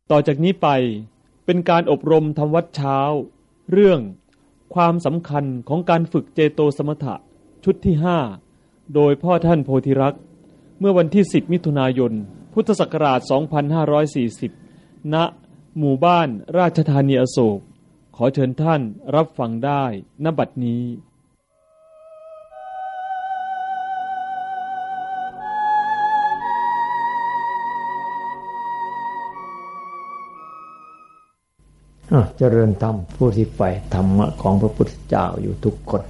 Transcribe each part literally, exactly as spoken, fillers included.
ต่อจากนี้ไปเป็นการอบรมทำวัดเช้าเรื่องความสำคัญของการฝึกเจโตสมถะชุดที่ห้าโดยพ่อท่านโพธิรักษ์เมื่อวันที่สิบมิถุนายนพุทธศักราชสองพันห้าร้อยสี่สิบณหมู่บ้านราชธานีอโศกขอเชิญท่านรับฟังได้ณบัดนี้เจริญธรรมผู้ที่ใฝ่ธรรมะของพระพุทธเจ้าอยู่ทุกคน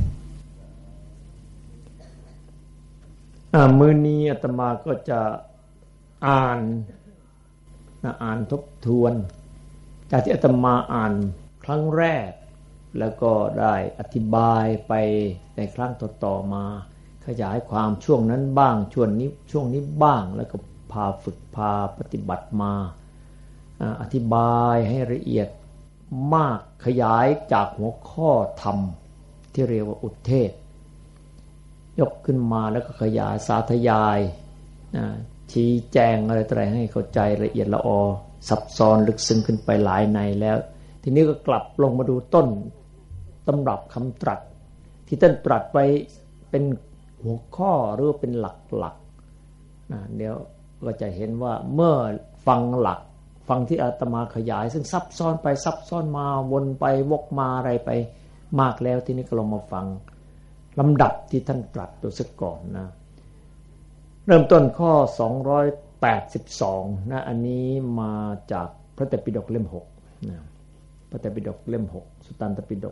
มื้อนี้อาตมาก็จะอ่านนะอ่านทบทวนจากที่อาตมาอ่านครั้งแรกแล้วก็ได้อธิบายไปในครั้งต่อๆมาขยายความช่วงนั้นบ้างช่วงนี้ช่วงนี้บ้างแล้วก็พาฝึกพาปฏิบัติมาอธิบายให้ละเอียดมากขยายจากหัวข้อธรรมที่เรียกว่าอุทเทศยกขึ้นมาแล้วก็ขยายสาธยายชี้แจงอะไรต่างๆให้เข้าใจละเอียดละออซับซ้อนลึกซึ้งขึ้นไปหลายในแล้วทีนี้ก็กลับลงมาดูต้นตำรับคำตรัสที่ท่านตรัสไว้เป็นหัวข้อหรือเป็นหลักๆนะเดี๋ยวก็จะเห็นว่าเมื่อฟังหลักฟังที่อาตมาขยายซึ่งซับซ้อนไปซับซ้อนมาวนไปวกมาอะไรไปมากแล้วทีนี้ก็ลองมาฟังลำดับที่ท่านตรัสตัวซะก่อนนะเริ่มต้นข้อสองร้อยแปดสิบสองนะอันนี้มาจากพระไตรปิฎกเล่มหกนะพระไตรปิฎกเล่มหกสุตตันตปิฎก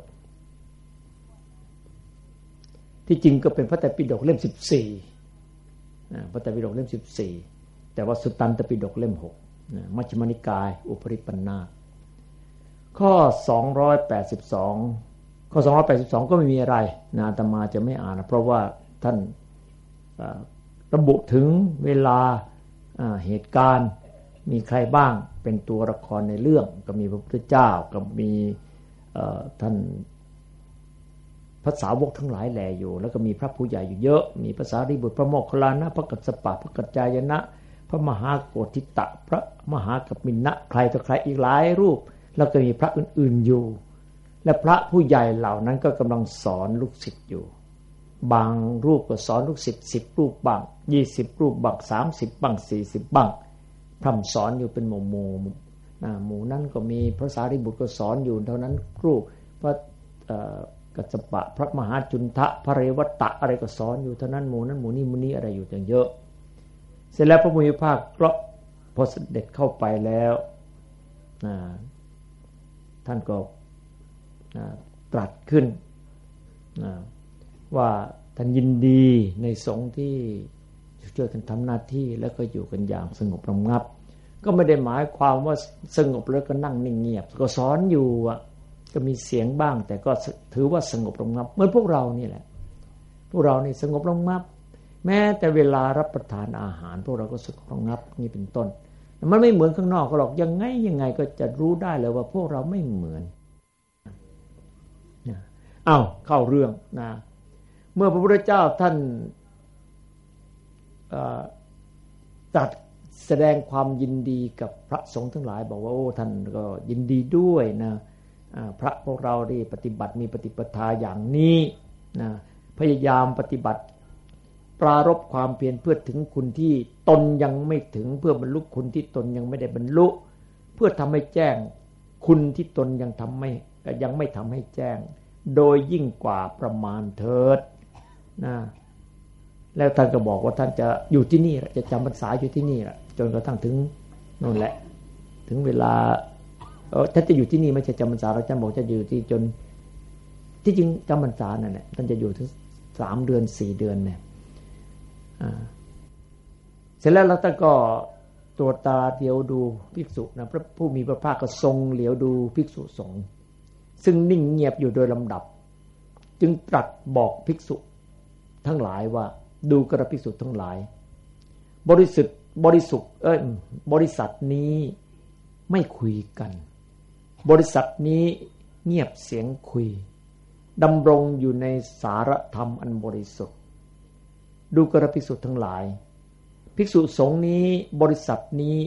ที่จริงก็เป็นพระไตรปิฎกเล่มสิบสี่นะพระไตรปิฎกเล่มสิบสี่แต่ว่าสุตตันตปิฎกเล่มหกมัชฌิมนิกายอุปริปันธาข้อสองร้อยแปดสิบสองข้อสองร้อยแปดสิบสองก็ไม่มีอะไรนะอาตมาจะไม่อ่านนะเพราะว่าท่านระบุถึงเวลาเหตุการณ์มีใครบ้างเป็นตัวละครในเรื่องก็มีพระพุทธเจ้าก็มีท่านพระสาวกทั้งหลายแลอยู่แล้วก็มีพระผู้ใหญ่อยู่เยอะมีพระสารีบุตรพระโมคคัลลานะพระกัสสปะพระกัจจายนะพระมหาโกฏิตะพระมหากัปปินะใครต่อใครอีกหลายรูปแล้วก็มีพระอื่นๆอยู่และพระผู้ใหญ่เหล่านั้นก็กำลังสอนลูกศิษย์อยู่บางรูปก็สอนลูกศิษย์สิบรูปบ้างยี่สิบรูปบ้างสามสิบบ้างสี่สิบบ้างพร่ำสอนอยู่เป็นหมู่หมู่หมู่นั้นก็มีพระสารีบุตรก็สอนอยู่เท่านั้นรูปพระกัสสปะพระมหาจุนทะพระเรวตะอะไรก็สอนอยู่เท่านั้นหมู่นั้นหมู่นี้หมู่นี้อะไรอยู่อย่างเยอะเสร็จแล้วพระผู้มีพระภาคก็พอเสด็จเข้าไปแล้วท่านก็ตรัสขึ้นว่าท่านยินดีในสงฆ์ที่ช่วยกันทำหน้าที่แล้วก็อยู่กันอย่างสงบระงับก็ไม่ได้หมายความว่าสงบแล้วก็นั่งนิ่งเงียบก็สอนอยู่ก็มีเสียงบ้างแต่ก็ถือว่าสงบระงับเหมือนพวกเรานี่แหละพวกเรานี่สงบระงับแม้แต่เวลารับประทานอาหารพวกเราก็สงบระงับนี่เป็นต้นมันไม่เหมือนข้างนอกก็หรอกยังไงยังไงก็จะรู้ได้เลยว่าพวกเราไม่เหมือนอ้าวเข้าเรื่องนะเมื่อพระพุทธเจ้าท่านตรัสแสดงความยินดีกับพระสงฆ์ทั้งหลายบอกว่าโอ้ท่านก็ยินดีด้วยนะพระพวกเราได้ปฏิบัติมีปฏิปทาอย่างนี้นะพยายามปฏิบัติปรารภความเพียรเพื่อถึงคุณที่ตนยังไม่ถึงเพื่อบรรลุคุณที่ตนยังไม่ได้บรรลุเพื่อทำให้แจ้งคุณที่ตนยังทำไม่ยังไม่ทำให้แจ้งโดยยิ่งกว่าประมาณเถิดนะแล้วท่านก็บอกว่าท่านจะอยู่ที่นี่จะจำพรรษาอยู่ที่นี่แหละจนกระทั่งถึงนั่นแหละถึงเวลาเออท่านจะอยู่ที่นี่ไม่ใช่จำพรรษาเราท่านบอกจะอยู่ที่จนที่จริงจำพรรษานั่นแหละท่านจะอยู่ถึงสามเดือนสี่เดือนเนี่ยเสร็จแล้วแล้วท่านก็ตรวจตาเดียวดูภิกษุนะพระผู้มีพระภาคก็ทรงเหลียวดูภิกษุสงฆ์ซึ่งนิ่งเงียบอยู่โดยลำดับจึงตรัสบอกภิกษุทั้งหลายว่าดูกระภิกษุทั้งหลายบริสุทธิ์บริสุทธิ์เอ้ยบริษัทนี้ไม่คุยกันบริษัทนี้เงียบเสียงคุยดำรงอยู่ในสารธรรมอันบริสุทธิ์ดูกระภิกษุทั้งหลายภิกษุสงฆ์นี้บริษัทนี้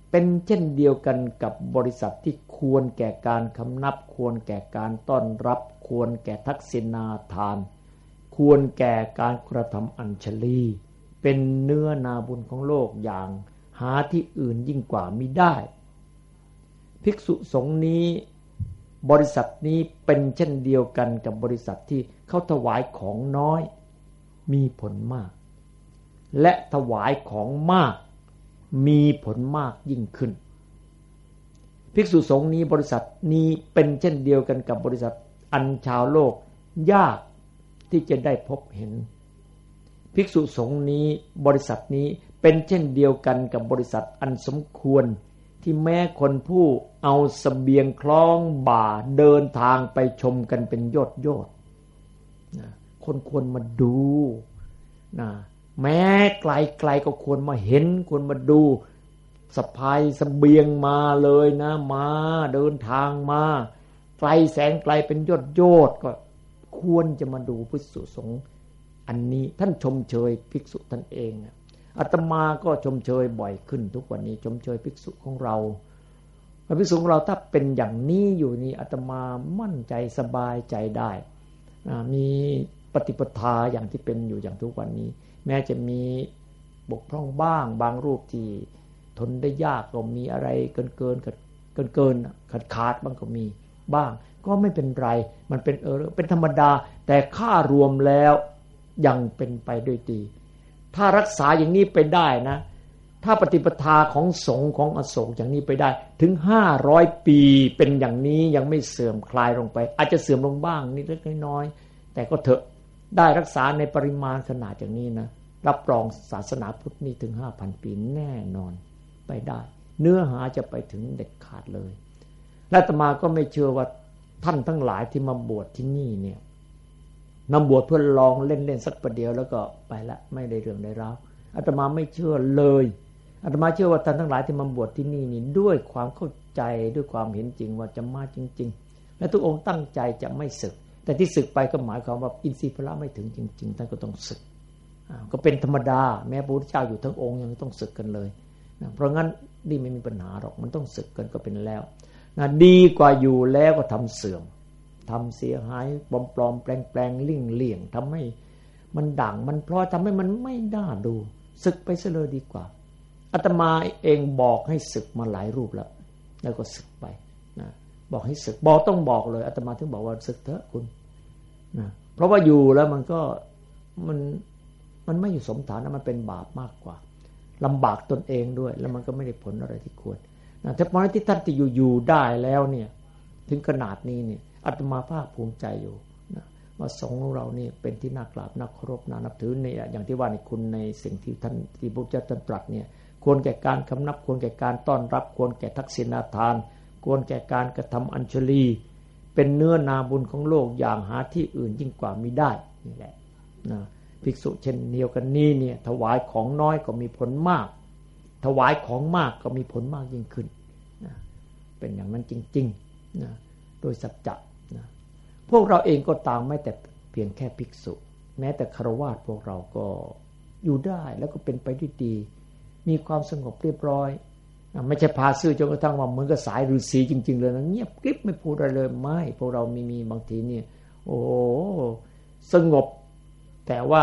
เป็นเช่นเดียวกันกับบริษัทที่ควรแก่การคำนับควรแก่การต้อนรับควรแก่ทักษิณาทานควรแก่การกระทำอัญชลีเป็นเนื้อนาบุญของโลกอย่างหาที่อื่นยิ่งกว่ามิได้ภิกษุสงฆ์นี้บริษัทนี้เป็นเช่นเดียวกันกับบริษัทที่เขาถวายของน้อยมีผลมากและถวายของมากมีผลมากยิ่งขึ้นภิกษุสงฆ์นี้บริษัทนี้เป็นเช่นเดียวกันกับบริษัทอันชาวโลกยากที่จะได้พบเห็นภิกษุสงฆ์นี้บริษัทนี้เป็นเช่นเดียวกันกับบริษัทอันสมควรที่แม้คนผู้เอาเสบียงคล้องบ่าเดินทางไปชมกันเป็นโยดโยดนะคนควรมาดูนะแม้ไกลไกลก็ควรมาเห็นควรมาดูสะพายเสบียงมาเลยนะมาเดินทางมาไกลแสนไกลเป็นโยดโยดก็ควรจะมาดูภิกษุสงฆ์อันนี้ท่านชมเชยภิกษุท่านเองอาตมาก็ชมเชยบ่อยขึ้นทุกวันนี้ชมเชยภิกษุของเราภิกษุของเราถ้าเป็นอย่างนี้อยู่นี่อาตมามั่นใจสบายใจได้มีปฏิปทาอย่างที่เป็นอยู่อย่างทุกวันนี้แม้จะมีบกพร่องบ้างบางรูปที่ทนได้ยากก็มีอะไรเกินเกินเกินเกินขาดขาดบ้างก็มีบ้างก็ไม่เป็นไรมันเป็นเออเป็นธรรมดาแต่ค่ารวมแล้วยังเป็นไปด้วยดีถ้ารักษาอย่างนี้ไปได้นะถ้าปฏิปทาของสงฆ์ของอโศกอย่างนี้ไปได้ถึงห้าร้อยปีเป็นอย่างนี้ยังไม่เสื่อมคลายลงไปอาจจะเสื่อมลงบ้างนิดเล็กน้อยแต่ก็เถอะได้รักษาในปริมาณขนาดอย่างนี้นะรับรองศาสนาพุทธนี่ถึง ห้าพัน ปีแน่นอนไปได้เนื้อหาจะไปถึงเด็ดขาดเลยและอาตมาก็ไม่เชื่อว่าท่านทั้งหลายที่มาบวชที่นี่เนี่ยมาบวชเพื่อลองเล่นๆสักประเดี๋ยวแล้วก็ไปละไม่ได้เรื่องได้ราวอาตมาไม่เชื่อเลยอาตมาเชื่อว่าท่านทั้งหลายที่มาบวชที่นี่นี่ด้วยความเข้าใจด้วยความเห็นจริงว่าจะมาจริงๆและทุกองค์ตั้งใจจะไม่สึกแต่ที่สึกไปก็หมายความว่าอินทรีย์พละไม่ถึงจริงๆท่านก็ต้องสึกก็เป็นธรรมดาแม้พระพุทธเจ้าอยู่ทั้งองค์ยังต้องสึกกันเลยนะเพราะงั้นนี่ไม่มีปัญหาหรอกมันต้องสึกกันก็เป็นแล้วนะดีกว่าอยู่แล้วก็ทำเสื่อมทำเสียหายปลอมๆแปลงๆลิ่งเลี่ยงทำให้มันด่างมันพลอยทำให้มันไม่น่าดูสึกไปซะเลยดีกว่าอาตมาเองบอกให้สึกมาหลายรูปแล้วแล้วก็สึกไปนะบอกให้สึกบอกต้องบอกเลยอาตมาถึงบอกว่าสึกเถอะคุณนะเพราะว่าอยู่แล้วมันก็มันมันไม่อยู่สมฐานะมันเป็นบาปมากกว่าลำบากตนเองด้วยแล้วมันก็ไม่ได้ผลอะไรที่ควรนะแต่พอที่ท่านที่อยู่ๆได้แล้วเนี่ยถึงขนาดนี้เนี่ยอาตมาภาคภูมิใจอยู่นะว่าสงฆ์ของเรานี่เป็นที่น่ากราบน่าเคารพน่านับถือเนี่ยอย่างที่ว่าในคุณในสิ่งที่ท่านที่พระเจ้าตรัสเนี่ยควรแก่การคำนับควรแก่การต้อนรับควรแก่ทักษิณาทานควรแก่การกระทำอัญชลีเป็นเนื้อนาบุญของโลกอย่างหาที่อื่นยิ่งกว่ามิได้นี่แหละนะภิกษุเช่นเดียวกันนี้เนี่ยถวายของน้อยก็มีผลมากถวายของมากก็มีผลมากยิ่งขึ้นนะเป็นอย่างนั้นจริงๆนะโดยสัจจะนะพวกเราเองก็ต่างไม่แต่เพียงแค่ภิกษุแม้แต่ฆราวาสพวกเราก็อยู่ได้แล้วก็เป็นไปด้วยดีมีความสงบเรียบร้อยไม่ใช่พาซื่อจนกระทั่งว่าเหมือนกับสายฤาษีจริงๆเลยนะเงียบกริบไม่พูดอะไรเลยไม่พวกเรามีมีบางทีเนี่ยโอ้สงบแต่ว่า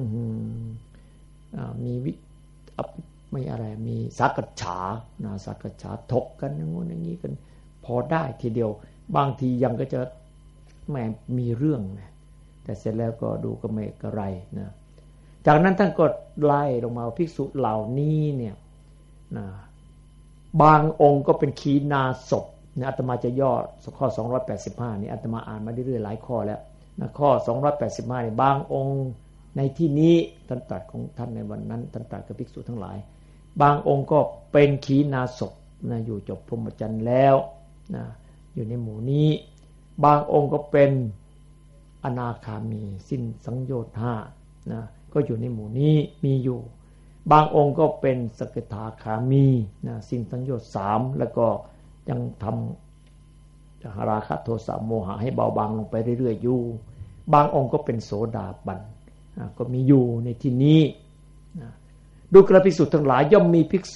มีวิไม่อะไรมีสักกัจฉานะสักกัจฉาถกกันอย่างงู้นอย่างนี้กันพอได้ทีเดียวบางทียังก็จะแหมมีเรื่องนะแต่เสร็จแล้วก็ดูก็ไม่กระไรนะจากนั้นท่านก็ไล่ลงมาภิกษุเหล่านี้เนี่ยนะบางองค์ก็เป็นขีณาสพนะอาตมาจะย่อข้อสองร้อยแปดสิบห้านี่อาตมาอ่านมาเรื่อยๆหลายข้อแล้วนะข้อสองร้อยแปดสิบห้านี่บางองค์ในที่นี้ท่านตรัสของท่านในวันนั้นท่านตรัสกับภิกษุทั้งหลายบางองค์ก็เป็นขีณาสพนะอยู่จบพรหมจรรย์แล้วนะอยู่ในหมู่นี้บางองค์ก็เป็นอนาคามีสิ้นสังโยชน์ห้านะก็อยู่ในหมู่นี้มีอยู่บางองค์ก็เป็นสกทาคามีนะสิ้นสังโยชน์สามแล้วก็ยังทำราคะโทสะโมหะให้เบาบางลงไปเรื่อยๆอยู่บางองค์ก็เป็นโสดาบันนะก็มีอยู่ในที่นี้นะดูกระภิกษุทั้งหลายย่อมมีภิกษุ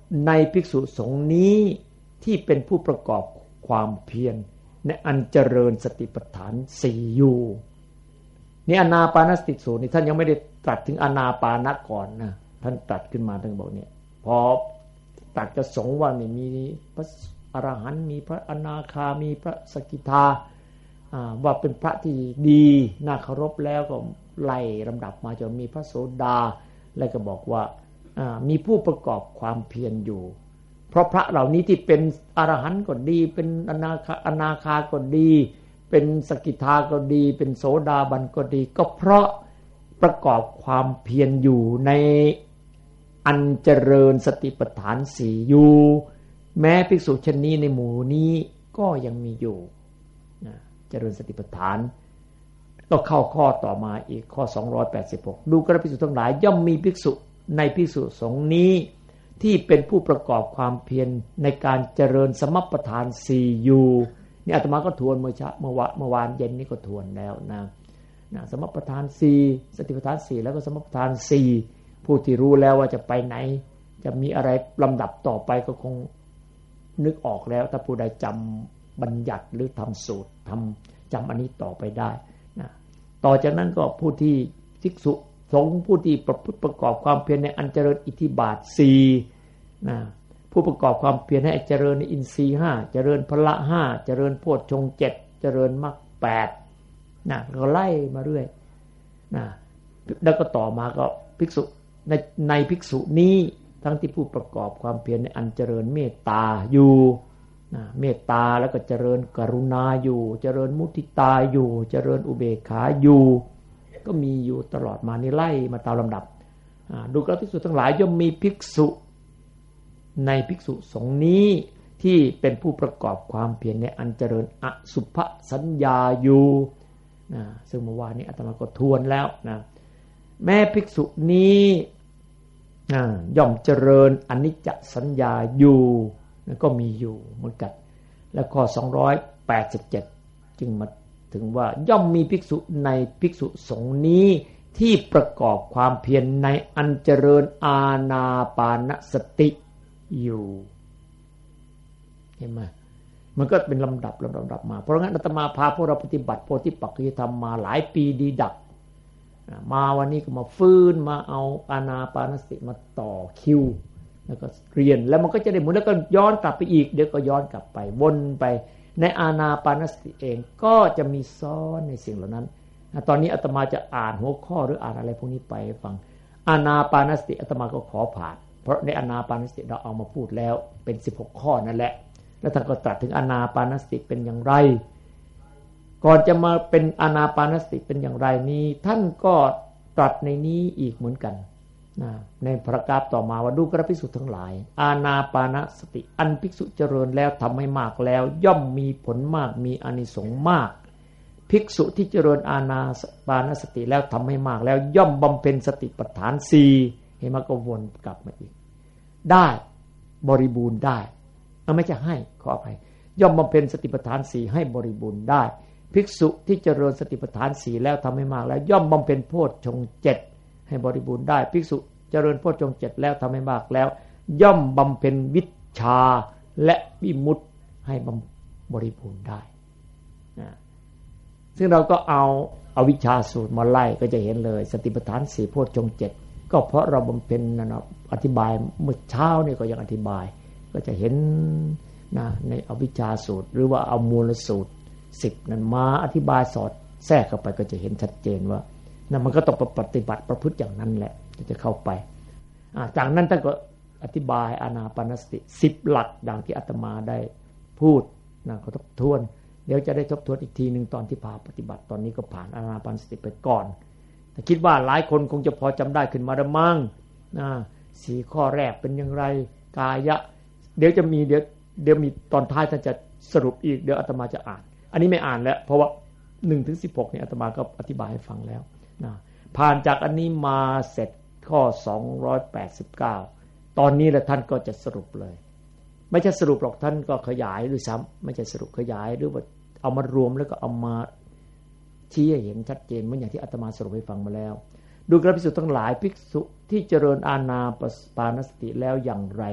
ในภิกษุสงฆ์นี้ที่เป็นผู้ประกอบความเพียรในอันเจริญสติปัฏฐานสี่อยู่นี่อานาปานสติสูตรนี่ท่านยังไม่ได้ตรัสถึงอานาปานะก่อนนะท่านตรัสขึ้นมาท่านบอกเนี่ยพอตรัสจะสงฆ์ว่านี่มีพระอรหันต์มีพระอนาคามีพระสกิทาว่าเป็นพระที่ดีน่าเคารพแล้วก็ไล่ลำดับมาจนมีพระโสดาแล้วก็บอกว่ามีผู้ประกอบความเพียรอยู่เพราะพระเหล่านี้ที่เป็นอรหันต์ก็ดีเป็นอนาคาอนาคาก็ดีเป็นสกิทาก็ดีเป็นโสดาบันก็ดีก็เพราะประกอบความเพียรอยู่ในอันเจริญสติปัฏฐานสี่อยู่แม้ภิกษุชนนี้ในหมู่นี้ก็ยังมีอยู่นะเจริญสติปัฏฐานก็เข้าข้อต่อมาอีกข้อสองร้อยแปดสิบหกดูกระภิกษุทั้งหลายย่อมมีภิกษุในภิกษุสงฆ์นี้ที่เป็นผู้ประกอบความเพียรในการเจริญสมปัฏฐานสี่อยู่นี่อาตมาก็ทวนเมื่อเช้าเมื่อวานเมื่อวานเย็นนี้ก็ทวนแล้วนะนะสมปัฏฐานสี่สติปัฏฐานสี่แล้วก็สมปัฏฐานสี่ผู้ที่รู้แล้วว่าจะไปไหนจะมีอะไรลำดับต่อไปก็คงนึกออกแล้วถ้าผู้ใดจำบัญญัติหรือทำสูตรทำจำอันนี้ต่อไปได้นะต่อจากนั้นก็ผู้ที่ภิกษุสงฆ์ผู้ที่ประพฤติประกอบความเพียรในอันเจริญอิทธิบาทสี่นะผู้ประกอบความเพียรให้เจริญในอินทรีย์ห้าเจริญพละห้าเจริญโพชฌงค์เจ็ดเจริญมรรคแปดนะก็ไล่มาเรื่อยนะแล้วก็ต่อมาก็ภิกษุในในภิกษุนี้ทั้งที่ผู้ประกอบความเพียรในอันเจริญเมตตาอยู่นะเมตตาแล้วก็เจริญกรุณาอยู่เจริญมุทิตาอยู่เจริญอุเบกขาอยู่ก็มีอยู่ตลอดมานี่ไล่มาตามลำดับดูกระภิกษุทั้งหลายย่อมมีภิกษุในภิกษุสงฆ์นี้ที่เป็นผู้ประกอบความเพียรในอันเจริญอสุภสัญญาอยู่นะซึ่งเมื่อวานนี้อาตมาก็ทวนแล้วนะแม้ภิกษุนี้นะย่อมเจริญอนิจจสัญญาอยู่นะก็มีอยู่เหมือนกันและข้อสองร้อยแปดสิบเจ็ดจึงมาถึงว่าย่อมมีภิกษุในภิกษุสงฆ์นี้ที่ประกอบความเพียรในอันเจริญอานาปานสติอยู่เห็นไหมมันก็เป็นลำดับลำดับลำดับมาเพราะงั้นอาตมาพาพวกเราปฏิบัติโพธิปักขิยธรรมมาหลายปีดีดักมาวันนี้ก็มาฟื้นมาเอาอานาปานสติมาต่อคิวแล้วก็เรียนแล้วมันก็จะได้หมุนแล้วก็ย้อนกลับไปอีกเดี๋ยวก็ย้อนกลับไปวนไปในอานาปานสติเองก็จะมีซ้อนในสิ่งเหล่านั้นตอนนี้อาตมาจะอ่านหัวข้อหรืออ่านอะไรพวกนี้ไปฟังอานาปานสติอาตมาก็ขอผ่านเพราะในอานาปานสติเราเอามาพูดแล้วเป็นสิบหกข้อนั่นแหละแล้วท่านก็ตรัสถึงอานาปานสติเป็นอย่างไรก่อนจะมาเป็นอานาปานสติเป็นอย่างไรนี้ท่านก็ตรัสในนี้อีกเหมือนกันนะในพระกาศต่อมาว่าดูกระภิกษุทั้งหลายอานาปานสติอันภิกษุเจริญแล้วทำให้มากแล้วย่อมมีผลมากมีอานิสงส์มากภิกษุที่เจริญอานาปานสติแล้วทำให้มากแล้วย่อมบำเพ็ญสติปัฏฐานสี่เห็นไหมก็วนกลับมาอีกได้บริบูรณ์ได้ไม่ใช่ให้ขออภัยย่อมบำเพ็ญสติปัฏฐานสี่ให้บริบูรณ์ได้ภิกษุที่เจริญสติปัฏฐานสี่แล้วทำให้มากแล้วย่อมบำเพ็ญโพชฌงค์เจ็ดให้บริบูรณ์ได้ภิกษุเจริญโพชฌงค์เจ็ดแล้วทำให้มากแล้วย่อมบำเพ็ญวิชชาและวิมุตติให้บริบูรณ์ได้นะซึ่งเราก็เอาเอาวิชชาสูตรมาไล่ก็จะเห็นเลยสติปัฏฐานสี่โพชฌงค์เจ็ดก็เพราะเราบำเพ็ญนะอธิบายเมื่อเช้านี่ก็ยังอธิบายก็จะเห็นนะในอวิชชาสูตรหรือว่าเอามูลสูตรสิบนั้นมาอธิบายสอดแทรกเข้าไปก็จะเห็นชัดเจนว่านั่นมันก็ต้องปฏิบัติประพฤติอย่างนั้นแหละจะเข้าไปจากนั้นท่านก็อธิบายอานาปานสติสิบหลักดังที่อาตมาได้พูดนะก็ทบทวนเดี๋ยวจะได้ทบทวนอีกทีนึงตอนที่พาปฏิบัติตอนนี้ก็ผ่านอานาปานสติไปก่อนแต่คิดว่าหลายคนคงจะพอจำได้ขึ้นมาละมั้งนะสี่ข้อแรกเป็นอย่างไรกายะเดี๋ยวจะมีเดี๋ยวเดี๋ยวมีตอนท้ายท่านจะสรุปอีกเดี๋ยวอาตมาจะอ่านอันนี้ไม่อ่านแล้วเพราะว่าหนึ่งถึงสิบหกเนี่ยอาตมาก็อธิบายให้ฟังแล้วนะผ่านจากอันนี้มาเสร็จข้อสองร้อยแปดสิบเก้าตอนนี้แหละท่านก็จะสรุปเลยไม่ใช่สรุปหรอกท่านก็ขยายด้วยซ้ำไม่ใช่สรุปขยายหรือว่าเอามารวมแล้วก็เอามาชี้ให้เห็นชัดเจนเหมือนอย่างที่อาตมาสรุปให้ฟังมาแล้วดูกระภิกษุทั้งหลายภิกษุที่เจริญอานาปานสติแล้วอย่างไร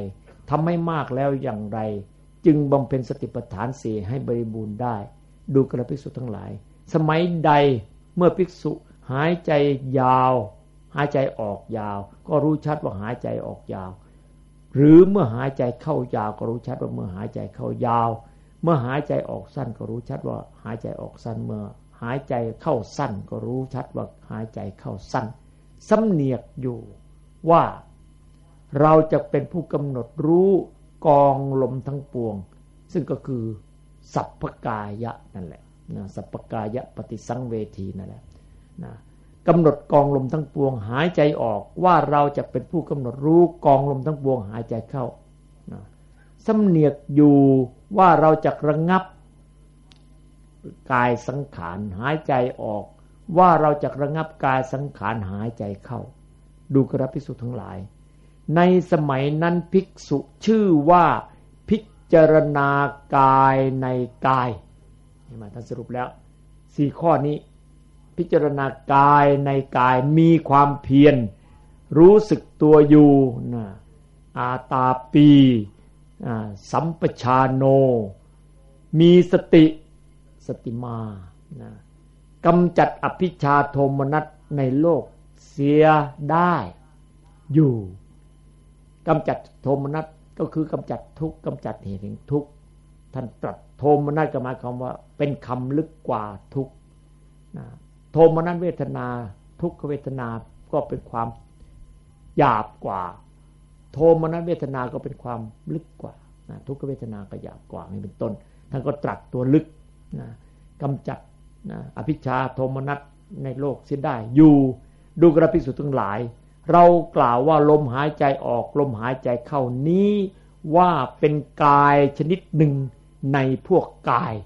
ทำให้มากแล้วอย่างไรจึงบำเพ็ญสติปัฏฐานสี่ให้บริบูรณ์ได้ดูกระภิกษุทั้งหลายสมัยใดเมื่อภิกษุหายใจยาวหายใจออกยาวก็รู้ชัดว่าหายใจออกยาวหรือเมื่อหายใจเข้ายาวก็รู้ชัดว่าเมื่อหายใจเข้ายาวเมื่อหายใจออกสั้นก็รู้ชัดว่าหายใจออกสั้นเมื่อหายใจเข้าสั้นก็รู้ชัดว่าหายใจเข้าสั้นสำเนียกอยู่ว่าเราจะเป็นผู้กำหนดรู้กองลมทั้งปวงซึ่งก็คือสัพพกายะนั่นแหละนะสัพพกายะปฏิสังเวทีนั่นแหละนะกำหนดกองลมทั้งปวงหายใจออกว่าเราจะเป็นผู้กำหนดรู้กองลมทั้งปวงหายใจเข้านะสำเนียกอยู่ว่าเราจะระงับกายสังขารหายใจออกว่าเราจะระงับกายสังขารหายใจเข้าดูกระภิกษุทั้งหลายในสมัยนั้นภิกษุชื่อว่าพิจารณากายในกายเห็นไหมท่านสรุปแล้วสี่ข้อนี้พิจารณากายในกายมีความเพียรรู้สึกตัวอยู่นะอาตาปีสัมปชาโนมีสติสติมานะกำจัดอภิชาโทมนัสในโลกเสียได้อยู่กำจัดโทมนัสก็คือกำจัดทุกข์กำจัดเหตุแห่งทุกข์ท่านตรัสโทมนัสก็หมายความว่าเป็นคำลึกกว่าทุกข์นะโทมนัสเวทนาทุกขเวทนาก็เป็นความหยาบกว่าโทมนัสเวทนาก็เป็นความลึกกว่านะทุกขเวทนาก็หยาบกว่านี่เป็นต้นท่านก็ตรัสตัวลึกนะกำจัดนะอภิชาโทมนัสในโลกเสียได้อยู่ดูกระภิกษุทั้งหลายเรากล่าวว่าลมหายใจออกลมหายใจเข้านี้ว่าเป็นกายชนิดหนึ่งในพวกกาย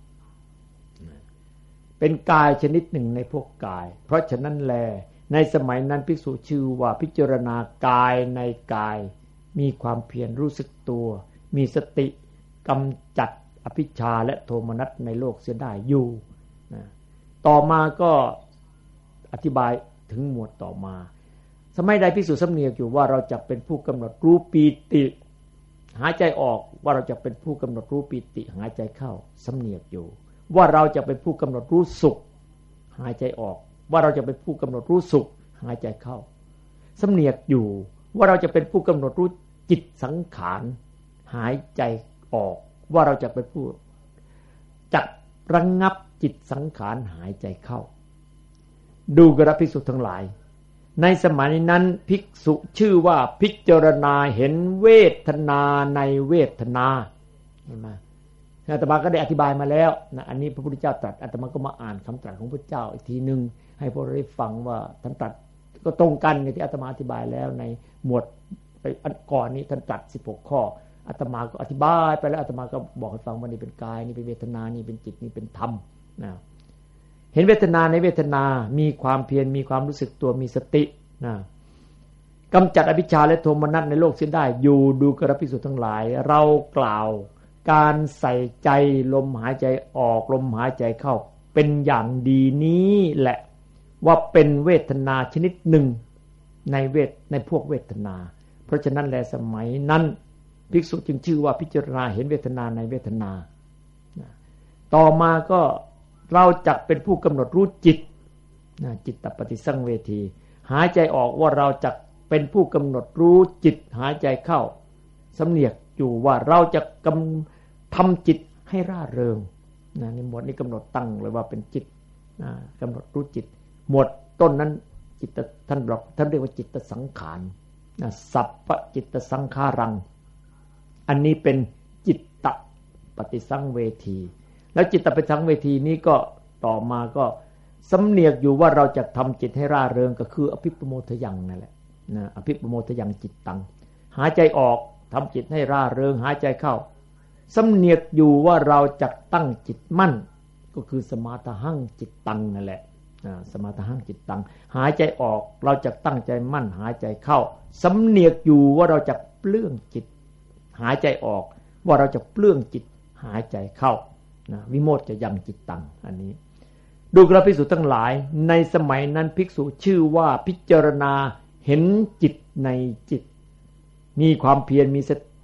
เป็นกายชนิดหนึ่งในพวกกายเพราะฉะนั้นแลในสมัยนั้นภิกษุชื่อว่าพิจารณากายในกายมีความเพียรรู้สึกตัวมีสติกำจัดอภิชาและโทมนัสในโลกเสียได้อยู่นะต่อมาก็อธิบายถึงหมวดต่อมาสมัยใดภิกษุสำเนียกอยู่ว่าเราจะเป็นผู้กำหนดรู้ปีติหายใจออกว่าเราจะเป็นผู้กำหนดรู้ปีติหายใจเข้าสำเนียกอยู่ว่าเราจะเป็นผู้กำหนดรู้สุขหายใจออกว่าเราจะเป็นผู้กำหนดรู้สุขหายใจเข้าสำเนียกอยู่ว่าเราจะเป็นผู้กำหนดรู้จิตสังขารหายใจออกว่าเราจะเป็นผู้จักระงับจิตสังขารหายใจเข้าดูกระภิกษุทั้งหลายในสมัยนั้นภิกษุชื่อว่าพิจารณาเห็นเวทนาในเวทนาเห็นไหมอาตมาก็ได้อธิบายมาแล้วนะอันนี้พระพุทธเจ้าตรัสอาตมาก็มาอ่านคำตรัสของพระเจ้าอีกทีนึงให้พวกเราได้ฟังว่าท่านตรัสก็ตรงกันกับที่อาตมาอธิบายแล้วในหมวดอันก่อนนี้ท่านตรัสสิบหกข้ออาตมาก็อธิบายไปแล้วอาตมาก็บอกให้ฟังว่านี่เป็นกายนี่เป็นเวทนานี่เป็นจิตนี่เป็นธรรมนะเห็นเวทนาในเวทนามีความเพียรมีความรู้สึกตัวมีสตินะกำจัดอภิชฌาและโทมนัสในโลกเสียได้อยู่ดูกระภิกษุทั้งหลายเรากล่าวการใส่ใจลมหายใจออกลมหายใจเข้าเป็นอย่างดีนี้แหละว่าเป็นเวทนาชนิดหนึ่งในเวทในพวกเวทนาเพราะฉะนั้นแลสมัยนั้นภิกษุจึงชื่อว่าพิจารณาเห็นเวทนาในเวทนาต่อมาก็เราจักเป็นผู้กำหนดรู้จิตจิตตปฏิสังเวทีหายใจออกว่าเราจักเป็นผู้กำหนดรู้จิตหายใจเข้าสำเนียกอยู่ว่าเราจะกำทำจิตให้ร่าเริงนะในหมวดนี้กำหนดตั้งเลยว่าเป็นจิตนะกำหนดรู้จิตหมวดต้นนั้นจิตท่านบอกท่านเรียกว่าจิตสังขารนะสัพพจิตสังขารังอันนี้เป็นจิตตปฏิสังเวทีแล้วจิตตปฏิสังเวทีนี้ก็ต่อมาก็สำเนียกอยู่ว่าเราจะทำจิตให้ร่าเริงก็คืออภิปโมทยังนั่นแหละนะอภิปโมทยังจิตตังหายใจออกทำจิตให้ร่าเริงหายใจเข้าสำเนียกอยู่ว่าเราจะตั้งจิตมั่นก็คือสมาทหังจิตตังนั่นแหละสมาทหังจิตตังหายใจออกเราจะตั้งใจมั่นหายใจเข้าสำเนียกอยู่ว่าเราจะเปลื้องจิตหายใจออกว่าเราจะเปลื้องจิตหายใจเข้านะวิโมทจะยังจิตตังอันนี้ดูกระภิกษุทั้งหลายในสมัยนั้นภิกษุชื่อว่าพิจารณาเห็นจิตในจิตมีความเพียรมีส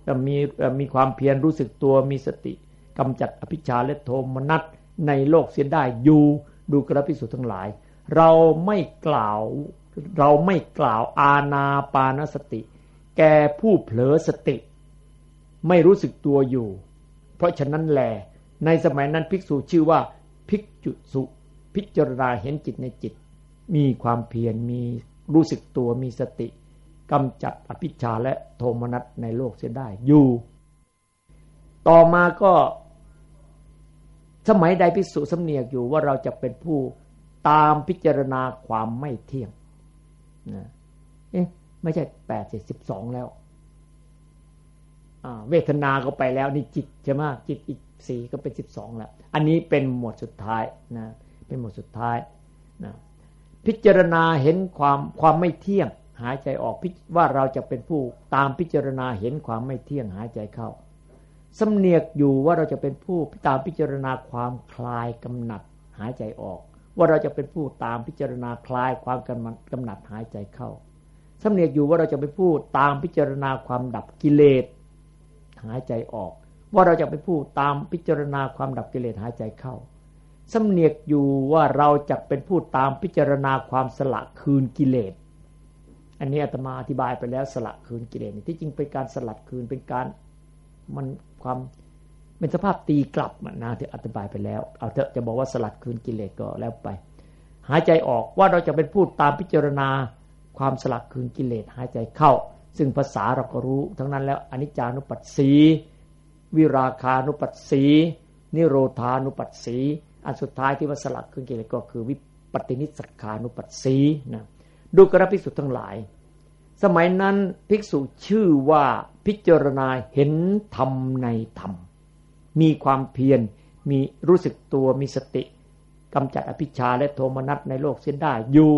มีมีความเพียรรู้สึกตัวมีสติกำจัดอภิชฌาและโทมนัสในโลกเสียได้อยู่ดูกระภิกษุทั้งหลายเราไม่กล่าวเราไม่กล่าวอานาปานสติแก่ผู้เผลอสติไม่รู้สึกตัวอยู่เพราะฉะนั้นแลในสมัยนั้นภิกษุชื่อว่าภิกษุสุพิจารณาเห็นจิตในจิตมีความเพียรมีรู้สึกตัวมีสติกำจัดอภิชฌาและโทมนัสในโลกเสียได้อยู่ต่อมาก็สมัยใดภิกษุสำเนียกอยู่ว่าเราจะเป็นผู้ตามพิจารณาความไม่เที่ยงนะเอ๊ะไม่ใช่แปด สิบสองแล้วอ่าเวทนาก็ไปแล้วนี่จิตใช่ไหมจิตอีกสี่ก็เป็นสิบสองแล้วอันนี้เป็นหมวดสุดท้ายนะเป็นหมวดสุดท้ายนะพิจารณาเห็นความความไม่เที่ยงหายใจออกว่าเราจะเป็นผู้ตามพิจารณาเห็นความไม่เที่ยงหายใจเข้าสำเนียกอยู่ว่าเราจะเป็นผู้ตามพิจารณาความคลายกำหนัดหายใจออกว่าเราจะเป็นผู้ตามพิจารณาคลายความกำหนัดหายใจเข้าสำเนียกอยู่ว่าเราจะเป็นผู้ตามพิจารณาความดับกิเลสหายใจออกว่าเราจะเป็นผู้ตามพิจารณาความดับกิเลสหายใจเข้าสำเนียกอยู่ว่าเราจะเป็นผู้ตามพิจารณาความสละคืนกิเลสอันนี้อาตมาอธิบายไปแล้วสละคืนกิเลสที่จริงเป็นการสลัดคืนเป็นการมันความเป็นสภาพตีกลับนะที่อธิบายไปแล้วเอาเถอะจะบอกว่าสลัดคืนกิเลสก็แล้วไปหายใจออกว่าเราจะเป็นผู้ตามพิจารณาความสลัดคืนกิเลสหายใจเข้าซึ่งภาษาเราก็รู้ทั้งนั้นแล้วอนิจจานุปัสสีวิราคานุปัสสีนิโรธานุปัสสีอันสุดท้ายที่ว่าสลัดคืนกิเลสก็คือวิปัตตินิสสขานุปัสสีนะดูกระภิกษุทั้งหลายสมัยนั้นภิกษุชื่อว่าพิจารณาเห็นธรรมในธรรมมีความเพียรมีรู้สึกตัวมีสติกำจัดอภิชฌาและโทมนัสในโลกเสียได้อยู่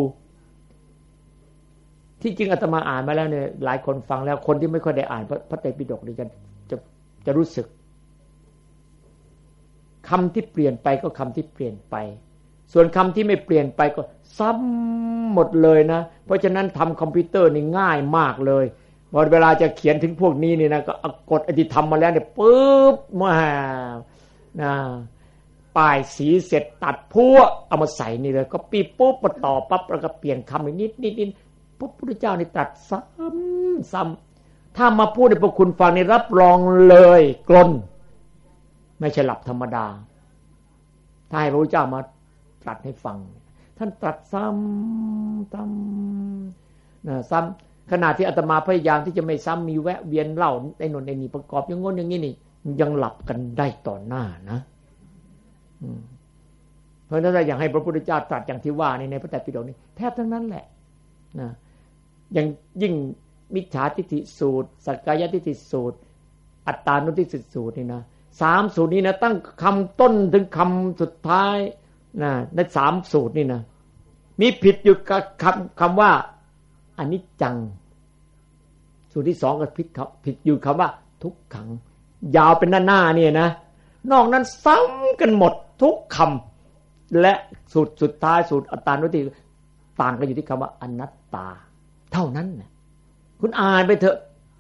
ที่จริงอาตมาอ่านมาแล้วเนี่ยหลายคนฟังแล้วคนที่ไม่ค่อยได้อ่านพระไตรปิฎกนี่จะจะจะรู้สึกคำที่เปลี่ยนไปก็คำที่เปลี่ยนไปส่วนคำที่ไม่เปลี่ยนไปก็ซ้ำหมดเลยนะเพราะฉะนั้นทำคอมพิวเตอร์นี่ง่ายมากเลยพอเวลาจะเขียนถึงพวกนี้นี่นะก็กดอธิธรรมมาแล้วเนี่ยปึ๊บมานะป้ายสีเสร็จตัดพัวเอามาใส่นี่เลยก็ปีปุ๊บมาต่อปั๊บแล้วก็เปลี่ยนคำอีกนิดนิดนิดพระพุทธเจ้านี่ตรัสซ้ำซ้ำถ้ามาพูดให้พวกคุณฟังนี่รับรองเลยกลนไม่ใช่หลับธรรมดาถ้าให้พระพุทธเจ้ามาตรัสให้ฟังท่านตรัสซ้ำซ้ำนะซ้ำขณะที่อาตมาพยายามที่จะไม่ซ้ำมีแวะเวียนเล่าไอ้นนไอ้นี่ประกอบอย่างง้นอย่างนี้นี่ยังหลับกันได้ต่อหน้านะเพราะฉะนั้นอยากให้พระพุทธเจ้าตรัสอย่างที่ว่าในในพระไตรปิฎกนี่แทบทั้งนั้นแหละนะอย่างยิ่งมิจฉาทิฏฐิสูตรสักกายทิฏฐิสูตรอัตตานุทิฏฐิสูตรนี่นะสามสูตรนี้นะตั้งคำต้นถึงคำสุดท้ายนะในสามสูตรนี่นะมีผิดอยู่กับคำคำว่าอนิจจังสูตรที่สองก็ผิดผิดอยู่คำว่าทุกขังยาวเป็นหน้าๆเนี่ยนะนอกนั้นซ้ำกันหมดทุกคำและสูตรสุดท้ายสูตรอัตตานุทิฏฐิต่างกันอยู่ที่คำว่าอนัตตาเท่านั้นนะคุณอ่านไปเถอะ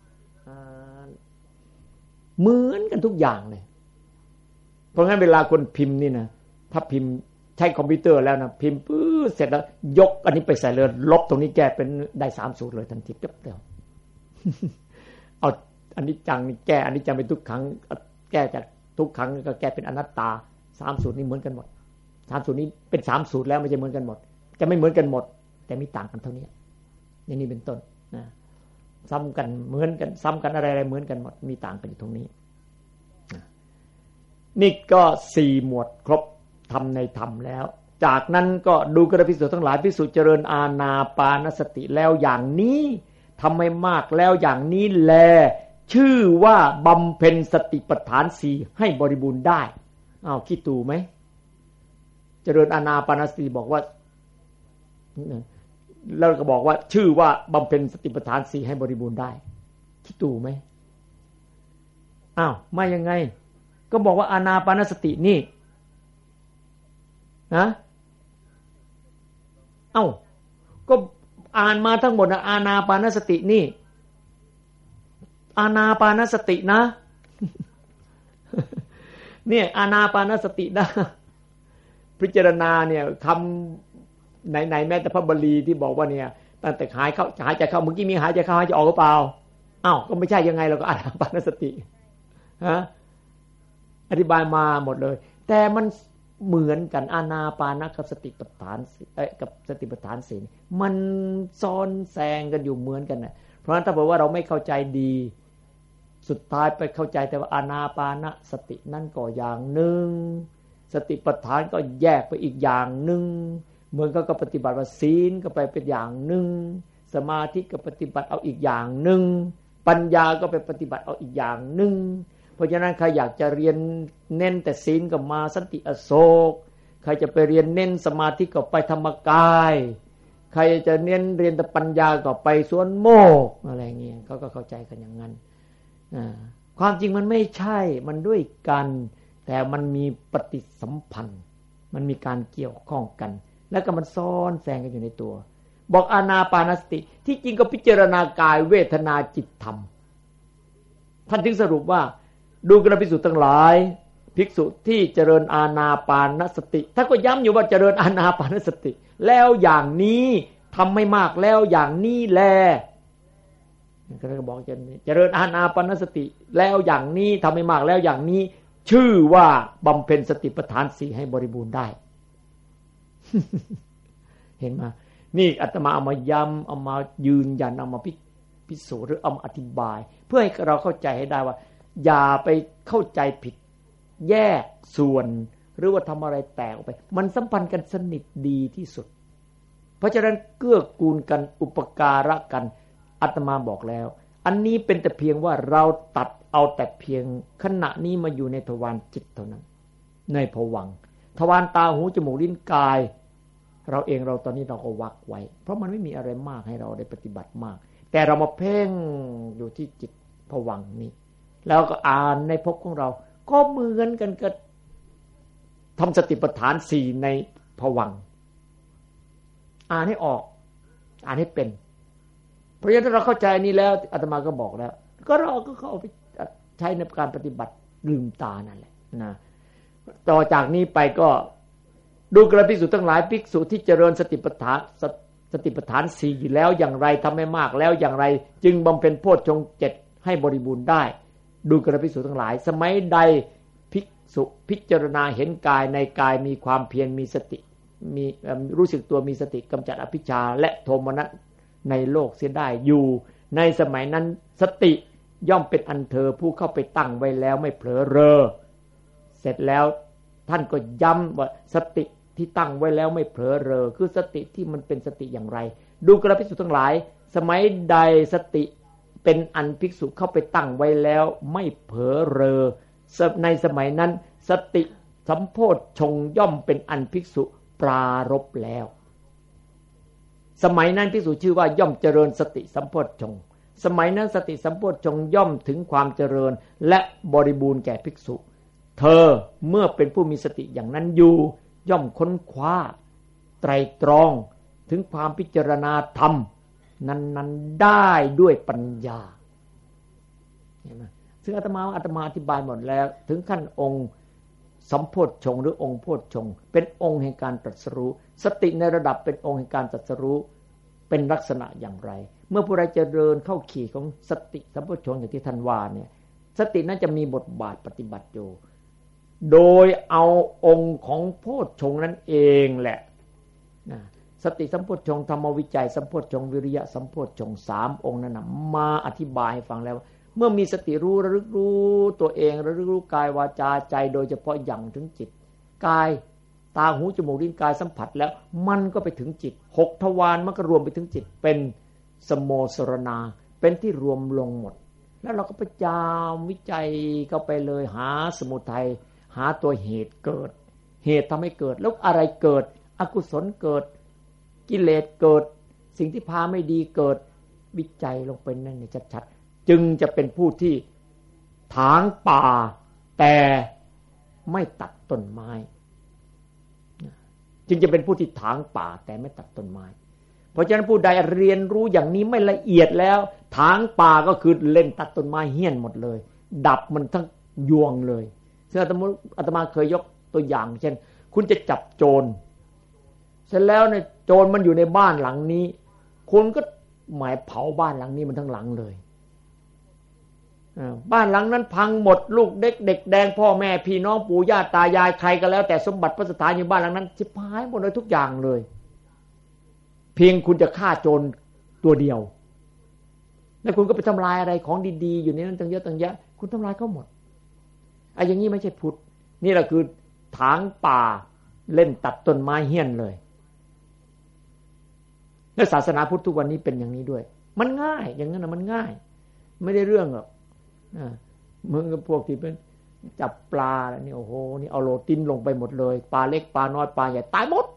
เหมือนกันทุกอย่างเลยเพราะงั้นเวลาคนพิมพ์นี่นะถ้าพิมพ์ใช้คอมพิวเตอร์แล้วนะพิมพ์ปื้อเสร็จแล้วยกอันนี้ไปใส่เลยลบตรงนี้แก้เป็นได้สามสูตรเลยทันทีเดียวเอาอันนี้จังนี่แก้อันนี้จังเป็นทุกครั้งแก้จากทุกครั้งก็แก้เป็นอนัตตาสามสูตรนี้เหมือนกันหมดสามสูตรนี้เป็นสามสูตรแล้วไม่ใช่เหมือนกันหมดจะไม่เหมือนกันหมดแต่มีต่างกันเท่านี้อย่างนี้เป็นต้นนะซ้ำกันเหมือนกันซ้ำกันอะไรอะไรเหมือนกันหมดมีต่างกันอยู่ตรงนี้นี่ก็สี่หมวดครบทำในธรรมแล้วจากนั้นก็ดูกระภิกษุทั้งหลายภิกษุเจริญอานาปานสติแล้วอย่างนี้ทำให้มากแล้วอย่างนี้แลชื่อว่าบำเพ็ญสติปัฏฐานสี่ให้บริบูรณ์ได้อ้าวคิดดูไหมเจริญอานาปานสติบอกว่าแล้วก็บอกว่าชื่อว่าบำเพ็ญสติปัฏฐานสี่ให้บริบูรณ์ได้คิดดูไหมอ้าวไม่ยังไงก็บอกว่าอานาปานสตินี่นะเอ้าก็อ่านมาทั้งหมดนะอานาปานสตินี่อานาปานสตินะ เนี่ยอานาปานสตินะพิจารณาเนี่ยคำไหนๆแม้แต่พระบาลีที่บอกว่าเนี่ยตั้งแต่หายเข้าหายใจเข้าเมื่อกี้มีหายใจเข้าหายใจออกหรือเปล่าอ้าวก็ไม่ใช่ยังไงเราก็อานาปานสติฮะอธิบายมาหมดเลยแต่มันเหมือนกันอานาปานกับสติปัฏฐานเอ้ยกับสติปัฏฐานสี่มันซ้อนแซงกันอยู่เหมือนกันนะเพราะฉะนั้นถ้าบอกว่าเราไม่เข้าใจดีสุดท้ายไปเข้าใจแต่ว่าอานาปานสตินั่นก็อย่างหนึ่งสติปัฏฐานก็แยกไปอีกอย่างหนึ่งเหมือนกับก็ปฏิบัติว่าศีลก็ไปเป็นอย่างหนึ่งสมาธิก็ปฏิบัติเอาอีกอย่างหนึ่งปัญญาก็ไปปฏิบัติเอาอีกอย่างหนึ่งเพราะฉะนั้นใครอยากจะเรียนเน้นแต่ศีลก็มาสันติอโศกใครจะไปเรียนเน้นสมาธิก็ไปธรรมกายใครจะเน้นเรียนแต่ปัญญาก็ไปสวนโมกอะไรเงี้ยเขาก็เข้าใจกันอย่างนั้นความจริงมันไม่ใช่มันด้วยกันแต่มันมีปฏิสัมพันธ์มันมีการเกี่ยวข้องกันแล้วก็มันซ้อนแฝงกันอยู่ในตัวบอกอานาปานสติที่จริงก็พิจารณากายเวทนาจิตธรรมท่านถึงสรุปว่าดูกระภิกษุทั้งหลายภิกษุที่เจริญอานาปานสติท่านก็ย้ำอยู่ว่าเจริญอานาปานสติแล้วอย่างนี้ทำไม่มากแล้วอย่างนี้แลก็เลยบอกจะเจริญอานาปานสติแล้วอย่างนี้ทำไม่มากแล้วอย่างนี้ชื่อว่าบำเพ็ญสติปัฏฐานสี่ให้บริบูรณ์ได้ เห็นไหมนี่อาตมาเอามาย้ำเอามายืนยันเอามาพิสูจน์หรือเอามาอธิบายเพื่อให้เราเข้าใจให้ได้ว่าอย่าไปเข้าใจผิดแยกส่วนหรือว่าทำอะไรแตกออกไปมันสัมพันธ์กันสนิทดีที่สุดเพราะฉะนั้นเกื้อกูลกันอุปการะกันอาตมาบอกแล้วอันนี้เป็นแต่เพียงว่าเราตัดเอาแต่เพียงขณะนี้มาอยู่ในทวารจิตเท่านั้นในภวังค์ทวารตาหูจมูกลิ้นกายเราเองเราตอนนี้เราก็วักไว้เพราะมันไม่มีอะไรมากให้เราได้ปฏิบัติมากแต่เรามาเพ่งอยู่ที่จิตภวังค์นี้แล้วก็อ่านในภพของเราก็เหมือนกันกับทำสติปัฏฐานสี่ในภวังค์อ่านให้ออกอ่านให้เป็นเพราะฉะนั้นถ้าเราเข้าใจนี้แล้วอาตมาก็บอกแล้วก็เราก็เข้าไปใช้ในการปฏิบัติลืมตานั่นแหละนะต่อจากนี้ไปก็ดูกระภิกษุทั้งหลายภิกษุที่เจริญสติปัฏฐานสติปัฏฐานสี่แล้วอย่างไรทำให้มากแล้วอย่างไรจึงบำเพ็ญโพชฌงค์เจ็ดให้บริบูรณ์ได้ดูกระภิกษุทั้งหลายสมัยใดภิกษุพิจารณาเห็นกายในกายมีความเพียรมีสติมีรู้สึกตัวมีสติกำจัดอภิชฌาและโทมนัสในโลกเสียได้อยู่ในสมัยนั้นสติย่อมเป็นอันเธอผู้เข้าไปตั้งไว้แล้วไม่เผลอเรอเสร็จแล้วท่านก็ย้ำว่าสติที่ตั้งไว้แล้วไม่เผลอเรอคือสติที่มันเป็นสติอย่างไรดูกระภิกษุทั้งหลายสมัยใดสติเป็นอันภิกษุเข้าไปตั้งไว้แล้วไม่เผลอเรอในสมัยนั้นสติสัมโพชฌงค์ย่อมเป็นอันภิกษุปรารภแล้วสมัยนั้นภิกษุชื่อว่าย่อมเจริญสติสัมโพชฌงค์สมัยนั้นสติสัมโพชฌงค์ย่อมถึงความเจริญและบริบูรณ์แก่ภิกษุเธอเมื่อเป็นผู้มีสติอย่างนั้นอยู่ย่อมค้นคว้าไตรตรองถึงความพิจารณาธรรมนั้นๆได้ด้วยปัญญาเห็นไหมซึ่งอาตมาอาตมาอธิบายหมดแล้วถึงขั้นองค์สัมโพชฌงค์หรือองค์โพชฌงค์เป็นองค์แห่งการตรัสรู้สติในระดับเป็นองค์แห่งการตรัสรู้เป็นลักษณะอย่างไรเมื่อผู้ใดเจริญเข้าขี่ของสติสัมโพชฌงค์อย่างที่ท่านว่าเนี่ยสตินั้นจะมีบทบาทปฏิบัติอยู่โดยเอาองค์ของโพชฌงค์นั้นเองแหละนะสติสัมโพชฌงค์ธรรมวิจัยสัมโพชฌงค์วิริยะสัมโพชฌงค์สามองค์นั้นนะมาอธิบายให้ฟังแล้วเมื่อมีสติรู้ระลึกรู้ตัวเองระลึกรู้กายวาจาใจโดยเฉพาะอย่างถึงจิตกายตาหูจมูกลิ้นกายสัมผัสแล้วมันก็ไปถึงจิตหกทวารมันก็รวมไปถึงจิตเป็นสโมสรณาเป็นที่รวมลงหมดแล้วเราก็ไปจามวิจัยเข้าไปเลยหาสมุทัยหาตัวเหตุเกิดเหตุทำให้เกิดแล้วอะไรเกิดอกุศลเกิดกิเลสเกิดสิ่งที่พาไม่ดีเกิดวิจัยลงไปนั่นนี่ชัดๆจึงจะเป็นผู้ที่ถางป่าแต่ไม่ตัดต้นไม้จึงจะเป็นผู้ที่ถางป่าแต่ไม่ตัดต้นไม้เพราะฉะนั้นผู้ใดเรียนรู้อย่างนี้ไม่ละเอียดแล้วถางป่าก็คือเล่นตัดต้นไม้เหี้ยนหมดเลยดับมันทั้งยวงเลยซึ่งอาตมาอาตมาเคยยกตัวอย่างเช่นคุณจะจับโจรเสร็จแล้วเนี่ยโจรมันอยู่ในบ้านหลังนี้คุณก็หมายเผาบ้านหลังนี้มันทั้งหลังเลยบ้านหลังนั้นพังหมดลูกเด็กเด็กแดงพ่อแม่พี่น้องปู่ย่าตายายใครก็แล้วแต่สมบัติพระสถานอยู่บ้านหลังนั้นชิบหายหมดเลยทุกอย่างเลยเพียงคุณจะฆ่าโจรตัวเดียวแล้วคุณก็ไปทำลายอะไรของดีๆอยู่ในนั้นตั้งเยอะตั้งแยะคุณทำลายก็หมดไอ้อย่างนี้ไม่ใช่พุทธนี่แหละคือถางป่าเล่นตัดต้นไม้เหี้ยนเลยแล้วศาสนาพุทธทุกวันนี้เป็นอย่างนี้ด้วยมันง่ายอย่างนั้นนะมันง่ายไม่ได้เรื่องหรอกมึงกับพวกที่เป็นจับปลาแล้วนี่โอ้โหนี่เอาโลตินลงไปหมดเลยปลาเล็กปลาน้อยปลาใหญ่ตายหมด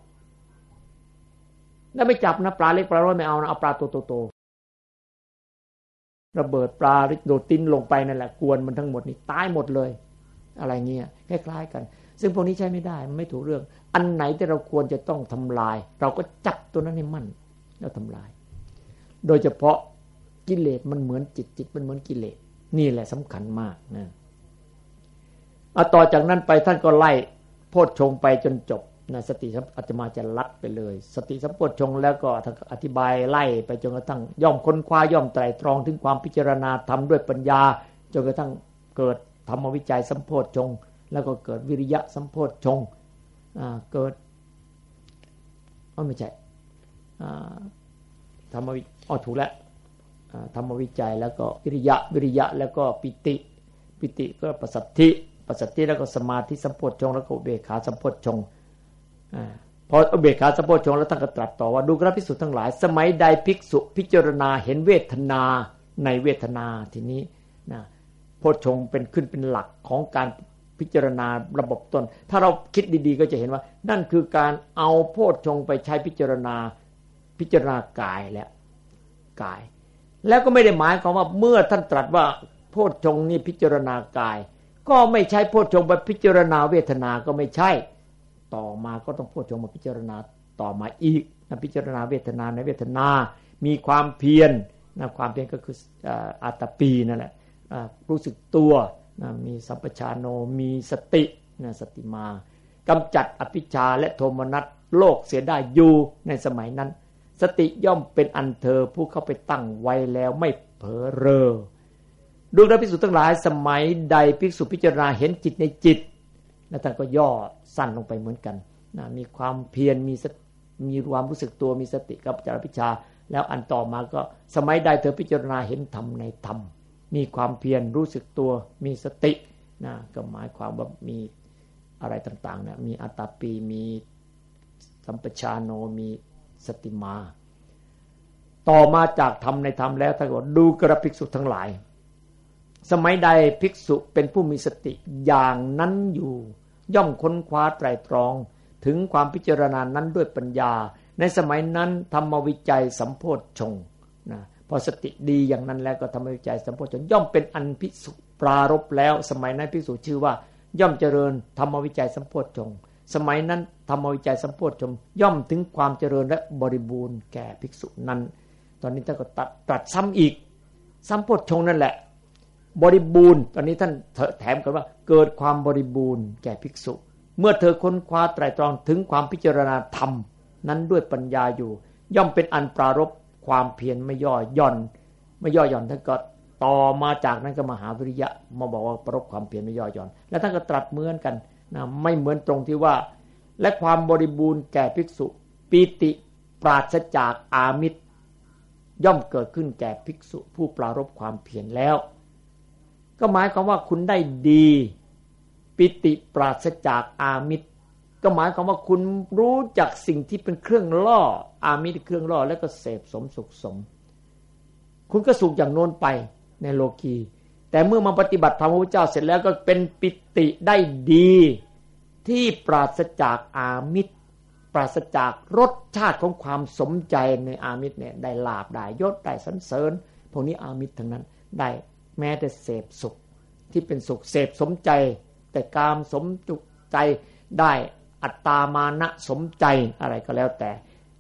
แล้วไม่จับนะปลาเล็กปลาน้อยไม่เอานะเอาปลาตัวโตๆระเบิดปลาโลตินลงไปนั่นแหละกวนมันทั้งหมดนี่ตายหมดเลยอะไรเงี้ยคล้ายๆกันซึ่งพวกนี้ใช้ไม่ได้มันไม่ถูกเรื่องอันไหนที่เราควรจะต้องทำลายเราก็จับตัวนั้นให้มั่นแล้วทำลายโดยเฉพาะกิเลสมันเหมือนจิตจิตมันเหมือนกิเลสนี่แหละสำคัญมากนะเอาต่อจากนั้นไปท่านก็ไล่โพชฌงค์ไปจนจบนะสติอาตมาจะลัดไปเลยสติสัมโพชฌงค์แล้วก็อธิบายไล่ไปจนกระทั่งย่อมค้นคว้าย่อมไตร่ตรองถึงความพิจารณาธรรมด้วยปัญญาจนกระทั่งเกิดธรรมวิจัยสัมโพชฌงค์แล้วก็เกิดวิริยะสัมโพชฌงค์อ่าเกิดอ๋อไม่ใช่อ่าธรรมวิอ๋อถูกแล้วธรรมวิจัยแล้วก็วิริยะวิริยะแล้วก็ปิติปิติก็ปัสสัทธิปัสสัทธิแล้วก็สมาธิสัมโพชฌงค์แล้วก็อุเบกขาสัมโพชฌงค์อ่าพออุเบกขาสัมโพชฌงค์แล้วท่านก็ตรัสต่อว่าดูกระภิกษุทั้งหลายสมัยใดภิกษุพิจารณาเห็นเวทนาในเวทนาทีนี้นะโพชฌงค์เป็นขึ้นเป็นหลักของการพิจารณาระบบต้นถ้าเราคิดดีๆก็จะเห็นว่านั่นคือการเอาโพชฌงค์ไปใช้พิจารณาพิจารณากายและกายแล้วก็ไม่ได้หมายความว่าเมื่อท่านตรัสว่าโพชฌงค์นี่พิจารณากายก็ไม่ใช่โพชฌงค์ไปพิจารณาเวทนาก็ไม่ใช่ต่อมาก็ต้องโพชฌงค์มาพิจารณาต่อมาอีกนะพิจารณาเวทนาในเวทนามีความเพียรนะความเพียรก็คืออาตปีนั่นแหละรู้สึกตัวนะมีสัมปชานโนมีสตินะสติมากำจัดอภิชฌาและโทมนัสโลกเสียได้อยู่ในสมัยนั้นสติย่อมเป็นอันเธอผู้เข้าไปตั้งไว้แล้วไม่เผลอเรอดูกระภิกษุทั้งหลายสมัยใดภิกษุพิจารณาเห็นจิตในจิตแล้วท่านก็ย่อสั้นลงไปเหมือนกันนะมีความเพียรมีมีความรู้สึกตัวมีสติกับจารพิชาแล้วอันต่อมาก็สมัยใดเธอพิจารณาเห็นธรรมในธรรมมีความเพียรรู้สึกตัวมีสตินะก็หมายความว่ามีอะไรต่างๆนะมีอัตตปีมีสัมปชานโนมีสติมาต่อมาจากธรรมในธรรมแล้วท่านก็ดูกระภิกษุทั้งหลายสมัยใดภิกษุเป็นผู้มีสติอย่างนั้นอยู่ย่อมค้นคว้าไตร่ตรองถึงความพิจารณานั้นด้วยปัญญาในสมัยนั้นธรรมวิจัยสัมโพชฌงค์นะพอสติดีอย่างนั้นแล้วก็ธรรมวิจัยสัมโพชฌงค์ย่อมเป็นอันภิกษุปรารภแล้วสมัยนั้นภิกษุชื่อว่าย่อมเจริญธรรมวิจัยสัมโพชฌงค์สมัยนั้นธรรมวิจัยสัมโพชฌงค์ย่อมถึงความเจริญและบริบูรณ์แก่ภิกษุนั้นตอนนี้ท่านก็ตรัสซ้ำอีกสัมโพชฌงค์นั่นแหละบริบูรณ์ตอนนี้ท่านแถมกันว่าเกิดความบริบูรณ์แก่ภิกษุเมื่อเธอค้นคว้าไตร่ตรองถึงความพิจารณาธรรมนั้นด้วยปัญญาอยู่ย่อมเป็นอันปรารภความเพียรไม่ย่อหย่อนไม่ย่อหย่อนท่านก็ต่อมาจากนั้นก็มหาวิริยะมาบอกว่าปรารภความเพียรไม่ย่อหย่อนแล้วท่านก็ตรัสเหมือนกันนะไม่เหมือนตรงที่ว่าและความบริบูรณ์แก่ภิกษุปีติปราศจากอามิตรย่อมเกิดขึ้นแก่ภิกษุผู้ปรารภความเพียรแล้วก็หมายความว่าคุณได้ดีปิติปราศจากอามิตรก็หมายความว่าคุณรู้จักสิ่งที่เป็นเครื่องล่ออามิตรเครื่องล่อแล้วก็เสพสมสุขสมคุณก็สุขอย่างโน้นไปในโลกีแต่เมื่อมาปฏิบัติธรรมพระพุทธเจ้าเสร็จแล้วก็เป็นปิติได้ดีที่ปราศจากอามิตรปราศจากรสชาติของความสมใจในอามิตรเนี่ยได้ลาภได้ยศได้สรรเสริญพวกนี้อามิตรทั้งนั้นได้แม้แต่เสพสุขที่เป็นสุขเสพสมใจแต่กามสมจุใจได้อัตตามานะสมใจอะไรก็แล้วแต่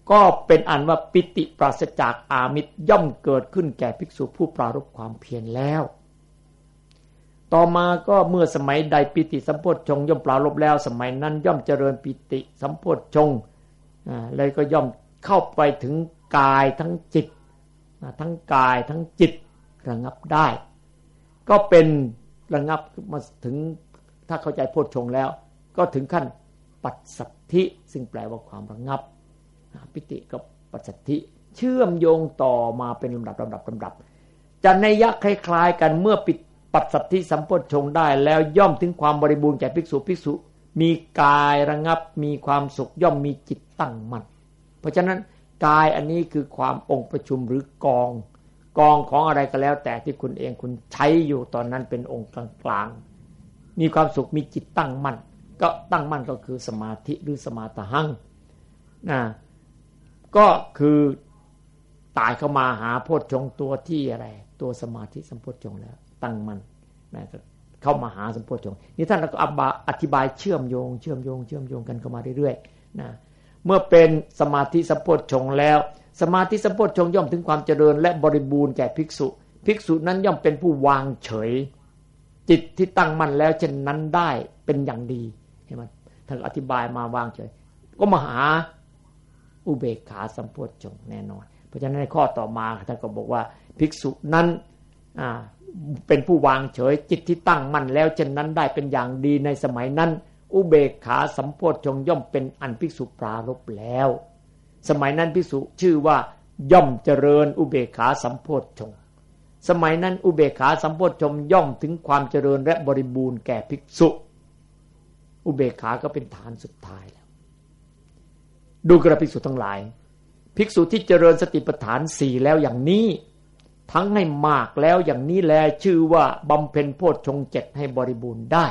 ก็เป็นอันว่าปิติปราศจากอามิตรย่อมเกิดขึ้นแก่ภิกษุผู้ปรารภความเพียรแล้วต่อมาก็เมื่อสมัยใดปิติสัมโพชฌงค์ย่อมปรารภแล้วสมัยนั้นย่อมเจริญปิติสัมโพชฌงค์อ่าเลยก็ย่อมเข้าไปถึงกายทั้งจิตทั้งกายทั้งจิตระงับได้ก็เป็นระงับมาถึงถ้าเข้าใจโพชฌงค์แล้วก็ถึงขั้นปัสสัทธิซึ่งแปลว่าความระงับปิติกับปัสสัทธิเชื่อมโยงต่อมาเป็นลำดับลำดับลำดับจะนัยยะคล้ายๆกันเมื่อปิปัสสัทธิสัมโพชฌงค์ได้แล้วย่อมถึงความบริบูรณ์แก่ภิกษุภิกษุมีกายระงับมีความสุขย่อมมีจิตตั้งมั่นเพราะฉะนั้นกายอันนี้คือความองค์ประชุมหรือกองกองของอะไรก็แล้วแต่ที่คุณเองคุณใช้อยู่ตอนนั้นเป็นองค์กลางๆมีความสุขมีจิตตั้งมั่นก็ตั้งมั่นก็คือสมาธิหรือสมาตหังนะก็คือตายเข้ามาหาโพชฌงค์ตัวที่อะไรตัวสมาธิสัมโพชฌงค์แล้วตั้งมั่นนะเข้ามาหาสัมโพชฌงค์นี่ท่านก็อธิบายเชื่อมโยงเชื่อมโยงเชื่อมโยงกันเข้ามาเรื่อยๆนะเมื่อเป็นสมาธิสัมโพชฌงค์แล้วสมาธิสัมโพชฌงค์ย่อมถึงความเจริญและบริบูรณ์แก่ภิกษุภิกษุนั้นย่อมเป็นผู้วางเฉยจิตที่ตั้งมั่นแล้วเช่นนั้นได้เป็นอย่างดีเห็นไหมท่านอธิบายมาวางเฉยก็มาหาอุเบกขาสัมโพชฌงค์แน่นอนเพราะฉะนั้นในข้อต่อมาท่านก็บอกว่าภิกษุนั้นอ่าเป็นผู้วางเฉยจิตที่ตั้งมั่นแล้วเช่นนั้นได้เป็นอย่างดีในสมัยนั้นอุเบกขาสัมโพชฌงค์ย่อมเป็นอันภิกษุปรารภแล้วสมัยนั้นภิกษุชื่อว่าย่อมเจริญอุเบกขาสัมโพชฌงค์สมัยนั้นอุเบกขาสัมโพชฌงค์ย่อมถึงความเจริญและบริบูรณ์แก่ภิกษุอุเบกขาก็เป็นฐานสุดท้ายแล้วดูกระภิกษุทั้งหลายภิกษุที่เจริญสติปัฏฐานสี่แล้วอย่างนี้ทั้งให้มากแล้วอย่างนี้แลชื่อว่าบำเพ็ญโพชฌงค์เจ็ดให้บริบูรณ์ได้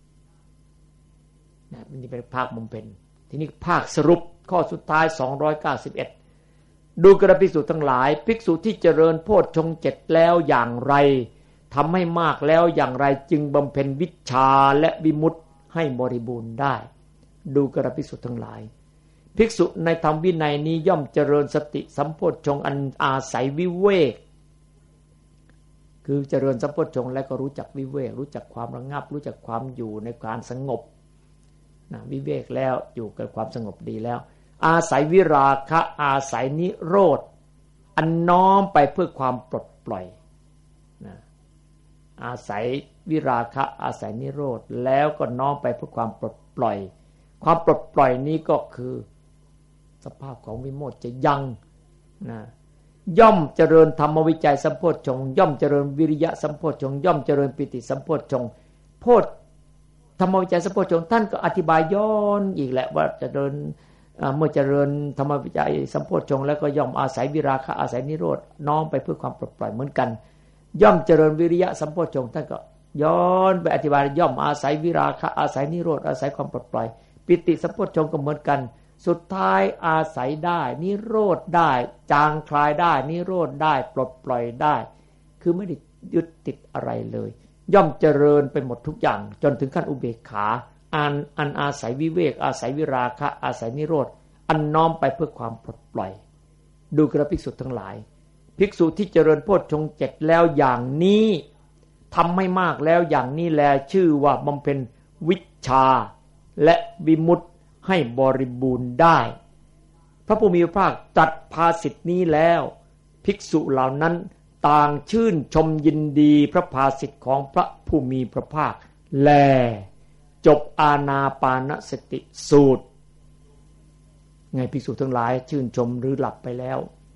นะนี่เป็นภาคบำเพ็ญทีนี้ภาคสรุปข้อสุดท้ายสองร้อยเก้าสิบเอ็ดดูกระภิกษุทั้งหลายภิกษุที่เจริญโพชฌงค์เจ็ดแล้วอย่างไรทำให้มากแล้วอย่างไรจึงบำเพ็ญวิชชาและวิมุตติให้บริบูรณ์ได้ดูกระภิกษุทั้งหลายภิกษุในธรรมวินัยนี้ย่อมเจริญสติสัมโพชฌงค์อันอาศัยวิเวกคือเจริญสัมโพชฌงค์แล้วก็รู้จักวิเวกรู้จักความระงับรู้จักความอยู่ในการสงบนะวิเวกแล้วอยู่กับความสงบดีแล้วอาศัยวิราคะอาศัยนิโรธอันน้อมไปเพื่อความปลดปล่อยนะอาศัยวิราคะอาศัยนิโรธแล้วก็น้อมไปเพื่อความปลดปล่อยความปลดปล่อยนี้ก็คือสภาพของวิโมชฌ์จะยังนะย่อมเจริญธรรมวิจัยสัมโพชฌงค์ย่อมเจริญวิริยะสัมโพชฌงค์ย่อมเจริญปิติสัมโพชฌงค์โพชธรรมวิจัยสัมโพชฌงค์ท่านก็อธิบายย้อนอีกแหละว่าจะเดินเมื่อเจริญธรรมวิจัยสัมโพชฌงค์แล้วก็ย่อมอาศัยวิราคะอาศัยนิโรธน้อมไปเพื่อความปลดปล่อยเหมือนกันย่อมเจริญวิริยะสัมโพชฌงค์ท่านก็ย้อนไปอธิบายย่อมอาศัยวิราคะอาศัยนิโรธอาศัยความปลดปล่อยปิติสัมโพชฌงค์ก็เหมือนกันสุดท้ายอาศัยได้นิโรธได้จางคลายได้นิโรธได้ปลดปล่อยได้คือไม่ได้ยึดติดอะไรเลยย่อมเจริญไปหมดทุกอย่างจนถึงขั้นอุเบกขาอันอันอาศัยวิเวกอาศัยวิราคะอาศัยนิโรธอันน้อมไปเพื่อความปลดปล่อยดูกระภิกษุทั้งหลายภิกษุที่เจริญโพชฌงค์เจ็ดแล้วอย่างนี้ทำให้มากแล้วอย่างนี้แลชื่อว่าบำเพ็ญวิชชาและวิมุตติให้บริบูรณ์ได้พระผู้มีพระภาคตรัสภาษิตนี้แล้วภิกษุเหล่านั้นต่างชื่นชมยินดีพระภาษิตของพระผู้มีพระภาคแลจบอานาปานสติสูตรไงภิกษุทั้งหลายชื่นชมหรือหลับไปแล้ว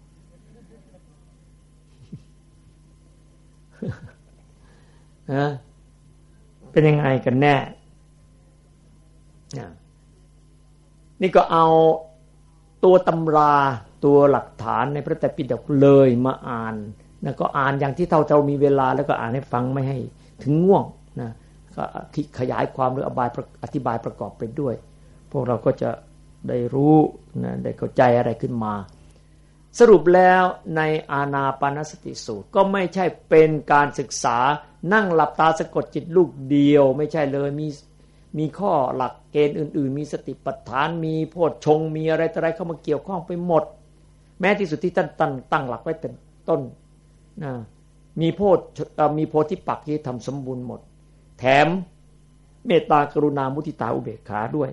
ฮะเป็นยังไงกันแน่นี่ก็เอาตัวตำราตัวหลักฐานในพระไตรปิฎกเลยมาอ่านนะก็อ่านอย่างที่เท่าเรามีเวลาแล้วก็อ่านให้ฟังไม่ให้ถึงง่วงนะก็ขยายความหรืออธิบายประกอบไปด้วยพวกเราก็จะได้รู้นะได้เข้าใจอะไรขึ้นมาสรุปแล้วในอานาปานสติสูตรก็ไม่ใช่เป็นการศึกษานั่งหลับตาสะกดจิตลูกเดียวไม่ใช่เลยมีมีข้อหลักเกณฑ์อื่นๆมีสติปัฏฐานมีโพชฌงค์มีอะไรต่ออะไรเข้ามาเกี่ยวข้องไปหมดแม้ที่สุดที่ท่านตั้งตั้งหลักไว้เป็นต้นนะมีโพชมีโพธิปักขิยธรรมสมบูรณ์หมดแถมเมตตากรุณามุทิตาอุเบกขาด้วย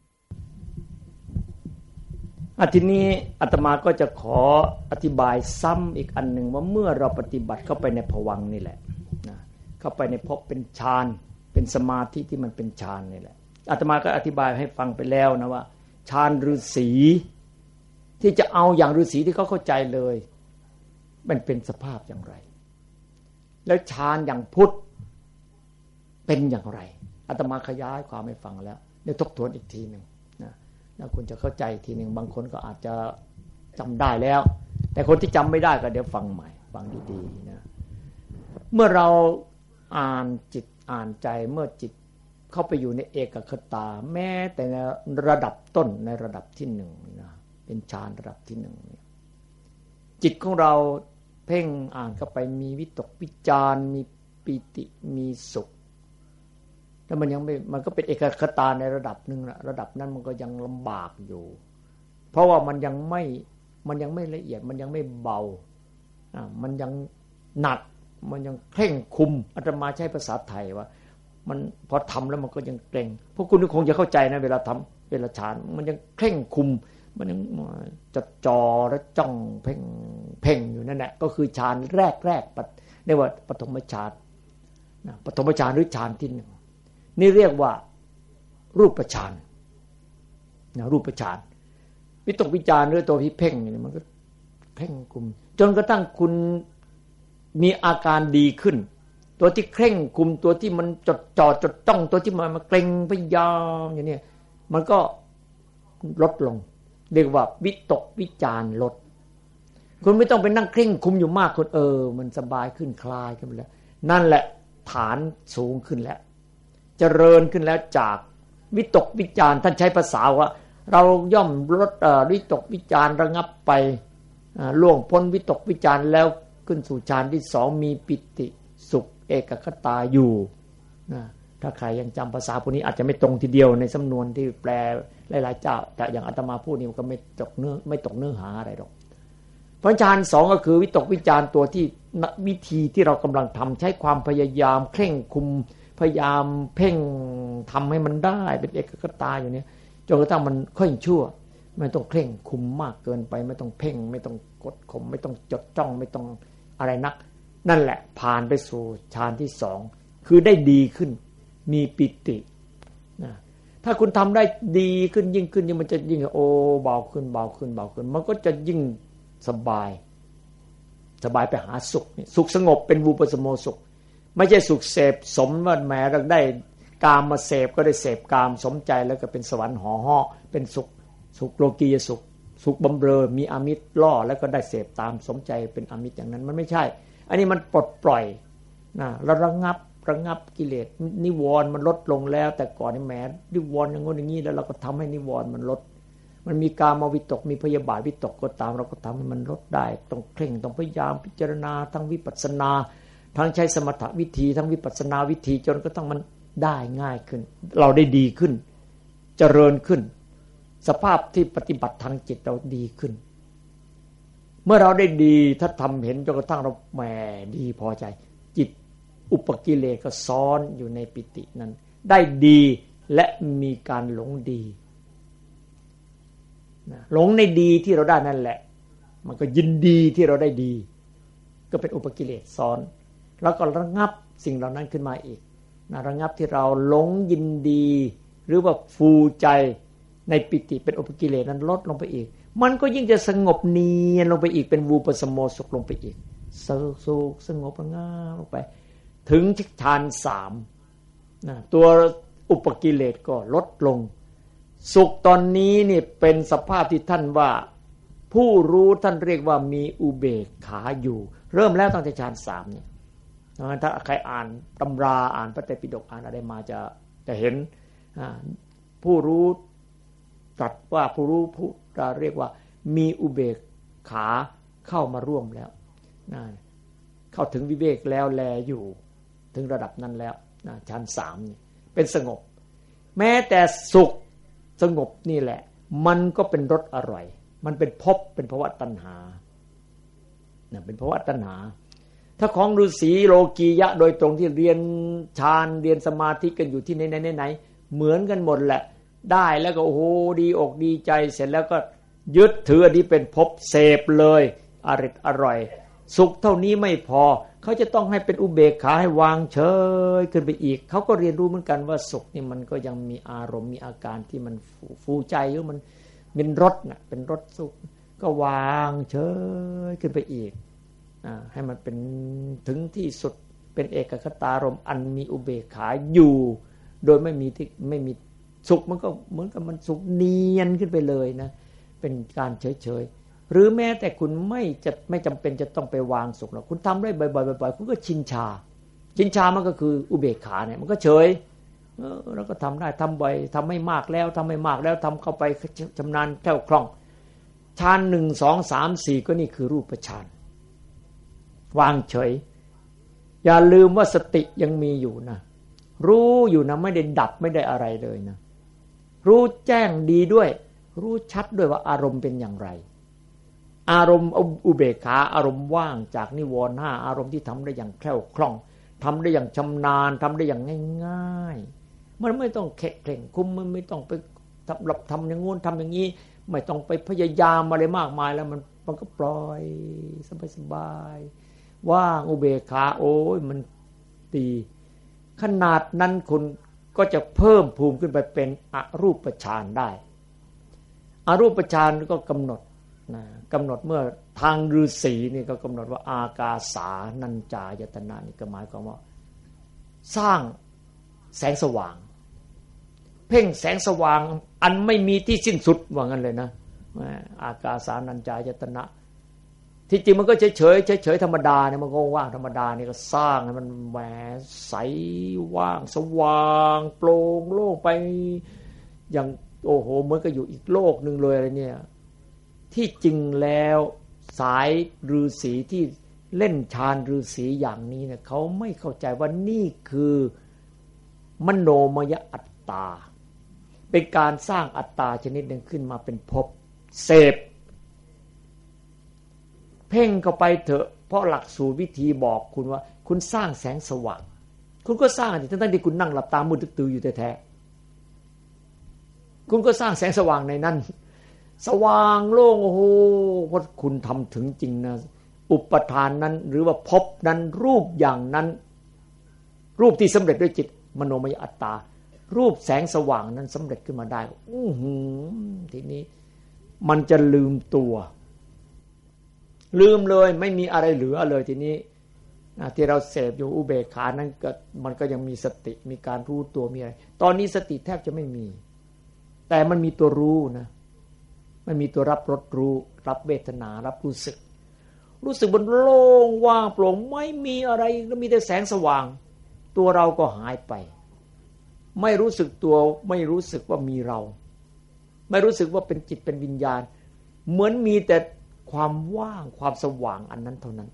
อาทีนี้อาตมาก็จะขออธิบายซ้ำอีกอันหนึ่งว่าเมื่อเราปฏิบัติเข้าไปในภวังค์นี่แหละนะเข้าไปในภพเป็นฌานเป็นสมาธิที่มันเป็นฌานนี่แหละอาตมาก็อธิบายให้ฟังไปแล้วนะว่าฌานฤาษีที่จะเอาอย่างฤาษีที่เขาเข้าใจเลยมันเป็นสภาพอย่างไรแล้วฌานอย่างพุทธเป็นอย่างไรอาตมาขยายความให้ฟังแล้วเดี๋ยวทบทวนอีกทีหนึ่งนะแล้วคุณจะเข้าใจทีหนึ่งบางคนก็อาจจะจำได้แล้วแต่คนที่จำไม่ได้ก็เดี๋ยวฟังใหม่ฟังดีๆนะเมื่อเราอ่านจิตอ่านใจเมื่อจิตเข้าไปอยู่ในเอกคตาแม้แต่ในระดับต้นในระดับที่หนึ่งนะเป็นฌานระดับที่หนึ่งเนี่ยจิตของเราเพ่งอ่านเข้าไปมีวิตกวิจารมีปิติมีสุขแล้วมันยังไม่มันก็เป็นเอกคตาในระดับหนึ่งละระดับนั้นมันก็ยังลำบากอยู่เพราะว่ามันยังไม่มันยังไม่ละเอียดมันยังไม่เบาอ่ามันยังหนักมันยังเคร่งคุมอาตมาใช้ภาษาไทยว่ามันพอทำแล้วมันก็ยังเกร็งพวกคุณคงจะเข้าใจนะเวลาทำเวลาฌานมันยังเคร่งคุมมันยังจดจ่อและจ้องเพ่งเพ่งอยู่นั่นแหละก็คือฌานแรกแรกเรียกว่าปฐมฌานนะปฐมฌานหรือฌานที่หนึ่งนี่เรียกว่ารูปฌานนะรูปฌานวิตกวิจารเรื่องตัวที่เพ่งนี่มันก็เพ่งคุมจนกระทั่งคุณมีอาการดีขึ้นตัวที่เคร่งคุมตัวที่มันจดจ่อจดจ้องตัวที่มันมาเกร็งพยายามอย่างนี้มันก็ลดลงเรียกว่าวิตกวิจารลดคุณไม่ต้องไปนั่งเคร่งคุมอยู่มากคนเออมันสบายขึ้นคลายขึ้นแล้วนั่นแหละฐานสูงขึ้นแล้วเจริญขึ้นแล้วจากวิตกวิจารท่านใช้ภาษาว่าเราย่อมลดวิตกวิจารระงับไปล่วงพ้นวิตกวิจารแล้วขึ้นสู่ฌานที่สองมีปิติสุขเอกคตาอยู่นะถ้าใครยังจำภาษาพวกนี้อาจจะไม่ตรงทีเดียวในสำนวนที่แปลหลายๆเจ้าแต่อย่างอาตมาพูดนี่มันก็ไม่ตกเนื้อไม่ตกเนื้อหาอะไรหรอกเพราะฌานสองก็คือวิตกวิจารตัวที่วิธีที่เรากำลังทำใช้ความพยายามเคร่งคุมพยายามเพ่งทำให้มันได้เป็นเอกคตาอยู่เนี่ยจนกระทั่งมันค่อยชั่วไม่ต้องเคร่งคุมมากเกินไปไม่ต้องเพ่งไม่ต้องกดข่มไม่ต้องจดจ้องไม่ต้องอะไรนักนั่นแหละผ่านไปสู่ฌานที่สองคือได้ดีขึ้นมีปิตินะถ้าคุณทำได้ดีขึ้นยิ่งขึ้นยิ่งมันจะยิ่งโอ้เบาขึ้นเบาขึ้นเบาขึ้นมันก็จะยิ่งสบายสบายไปหาสุขสุขสงบเป็นวูปสโมสุขไม่ใช่สุขเสพสมว่าแหมเราได้กามมาเสพก็ได้เสพกามสมใจแล้วก็เป็นสวรรค์ห่อห่อเป็นสุขสุขโลกียสุขสุขบำเรอมีอามิตรล่อแล้วก็ได้เสพตามสมใจเป็นอามิตรอย่างนั้นมันไม่ใช่อันนี้มันปลดปล่อยนะแล้วระงับระงับกิเลสนิวรณ์มันลดลงแล้วแต่ก่อนนี่แหมนิวรณ์อย่างงี้อย่างนี้แล้วเราก็ทำให้นิวรณ์มันลดมันมีกามวิตกมีพยาบาทวิตกก็ตามเราก็ทำให้มันลดได้ต้องเคร่งต้องพยายามพิจารณาทั้งวิปัสสนาทั้งใช้สมถวิธีทั้งวิปัสสนาวิธีจนก็ต้องมันได้ง่ายขึ้นเราได้ดีขึ้นเจริญขึ้นสภาพที่ปฏิบัติทางจิตเราดีขึ้นเมื่อเราได้ดีถ้าทำเห็นจนกระทั่งเราแหมดีพอใจจิตอุปกิเลสก็ซ้อนอยู่ในปิตินั้นได้ดีและมีการหลงดีนะหลงในดีที่เราได้นั่นแหละมันก็ยินดีที่เราได้ดีก็เป็นอุปกิเลสซ้อนแล้วก็ระงับสิ่งเหล่านั้นขึ้นมาอีกนะระงับที่เราหลงยินดีหรือว่าฟูใจในปิติเป็นอุปกิเลสนั้นลดลงไปอีกมันก็ยิ่งจะสงบเนียนลงไปอีกเป็นวูปสโมสุขลงไปอีกสุขสงบง่ายลงไปถึงฌานสามนะตัวอุปกิเลสก็ลดลงสุขตอนนี้นี่เป็นสภาพที่ท่านว่าผู้รู้ท่านเรียกว่ามีอุเบกขาอยู่เริ่มแล้วตั้งแต่ฌานสามเนี่ยถ้าใครอ่านตำราอ่านพระไตรปิฎกอ่านอะไรมาจะจะเห็นผู้รู้ตรัสว่าผู้รู้ผู้เรียกว่ามีอุเบกขาเข้ามาร่วมแล้วนะเข้าถึงวิเวกแล้วแลอยู่ถึงระดับนั้นแล้วนะชั้นสามนี่เป็นสงบแม้แต่สุขสงบนี่แหละมันก็เป็นรสอร่อยมันเป็นภพเป็นภวตัณหานะเป็นภวตัณหาถ้าของฤาษีโลกียะโดยตรงที่เรียนฌานเรียนสมาธิกันอยู่ที่ไหนไหนเหมือนกันหมดแหละได้แล้วก็โอ้โหดีอกดีใจเสร็จแล้วก็ยึดถืออันนี้เป็นภพเสพเลยอร่อยอร่อยสุขเท่านี้ไม่พอเขาจะต้องให้เป็นอุเบกขาให้วางเฉยขึ้นไปอีกเขาก็เรียนรู้เหมือนกันว่าสุขนี่มันก็ยังมีอารมณ์มีอาการที่มันฟูใจอยู่มันเป็นรสน่ะเป็นรสสุขก็วางเฉยขึ้นไปอีกอ่าให้มันเป็นถึงที่สุดเป็นเอกคตารมณ์อันมีอุเบกขาอยู่โดยไม่มีที่ไม่มีสุขมันก็เหมือนกับมันสุขเนียนขึ้นไปเลยนะเป็นการเฉยๆหรือแม้แต่คุณไม่จะไม่จำเป็นจะต้องไปวางสุขหรอกคุณทำได้บ่อยๆบ่อยๆคุณก็ชินชาชินชามันก็คืออุเบกขาเนี่ยมันก็เฉยเออแล้วก็ทำได้ทำบ่อยทำไม่มากแล้วทำไม่มากแล้วทำเข้าไปชำนาญแคล่วคล่องฌานหนึ่งสองสามสี่ก็นี่คือรูปฌานวางเฉยอย่าลืมว่าสติยังมีอยู่นะรู้อยู่นะไม่ได้ดับไม่ได้อะไรเลยนะรู้แจ้งดีด้วยรู้ชัดด้วยว่าอารมณ์เป็นอย่างไรอารมณ์อุเบกขาอารมณ์ว่างจากนิวรณ์ห้าอารมณ์ที่ทำได้อย่างแคล่วคล่องทำได้อย่างชำนาญทำได้อย่างง่ายๆมันไม่ต้องเข่งเคร่งคุมมันไม่ต้องไปทำหลับทำอย่างงู้นทำอย่างนี้ไม่ต้องไปพยายามอะไรมากมายแล้วมันมันก็ปล่อยสบายๆว่างอุเบกขาโอ้ยมันดีขนาดนั้นคุณก็จะเพิ่มภูมิขึ้นไปเป็นอรูปฌานได้อรูปฌานก็กำหนดนะกำหนดเมื่อทางฤาษีนี่ก็กำหนดว่าอากาสานัญจายตนะนี่ก็หมายความว่าสร้างแสงสว่างเพ่งแสงสว่างอันไม่มีที่สิ้นสุดว่างั้นเลยนะอากาสานัญจายตนะที่จริงมันก็เฉยเฉยเฉยเฉยธรรมดาเนี่ยมันก็ว่างธรรมดานี่ก็สร้างให้มันแหมใสว่างสว่างโปร่งโล่งไปอย่างโอ้โหเหมือนกับอยู่อีกโลกนึงเลยอะไรเนี่ยที่จริงแล้วสายฤาษีที่เล่นฌานฤาษีอย่างนี้เนี่ยเขาไม่เข้าใจว่านี่คือมโนมยอัตตาเป็นการสร้างอัตตาชนิดหนึ่งขึ้นมาเป็นภพเสพเพ่งเข้าไปเถอะเพราะหลักสูตรวิธีบอกคุณว่าคุณสร้างแสงสว่างคุณก็สร้างทั้งๆที่คุณนั่งหลับตามืดตื้ออยู่แท้ๆคุณก็สร้างแสงสว่างในนั้นสว่างโล่งโอ้โหพอคุณทำถึงจริงนะอุปทานนั้นหรือว่าภพนั้นรูปอย่างนั้นรูปที่สำเร็จด้วยจิตมโนมยอัตตารูปแสงสว่างนั้นสำเร็จขึ้นมาได้อื้อหือทีนี้มันจะลืมตัวลืมเลยไม่มีอะไรเหลือเลยทีนี้ที่เราเสพอยู่อุเบกขานั้นก็มันก็ยังมีสติมีการรู้ตัวมีอะไรตอนนี้สติแทบจะไม่มีแต่มันมีตัวรู้นะมันมีตัวรับรสรู้รับเวทนารับรู้สึกรู้สึกมันโล่งว่างโปร่งไม่มีอะไรก็มีแต่แสงสว่างตัวเราก็หายไปไม่รู้สึกตัวไม่รู้สึกว่ามีเราไม่รู้สึกว่าเป็นจิตเป็นวิญญาณเหมือนมีแต่ความว่างความสว่างอันนั้นเท่านั้น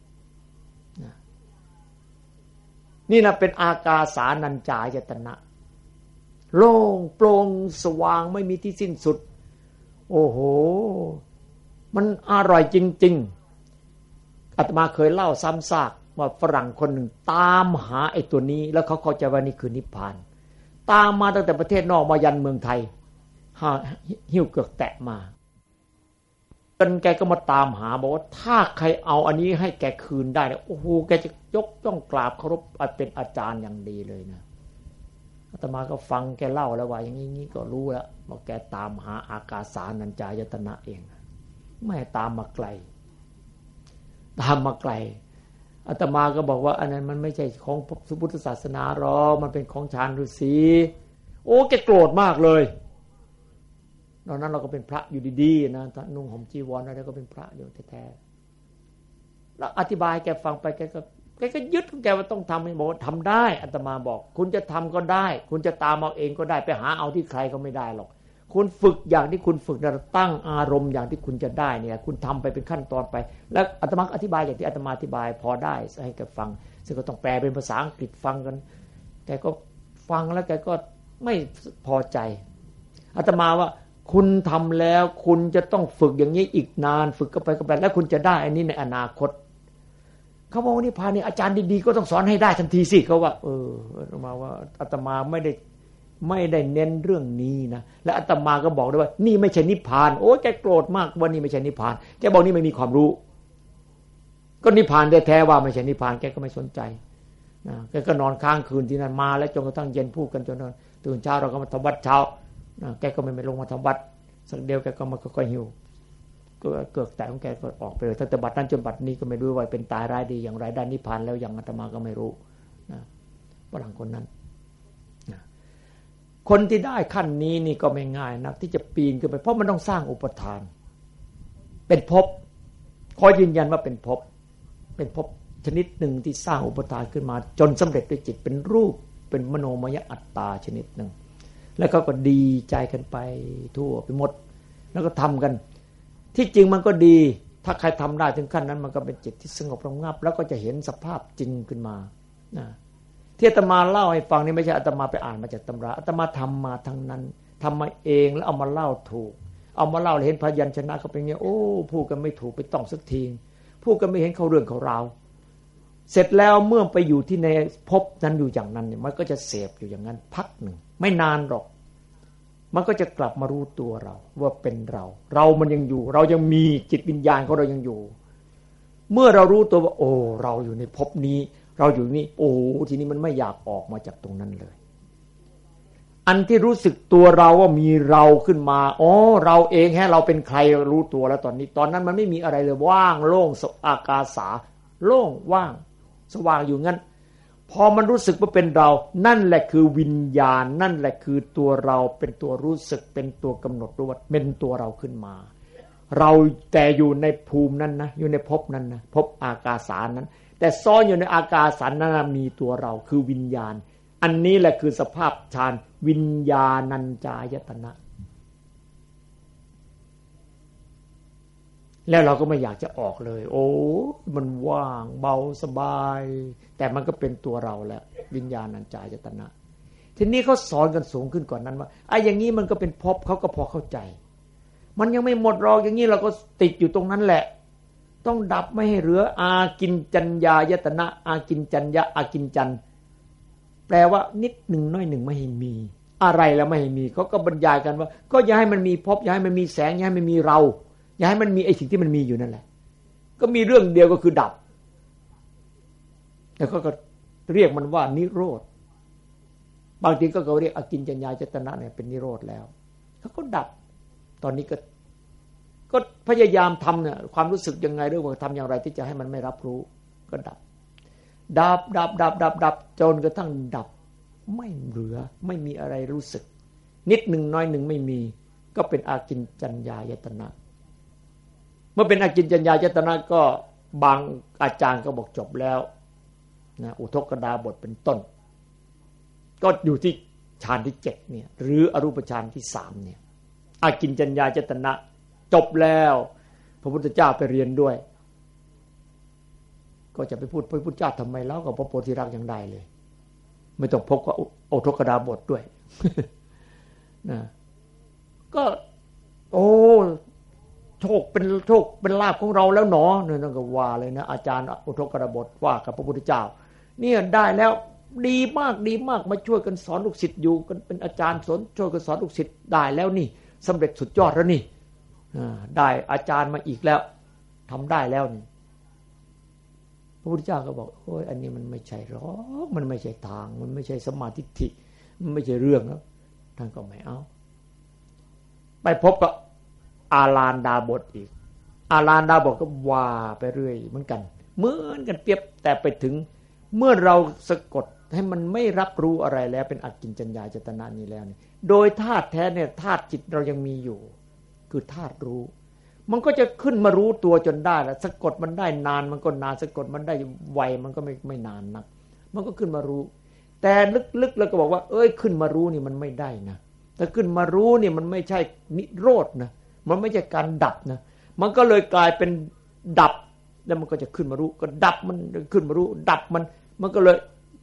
นี่นะเป็นอากาสานัญจายตนะโล่งโปร่งสว่างไม่มีที่สิ้นสุดโอ้โหมันอร่อยจริงๆอาตมาเคยเล่าซ้ำซากว่าฝรั่งคนหนึ่งตามหาไอ้ตัวนี้แล้วเขาเข้าใจว่านี่คือนิพพานตามมาตั้งแต่ประเทศนอกมายันเมืองไทยหิ้วเกือกแตะมาจนแกก็มาตามหาบอกว่าถ้าใครเอาอันนี้ให้แกคืนได้เนี่ยโอ้โหแกจะยกต้องกราบเคารพเป็นอาจารย์อย่างดีเลยนะอาตมาก็ฟังแกเล่าแล้วว่าอย่างนี้ก็รู้แล้วว่าแกตามหาอากาสานัญจายตนะเองไม่ตามมาไกลตามมาไกลอาตมาก็บอกว่าอันนั้นมันไม่ใช่ของพุทธศาสนาหรอกมันเป็นของฌานฤาษีโอ้แกโกรธมากเลยตอนนั้นเราก็เป็นพระอยู่ดีๆนะนุ่งห่มจีวรอะไรก็เป็นพระอยู่แท้ๆแล้วอธิบายแกฟังไปแกก็แกก็ยึดของแกว่าต้องทำให้บอกทำได้อาตมาบอกคุณจะทำก็ได้คุณจะตามเอาเองก็ได้ไปหาเอาที่ใครก็ไม่ได้หรอกคุณฝึกอย่างที่คุณฝึกนะตั้งอารมณ์อย่างที่คุณจะได้เนี่ยคุณทำไปเป็นขั้นตอนไปแล้วอาตมาอธิบายอย่างที่อาตมาอธิบายพอได้ให้แกฟังซึ่งก็ต้องแปลเป็นภาษาอังกฤษฟังกันแกก็ฟังแล้วแกก็อไม่พอใจอาตมาว่าคุณทำแล้วคุณจะต้องฝึกอย่างนี้อีกนานฝึกก็ไปก็ไปแล้วคุณจะได้อันนี้ในอนาคตเขาบอกว่านิพพานนี่อาจารย์ดีๆก็ต้องสอนให้ได้ทันทีสิเขาว่าเอออาตมาว่าอาตมาไม่ได้ไม่ได้เน้นเรื่องนี้นะและอาตมาก็บอกด้วยว่านี่ไม่ใช่นิพพานโอ้แกโกรธมากว่านี่ไม่ใช่นิพพานแกบอกนี่ไม่มีความรู้ก็นิพพานแท้ๆว่าไม่ใช่นิพพานแกก็ไม่สนใจนะแกก็นอนค้างคืนที่นั่นมาแล้วจนกระทั่งเย็นพูดกันจนตื่นเช้าเราก็มาทำวัดเช้านะแกก็ไม่ไปลงมาทำวัดสักเดียวแกก็มาค่อยๆหิวก็เกิดแต่ของแกก็ออกไปเลยตั้งแต่บัดนั้นจนบัดนี้ก็ไม่รู้ว่าเป็นตายร้ายดีอย่างไรได้นิพพานแล้วอย่างอาตมาก็ไม่รู้นะฝรั่งคนนั้นนะคนที่ได้ขั้นนี้นี่ก็ไม่ง่ายนักที่จะปีนขึ้นไปเพราะมันต้องสร้างอุปทานเป็นภพขอยืนยันว่าเป็นภพเป็นภพชนิดหนึ่งที่สร้างอุปทานขึ้นมาจนสำเร็จด้วยจิตเป็นรูปเป็นมโนมยอัตตาชนิดหนึ่งแล้วก็ก็ดีใจกันไปทั่วไปหมดแล้วก็ทำกันที่จริงมันก็ดีถ้าใครทำได้ถึงขั้นนั้นมันก็เป็นจิตที่สงบระงับแล้วก็จะเห็นสภาพจริงขึ้นมานะที่อาตมาเล่าให้ฟังนี่ไม่ใช่อาตมาไปอ่านมาจากตำราอาตมาทำมาทั้งนั้นทำมาเองแล้วเอามาเล่าถูกเอามาเล่าเห็นพยัญชนะเขาเป็นไงโอ้พูดกันไม่ถูกไปต้องสักทีพูดกันไม่เห็นเขาเรื่องเขาราวเสร็จแล้วเมื่อไปอยู่ที่ในภพนั้นอยู่อย่างนั้นเนี่ยมันก็จะเสพอยู่อย่างนั้นพักหนึ่งไม่นานหรอกมันก็จะกลับมารู้ตัวเราว่าเป็นเราเรามันยังอยู่เรายังมีจิตวิญญาณของเรายังอยู่เมื่อเรารู้ตัวว่าโอ้เราอยู่ในภพนี้เราอยู่นี่โอ้ทีนี้มันไม่อยากออกมาจากตรงนั้นเลยอันที่รู้สึกตัวเราว่ามีเราขึ้นมาอ๋อเราเองแค่เราเป็นใครรู้ตัวแล้วตอนนี้ตอนนั้นมันไม่มีอะไรเลยว่างโล่งอากาสาโล่งว่างสว่างอยู่งั้นพอมันรู้สึกว่าเป็นเรานั่นแหละคือวิญญาณนั่นแหละคือตัวเราเป็นตัวรู้สึกเป็นตัวกำหนดรู้ว่าเป็นตัวเราขึ้นมาเราแต่อยู่ในภูมินั้นนะอยู่ในภพนั้นนะภพอากาสานั้นแต่ซ่อนอยู่ในอากาสานั้นมีตัวเราคือวิญญาณอันนี้แหละคือสภาพฌานวิญญาณัญจายตนะแล้วเราก็ไม่อยากจะออกเลยโอ้มันว่างเบาสบายแต่มันก็เป็นตัวเราแล้ววิญญาณัญจายตนะทีนี้เขาสอนกันสูงขึ้นกว่านั้นว่าไอ้อย่างนี้มันก็เป็นภพเขาก็พอเข้าใจมันยังไม่หมดหรอกอย่างนี้เราก็ติดอยู่ตรงนั้นแหละต้องดับไม่ให้เหลืออากินจัญญายตนะอากินจัญญะอากินจันแปลว่านิดหนึ่งน้อยหนึ่งไม่ให้มีอะไรแล้วไม่ให้มีเขาก็บรรยายกันว่าก็อย่าให้มันมีภพอย่าให้มันมีแสงอย่าให้มันมีเราอย่าให้มันมีไอ้สิ่งที่มันมีอยู่นั่นแหละก็มีเรื่องเดียวก็คือดับแล้วก็เรียกมันว่านิโรธบางทีก็เขาเรียกอกินจัญญายตนะเนี่ยเป็นนิโรธแล้วเขาก็ดับตอนนี้ก็ก็พยายามทำเนี่ยความรู้สึกยังไงเรื่องว่าทำอย่างไรที่จะให้มันไม่รับรู้ก็ดับดับดับดับดับดับจนกระทั่งดับไม่เหลือไม่มีอะไรรู้สึกนิดหนึ่งน้อยหนึ่งไม่มีก็เป็นอากินจัญญายตนะเมื่อเป็นอากินจัญญายตนะก็บางอาจารย์ก็บอกจบแล้วนะอุทกดาบทเป็นต้นก็อยู่ที่ฌานที่เจ็ดเนี่ยหรืออรูปฌานที่สามเนี่ยอากินจัญญายตนะจบแล้วพระพุทธเจ้าไปเรียนด้วยก็จะไปพูดพระพุทธเจ้าทำไมแล้วกับพระโพธิรักษ์ยังได้เลยไม่ต้องพบกับอุทกดาบทด้วยนะก็โอ้โชคเป็นโชคเป็นลาภของเราแล้วหนอเนี่ยนั่นก็ว่าเลยนะอาจารย์อุทกดาบทว่ากับพระพุทธเจ้าเนี่ยได้แล้วดีมากดีมากมาช่วยกันสอนลูกศิษย์อยู่กันเป็นอาจารย์สอนช่วยกันสอนลูกศิษย์ได้แล้วนี่สำเร็จสุดยอดแล้วนี่ได้อาจารย์มาอีกแล้วทำได้แล้วนี่พระพุทธเจ้าก็บอกโอ้ยอันนี้มันไม่ใช่หรอกมันไม่ใช่ทางมันไม่ใช่สมาธิทิมันไม่ใช่เรื่องแล้วท่านก็ไม่เอาไปพบกับอาลานดาบทอีกอาลานดาบทก็ว่าไปเรื่อยเหมือนกันเหมือนกันเปรียบแต่ไปถึงเมื่อเราสะกดให้มันไม่รับรู้อะไรแล้วเป็นอกินจัญญายตนะนี้แล้วนี่โดยธาตุแท้เนี่ยธาตุจิตเรายังมีอยู่คือธาตุรู้มันก็จะขึ้นมารู้ตัวจนได้แล้วสะกดมันได้นานมันก็นานสะกดมันได้ไวมันก็ไม่ไม่นานนักมันก็ขึ้นมารู้แต่ลึกๆแล้วก็บอกว่าเอ้ยขึ้นมารู้นี่มันไม่ได้นะถ้าขึ้นมารู้นี่มันไม่ใช่นิโรธนะมันไม่ใช่การดับนะมันก็เลยกลายเป็นดับแล้วมันก็จะขึ้นมารู้ก็ดับมันขึ้นมารู้ดับมันมันก็เลย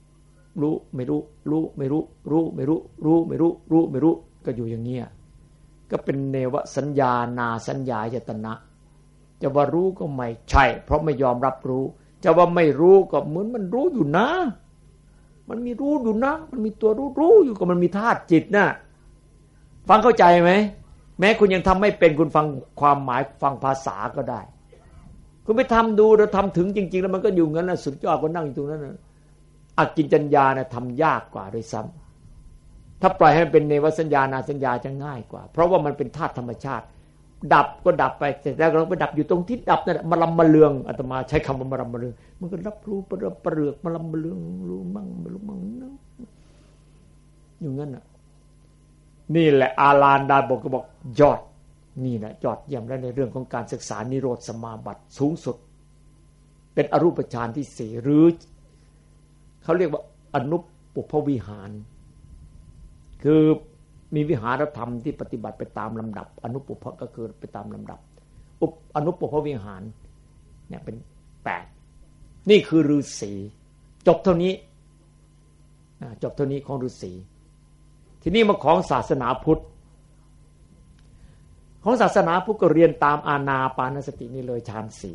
รู้ไม่รู้รู้ไม่รู้รู้ไม่รู้รู้ไม่รู้รู้ไม่รู้ก็อยู่อย่างเงี้ยก็เป็นเนวสัญญานาสัญญายตนะจะว่ารู้ก็ไม่ใช่เพราะไม่ยอมรับรู้จะว่าไม่รู้ก็เหมือนมันรู้อยู่นะมันมีรู้อยู่นะมันมีตัวรู้รู้อยู่ก็มันมีธาตุจิตน่ะฟังเข้าใจไหมแม้คุณยังทำไม่เป็นคุณฟังความหมายฟังภาษาก็ได้คุณไปทำดูแล้วทำถึงจริงๆแล้วมันก็อยู่งั้นนะสุดยอดก็นั่งอยู่ตรงนั้นนะอกิญจัญญาเนี่ยทำยากกว่าด้วยซ้ำถ้าปล่อยให้มันเป็นเนวสัญญานาสัญญาจะง่ายกว่าเพราะว่ามันเป็นธาตุธรรมชาติดับก็ดับไปเสร็จแล้วเราไปดับอยู่ตรงที่ดับนั่นแหละมาลำมาเลืองอาตมาใช้คำว่ามาลำมาเลืองมันก็รับรู้ประเรือกประเรือกมาลำมาเลืองรู้มั่งไม่รู้มั่งอยู่งั้นน่ะนี่แหละอาลานดาบอกก็บอกยอดนี่แหละยอดเยี่ยมแล้วในเรื่องของการศึกษานิโรธสมาบัติสูงสุดเป็นอรูปฌานที่สี่หรือเขาเรียกว่าอนุปปุพวิหารคือมีวิหารธรรมที่ปฏิบัติไปตามลำดับอนุปปุพก็คือไปตามลำดับอุปอนุปปุพวิหารเนี่ยเป็นแปดนี่คือฤาษีจบเท่านี้จบเท่านี้ของฤาษีทีนี้มาของศาสนาพุทธของศาสนาพุทธก็เรียนตามอานาปานสตินี่เลยฌานสี่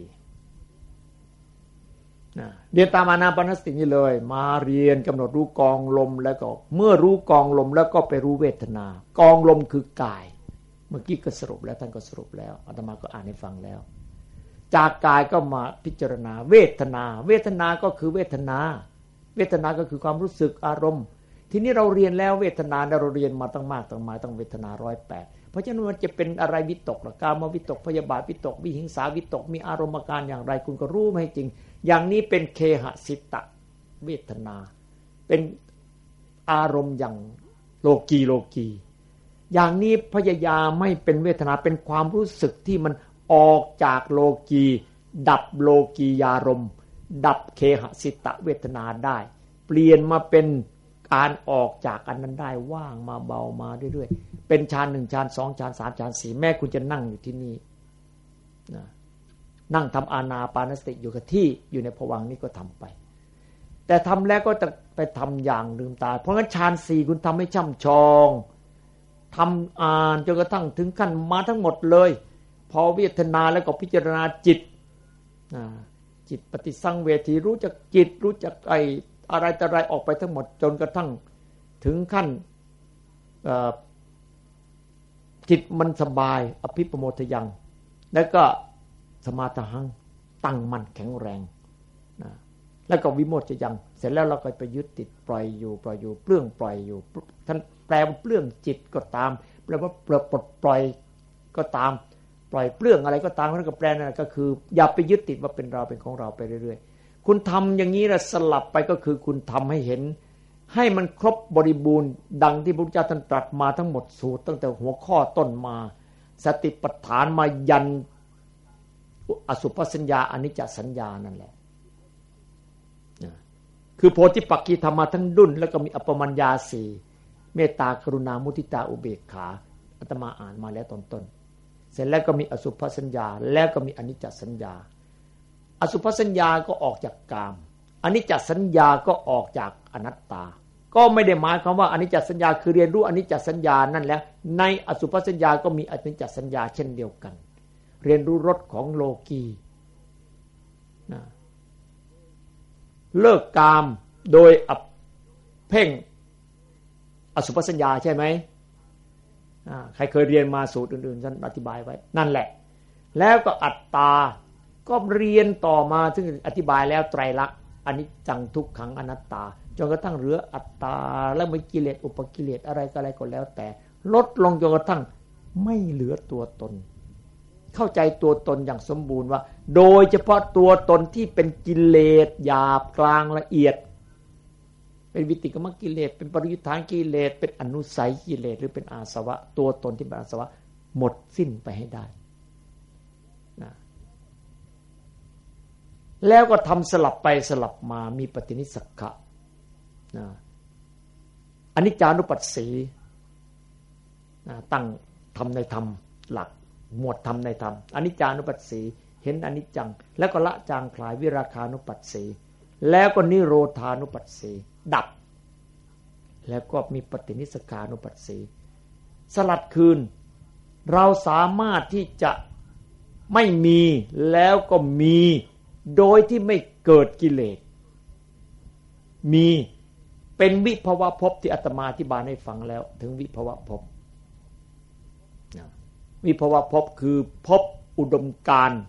เรียนตามอานาปานสตินี่เลยมาเรียนกำหนดรู้กองลมแล้วก็เมื่อรู้กองลมแล้วก็ไปรู้เวทนากองลมคือกายเมื่อกี้ก็สรุปแล้วท่านก็สรุปแล้วอาตมาก็อ่านให้ฟังแล้วจากกายก็มาพิจารณาเวทนาเวทนาก็คือเวทนาเวทนาก็คือความรู้สึกอารมณ์ทีนี้เราเรียนแล้วเวทนาเราเรียนมาตั้งมากตั้งหมายตั้งเวทนาร้อยแปดเพราะฉะนั้นมันจะเป็นอะไรวิตกหรือกามวิตกพยาบาทวิตกวิหิงสาวิตกมีอารมณ์อาการอย่างไรคุณก็รู้ไม่จริงอย่างนี้เป็นเคหสิตะเวทนาเป็นอารมณ์อย่างโลกีโลกีอย่างนี้พยายามไม่เป็นเวทนาเป็นความรู้สึกที่มันออกจากโลกีดับโลกียารมณ์ดับเคหสิตะเวทนาได้เปลี่ยนมาเป็นการออกจากอันนั้นได้ว่างมาเบามาเรื่อยๆเป็นฌานหนึ่งฌานสองฌานสามฌานสี่แม้คุณจะนั่งอยู่ที่นี่นะนั่งทำอานาปานสติอยู่กับที่อยู่ในภวังค์นี้ก็ทำไปแต่ทำแล้วก็จะไปทำอย่างลืมตาเพราะงั้นฌานสี่คุณทำให้ช่ำชองทำอ่านจนกระทั่งถึงขั้นมาทั้งหมดเลยพอเวทนาแล้วก็พิจารณาจิตจิตปฏิสังเวทีรู้จักจิตรู้จักไออะไรแต่ไรออกไปทั้งหมดจนกระทั่งถึงขั้นจิตมันสบายอภิปโมทยังแล้วก็สมาธิหังตั้งมั่นแข็งแรงนะแล้วก็วิโมทจะยังเสร็จแล้วเราก็ไปยึดติดปล่อยอยู่ปล่อยอยู่เปลื้องปล่อยอยู่ท่านแปลว่าเปลื้องจิตก็ตามแปลว่าปลดปล่อยก็ตามปล่อยเปลื้องอะไรก็ตามท่านก็แปลนั่นก็คืออย่าไปยึดติดว่าเป็นเราเป็นของเราไปเรื่อยๆคุณทำอย่างนี้แล้วสลับไปก็คือคุณทำให้เห็นให้มันครบบริบูรณ์ดังที่พระพุทธเจ้าท่านตรัสมาทั้งหมดสูตรตั้งแต่หัวข้อต้นมาสติปัฏฐานมายันอสุภสัญญาอนิจจสัญญานั่นแหละคือโพธิปักขีธรรมะทั้งดุลแล้วก็มีอัปปมัญญาสี่เมตตากรุณามุทิตาอุเบกขาอาตมาอ่านมาแล้วตอนต้นเสร็จแล้วก็มีอสุภสัญญาแล้วก็มีอนิจจสัญญาอสุภสัญญาก็ออกจากกามอนิจจสัญญาก็ออกจากอนัตตาก็ไม่ได้หมายความว่าอนิจจสัญญาคือเรียนรู้อนิจจสัญญานั่นแหละในอสุภสัญญาก็มีอนิจจสัญญาเช่นเดียวกันเรียนรู้รสของโลกีนะเลิกกามโดยเพ่งอสุภสัญญาใช่ไหมใครเคยเรียนมาสูตรอื่นๆฉันอธิบายไว้นั่นแหละแล้วก็อัตตาก็เรียนต่อมาซึ่งอธิบายแล้วไตรลักษณ์อนิจจังทุกขังอนัตตาจนกระทั่งเหลืออัตตาแล้วมีกิเลสอุปกิเลสอะไรก็อะไรก็แล้วแต่ลดลงจนกระทั่งไม่เหลือตัวตนเข้าใจตัวตนอย่างสมบูรณ์ว่าโดยเฉพาะตัวตนที่เป็นกิเลสหยาบกลางละเอียดเป็นวิติกมกิเลสเป็นปริยุทธานกิเลสเป็นอนุสัยกิเลสหรือเป็นอาสวะตัวตนที่เป็นอาสวะหมดสิ้นไปให้ได้นะแล้วก็ทำสลับไปสลับมามีปฏินิสสักขะนะอนิจจานุปัสสีนะตั้งทำในธรรมหลักหมวดธรรมในธรรมอนิจจานุปัสสีเห็นอนิจจังแล้วก็ละจางคลายวิราคานุปัสสีแล้วก็นิโรธานุปัสสีดับแล้วก็มีปฏินิสกานุปัสสีสลัดคืนเราสามารถที่จะไม่มีแล้วก็มีโดยที่ไม่เกิดกิเลสมีเป็นวิภวภพที่อาตมาอธิบายให้ฟังแล้วถึงวิภวภพวิภวภพคือภพอุดมการณ์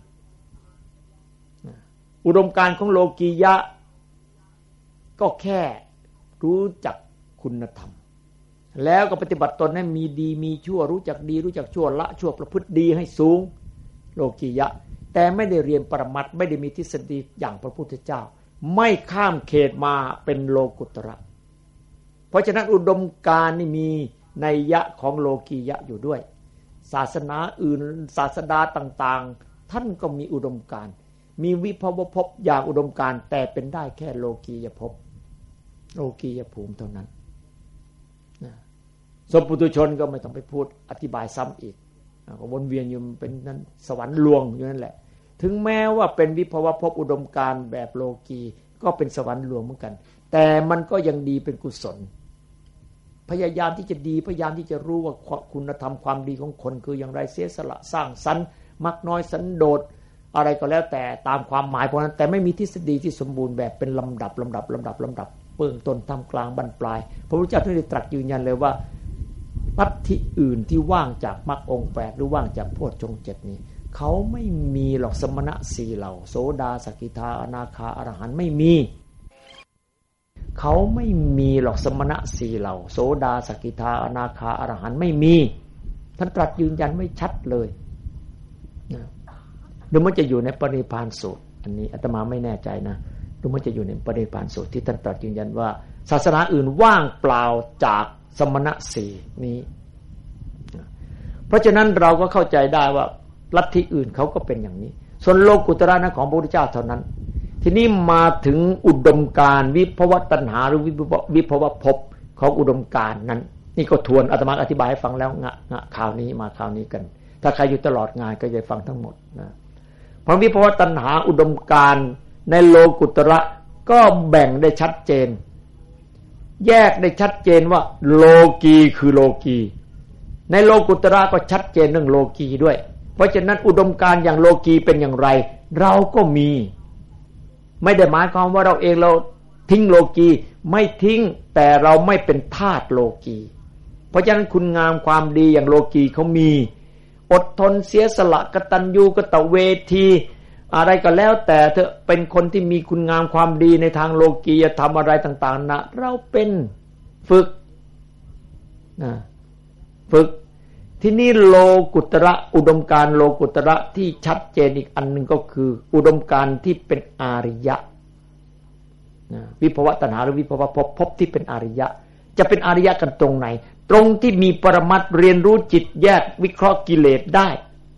อุดมการณ์ของโลกียะก็แค่รู้จักคุณธรรมแล้วก็ปฏิบัติตนให้มีดีมีชั่วรู้จักดีรู้จักชั่วละชั่วประพฤติดีให้สูงโลกียะแต่ไม่ได้เรียนปรมัตถ์ไม่ได้มีทฤษฎีอย่างพระพุทธเจ้าไม่ข้ามเขตมาเป็นโลกุตระเพราะฉะนั้นอุดมการณ์นี่มีนัยยะของโลกียะอยู่ด้วยศาสนาอื่นศาสดาต่างๆท่านก็มีอุดมการณ์มีวิภวภพอย่างอุดมการณ์แต่เป็นได้แค่โลกียภพโลกียภูมิเท่านั้นนะสมปุถุชนก็ไม่ต้องไปพูดอธิบายซ้ำอีกก็วนเวียนอยู่เป็นนั้นสวรรค์ลวงอยู่นั่นแหละถึงแม้ว่าเป็นวิภวภพอุดมการณ์แบบโลกีก็เป็นสวรรค์ลวงเหมือนกันแต่มันก็ยังดีเป็นกุศลพยายามที่จะดีพยายามที่จะรู้ว่าคุณธรรมความดีของคนคืออย่างไรเสียสละสร้างสรรค์มักน้อยสันโดษอะไรก็แล้วแต่ตามความหมายพวกนั้นแต่ไม่มีทฤษฎีที่สมบูรณ์แบบเป็นลำดับลำดับลำดับลำดับเบื้องต้นท่ามกลางบรรปลายพระพุทธเจ้าท่านได้ตรัสยืนยันเลยว่าลัทธิอื่นที่ว่างจากมรรคองค์แปดหรือว่างจากโพชฌงค์เจ็ดนี้เขาไม่มีหรอกสมณะสี่เหล่าโสดาสกิทาอนาคาอรหันต์ไม่มีเขาไม่มีหรอกสมณะสี่เหล่าโสดาสกิทาอนาคาอรหันต์ไม่มีท่านตรัสยืนยันไว้ชัดเลยนะหรือมันจะอยู่ในปรินิพพานสูตรอันนี้อาตมาไม่แน่ใจนะหรือมันจะอยู่ในปรินิพพานสูตรที่ท่านตรัสยืนยันว่าศาสนาอื่นว่างเปล่าจากสมณะสี่นี้เพราะฉะนั้นเราก็เข้าใจได้ว่าลัทธิอื่นเขาก็เป็นอย่างนี้ส่วนโลกุตระนั้นของพระพุทธเจ้าเท่านั้นทีนี้มาถึงอุดมการณ์วิภวตัณหาหรือวิภวภพของอุดมการณ์นั้นนี่ก็ทวนอาตมาอธิบายให้ฟังแล้วงะงะข่าวนี้มาข่าวนี้กันถ้าใครอยู่ตลอดงานก็จะฟังทั้งหมดนะเพราะวิภวตัณหาอุดมการณ์ในโลกุตระก็แบ่งได้ชัดเจนแยกได้ชัดเจนว่าโลกีคือโลกีในโลกุตระก็ชัดเจนเรื่องโลกีด้วยเพราะฉะนั้นอุดมการณ์อย่างโลกีเป็นอย่างไรเราก็มีไม่ได้หมายความว่าเราเองเราทิ้งโลกีไม่ทิ้งแต่เราไม่เป็นทาสโลกีเพราะฉะนั้นคุณงามความดีอย่างโลกีเขามีอดทนเสียสละกตัญญูกตเวทีอะไรก็แล้วแต่เธอเป็นคนที่มีคุณงามความดีในทางโลกียธรรมอะไรต่างๆนะเราเป็นฝึกนะฝึกที่นี่โลกุตระอุดมการณ์โลกุตระที่ชัดเจนอีกอันหนึ่งก็คืออุดมการณ์ที่เป็นอาริยะนะวิภวตัณหาหรือวิภวภพภพที่เป็นอาริยะจะเป็นอาริยะกันตรงไหนตรงที่มีปรมัตถ์เรียนรู้จิตแยกวิเคราะห์กิเลสได้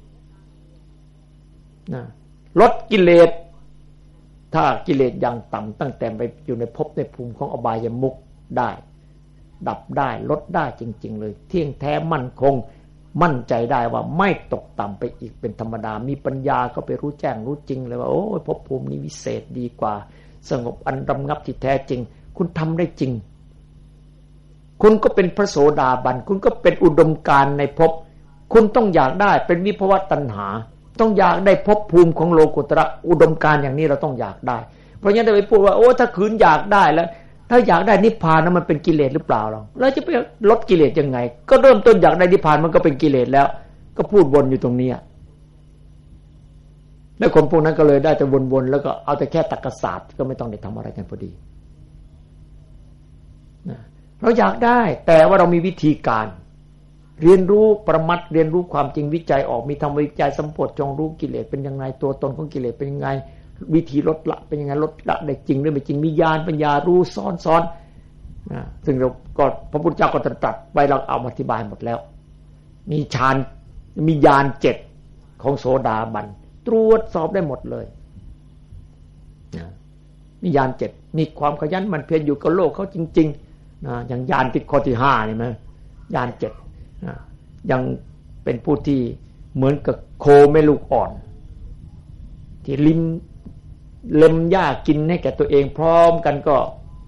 นะลดกิเลสถ้ากิเลสยังต่ำตั้งแต่ไปอยู่ในภพในภูมิของอบายมุขได้ดับได้ลดได้จริงๆเลยเที่ยงแท้มั่นคงมั่นใจได้ว่าไม่ตกต่ำไปอีกเป็นธรรมดามีปัญญาก็ไปรู้แจ้งรู้จริงเลยว่าโอ้ยภพภูมินี้วิเศษดีกว่าสงบอันรำงับที่แท้จริงคุณทำได้จริงคุณก็เป็นพระโสดาบันคุณก็เป็นอุดมการณ์ในภพคุณต้องอยากได้เป็นวิภวตัณหาต้องอยากได้ภพภูมิของโลกุตระอุดมการณ์อย่างนี้เราต้องอยากได้เพราะงั้นจะไปพูดว่าโอ้ถ้าคืนอยากได้แล้วถ้าอยากได้นิพพานนั้นมันเป็นกิเลสหรือเปล่าเราเราจะไปลดกิเลสยังไงก็เริ่มต้นอยากได้นิพพานมันก็เป็นกิเลสแล้วก็พูดวนอยู่ตรงนี้แล้วคนพวกนั้นก็เลยได้แต่วนๆแล้วก็เอาแต่แค่ตรรกศาสตร์ก็ไม่ต้องได้ทำอะไรกันพอดีนะเราอยากได้แต่ว่าเรามีวิธีการเรียนรู้ประมัดเรียนรู้ความจริงวิจัยออกมีทำวิจัยสัมโพชฌงค์รู้กิเลสเป็นยังไงตัวตนของกิเลสเป็นยังไงวิธีลดละเป็นยังไงลดละได้จริงหรือไม่จริงมีญาณปัญญารู้ซ้อนๆนะซึ่งเราก็พระพุทธเจ้าก็ตรัสไว้เราเอาอธิบายหมดแล้วมีฌานมีญาณเจ็ดของโสดาบันตรวจสอบได้หมดเลยนะมีญาณเจ็ดมีความขยันหมั่นเพียรอยู่กับโลกเขาจริงๆนะอย่างญาณที่ข้อที่ห้านี่มั้ยญาณเจ็ดนะยังเป็นผู้ที่เหมือนกับโคแม่ลูกอ่อนที่ลิ้มเล็มหญ้ากินให้แก่ตัวเองพร้อมกันก็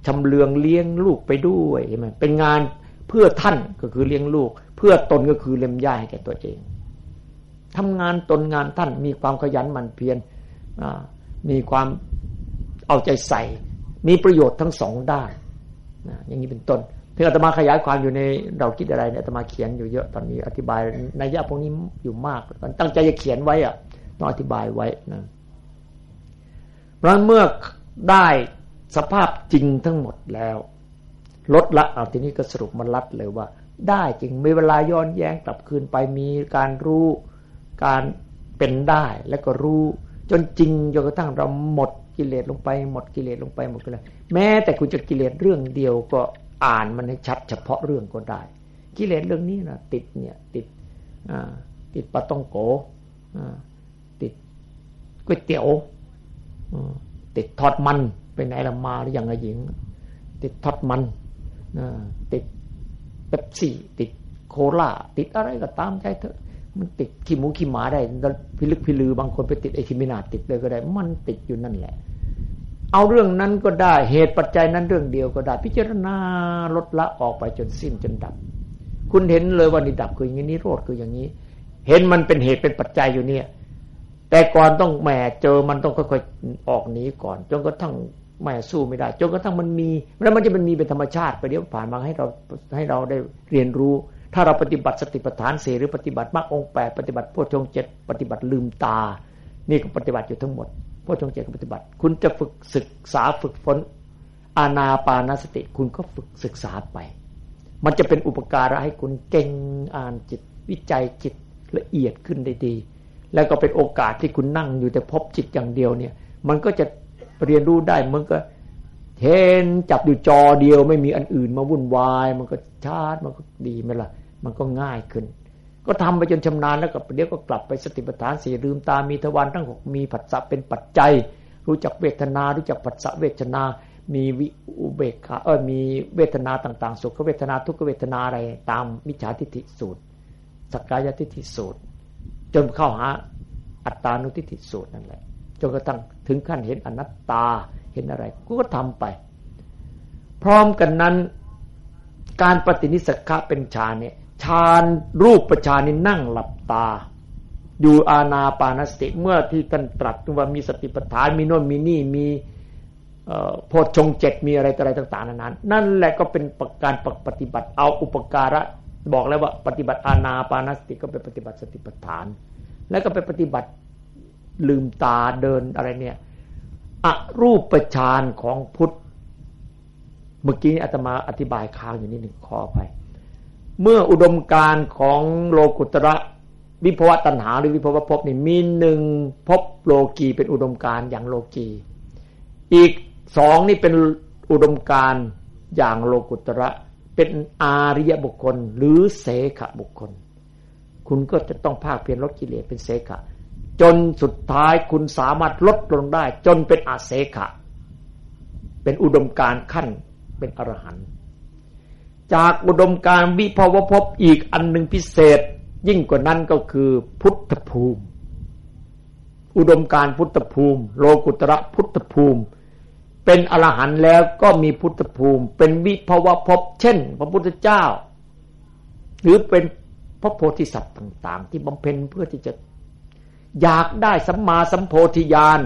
ชำเลืองเลี้ยงลูกไปด้วยใช่ไหมเป็นงานเพื่อท่านก็คือเลี้ยงลูกเพื่อตนก็คือเลี้ยงย่าให้แก่ตัวเองทำงานตนงานท่านมีความขยันหมั่นเพียรมีความเอาใจใส่มีประโยชน์ทั้งสองด้านอย่างนี้เป็นต้นถึงอาตมาขยายความอยู่ในเราคิดอะไรเนี่ยอาตมาเขียนอยู่เยอะตอนนี้อธิบายนัยยะพวกนี้อยู่มากตั้งใจจะเขียนไว้อะต้องอธิบายไว้นะเพราะเมื่อได้สภาพจริงทั้งหมดแล้วลดละเอาทีนี้ก็สรุปมาลัดเลยว่าได้จริงมีเวลาย้อนแย้งกลับคืนไปมีการรู้การเป็นได้แล้วก็รู้จนจริงจนกระทั่งเราหมดกิเลสลงไปหมดกิเลสลงไปหมดไปเลยแม้แต่คุณจะกิเลสเรื่องเดียวก็อ่านมันให้ชัดเฉพาะเรื่องก็ได้กิเลสเรื่องนี้นะติดเนี่ยติดอ่าติดปลาต้องโกอ่าติดก๋วยเตี๋ยวติดทอดมันไปไหนละมาหรือยังไงหญิงติดทอดมันติดเป๊ปซี่ติดโคลาติดอะไรก็ตามใจเถอะมันติดขี้หมูขี้หมาได้พิลึกพิลือบางคนไปติดไอ้ที่ไม่น่าติดเลยก็ได้มันติดอยู่นั่นแหละเอาเรื่องนั้นก็ได้เหตุปัจจัยนั้นเรื่องเดียวก็ได้พิจารณาลดละออกไปจนสิ้นจนดับคุณเห็นเลยว่านิดับคืออย่างนี้นิโรธคืออย่างนี้เห็นมันเป็นเหตุเป็นปัจจัยอยู่เนี่ยแต่ก่อนต้องแหมเจอมันต้องค่อยๆออกหนีก่อนจนกระทั่งแหมสู้ไม่ได้จนกระทั่งมันมีแล้วมันจะมันมีเป็นธรรมชาติไปเดี๋ยวผ่านมาให้เราให้เราได้เรียนรู้ถ้าเราปฏิบัติสติปัฏฐานสี่หรือปฏิบัติมรรคองค์แปดปฏิบัติโพชฌงค์เจ็ดปฏิบัติลืมตานี่ก็ปฏิบัติอยู่ทั้งหมดโพชฌงค์เจ็ดก็ปฏิบัติคุณจะฝึกศึกษาฝึกฝนอานาปานสติคุณก็ฝึกศึกษาไปมันจะเป็นอุปการะให้คุณเก่งอ่านจิตวิจัยจิตละเอียดขึ้นได้ดีแล้วก็เป็นโอกาสที่คุณนั่งอยู่แต่พบจิตอย่างเดียวเนี่ยมันก็จะเรียนรู้ได้มันก็เห็นจับอยู่จอเดียวไม่มีอันอื่นมาวุ่นวายมันก็ชาร์จมันก็ดีไหมล่ะมันก็ง่ายขึ้นก็ทำไปจนชำนาญแล้วก็เดี๋ยวก็กลับไปสติปัฏฐานสี่ลืมตามีทวารทั้งหกมีผัสสะเป็นปัจจัยรู้จักเวทนารู้จักผัสสะเวทนามีวิอุเบกขาเออมีเวทนาต่างๆสุขเวทนาทุกขเวทนาอะไรตามมิจฉาทิฏฐิสูตรสักกายทิฏฐิสูตรจนเข้าหาอัตตานุทิฏฐิสูตรนั่นแหละจนกระทั่งถึงขั้นเห็นอนัตตาเห็นอะไรก็ทำไปพร้อมกันนั้นการปฏินิสสกะเป็นฌานเนี่ยฌานรูปฌานนี่นั่งหลับตาอยู่อานาปานสติเมื่อที่ท่านตรัสว่ามีสติปัฏฐานมีโน่นมีนี่มีโพชฌงค์เจ็ดมีอะไรต่ออะไรต่างๆนั้นนั่นแหละก็เป็นการปฏิบัติเอาอุปการะบอกแล้วว่าปฏิบัติอานาปานสติก็เป็นปฏิบัติสติปัฏฐานแล้วก็ไปปฏิบัติลืมตาเดินอะไรเนี่ยอรูปฌานของพุทธเมื่อกี้อาตมาอธิบายค้างอยู่นิดหนึ่งขออภัยเมื่ออุดมการณ์ของโลกุตระวิภวตัณหาหรือวิภวภพนี่มีหนึ่งภพโลกีเป็นอุดมการณ์อย่างโลกีอีกสองนี่เป็นอุดมการณ์อย่างโลกุตระเป็นอาริยบุคคลหรือเสขบุคคลคุณก็จะต้องภาคเพียรลดกิเลสเป็นเสขะจนสุดท้ายคุณสามารถลดลงได้จนเป็นอเสขะเป็นอุดมการณ์ขั้นเป็นอรหันต์จากอุดมการณ์วิภวภพอีกอันหนึ่งพิเศษยิ่งกว่านั้นก็คือพุทธภูมิอุดมการณ์พุทธภูมิโลกุตระพุทธภูมิเป็นอรหันต์แล้วก็มีพุทธภูมิเป็นวิภวภพเช่นพระพุทธเจ้าหรือเป็นพระโพธิสัตว์ต่างๆที่บำเพ็ญเพื่อที่จะอยากได้สัมมาสัมโพธิญาณ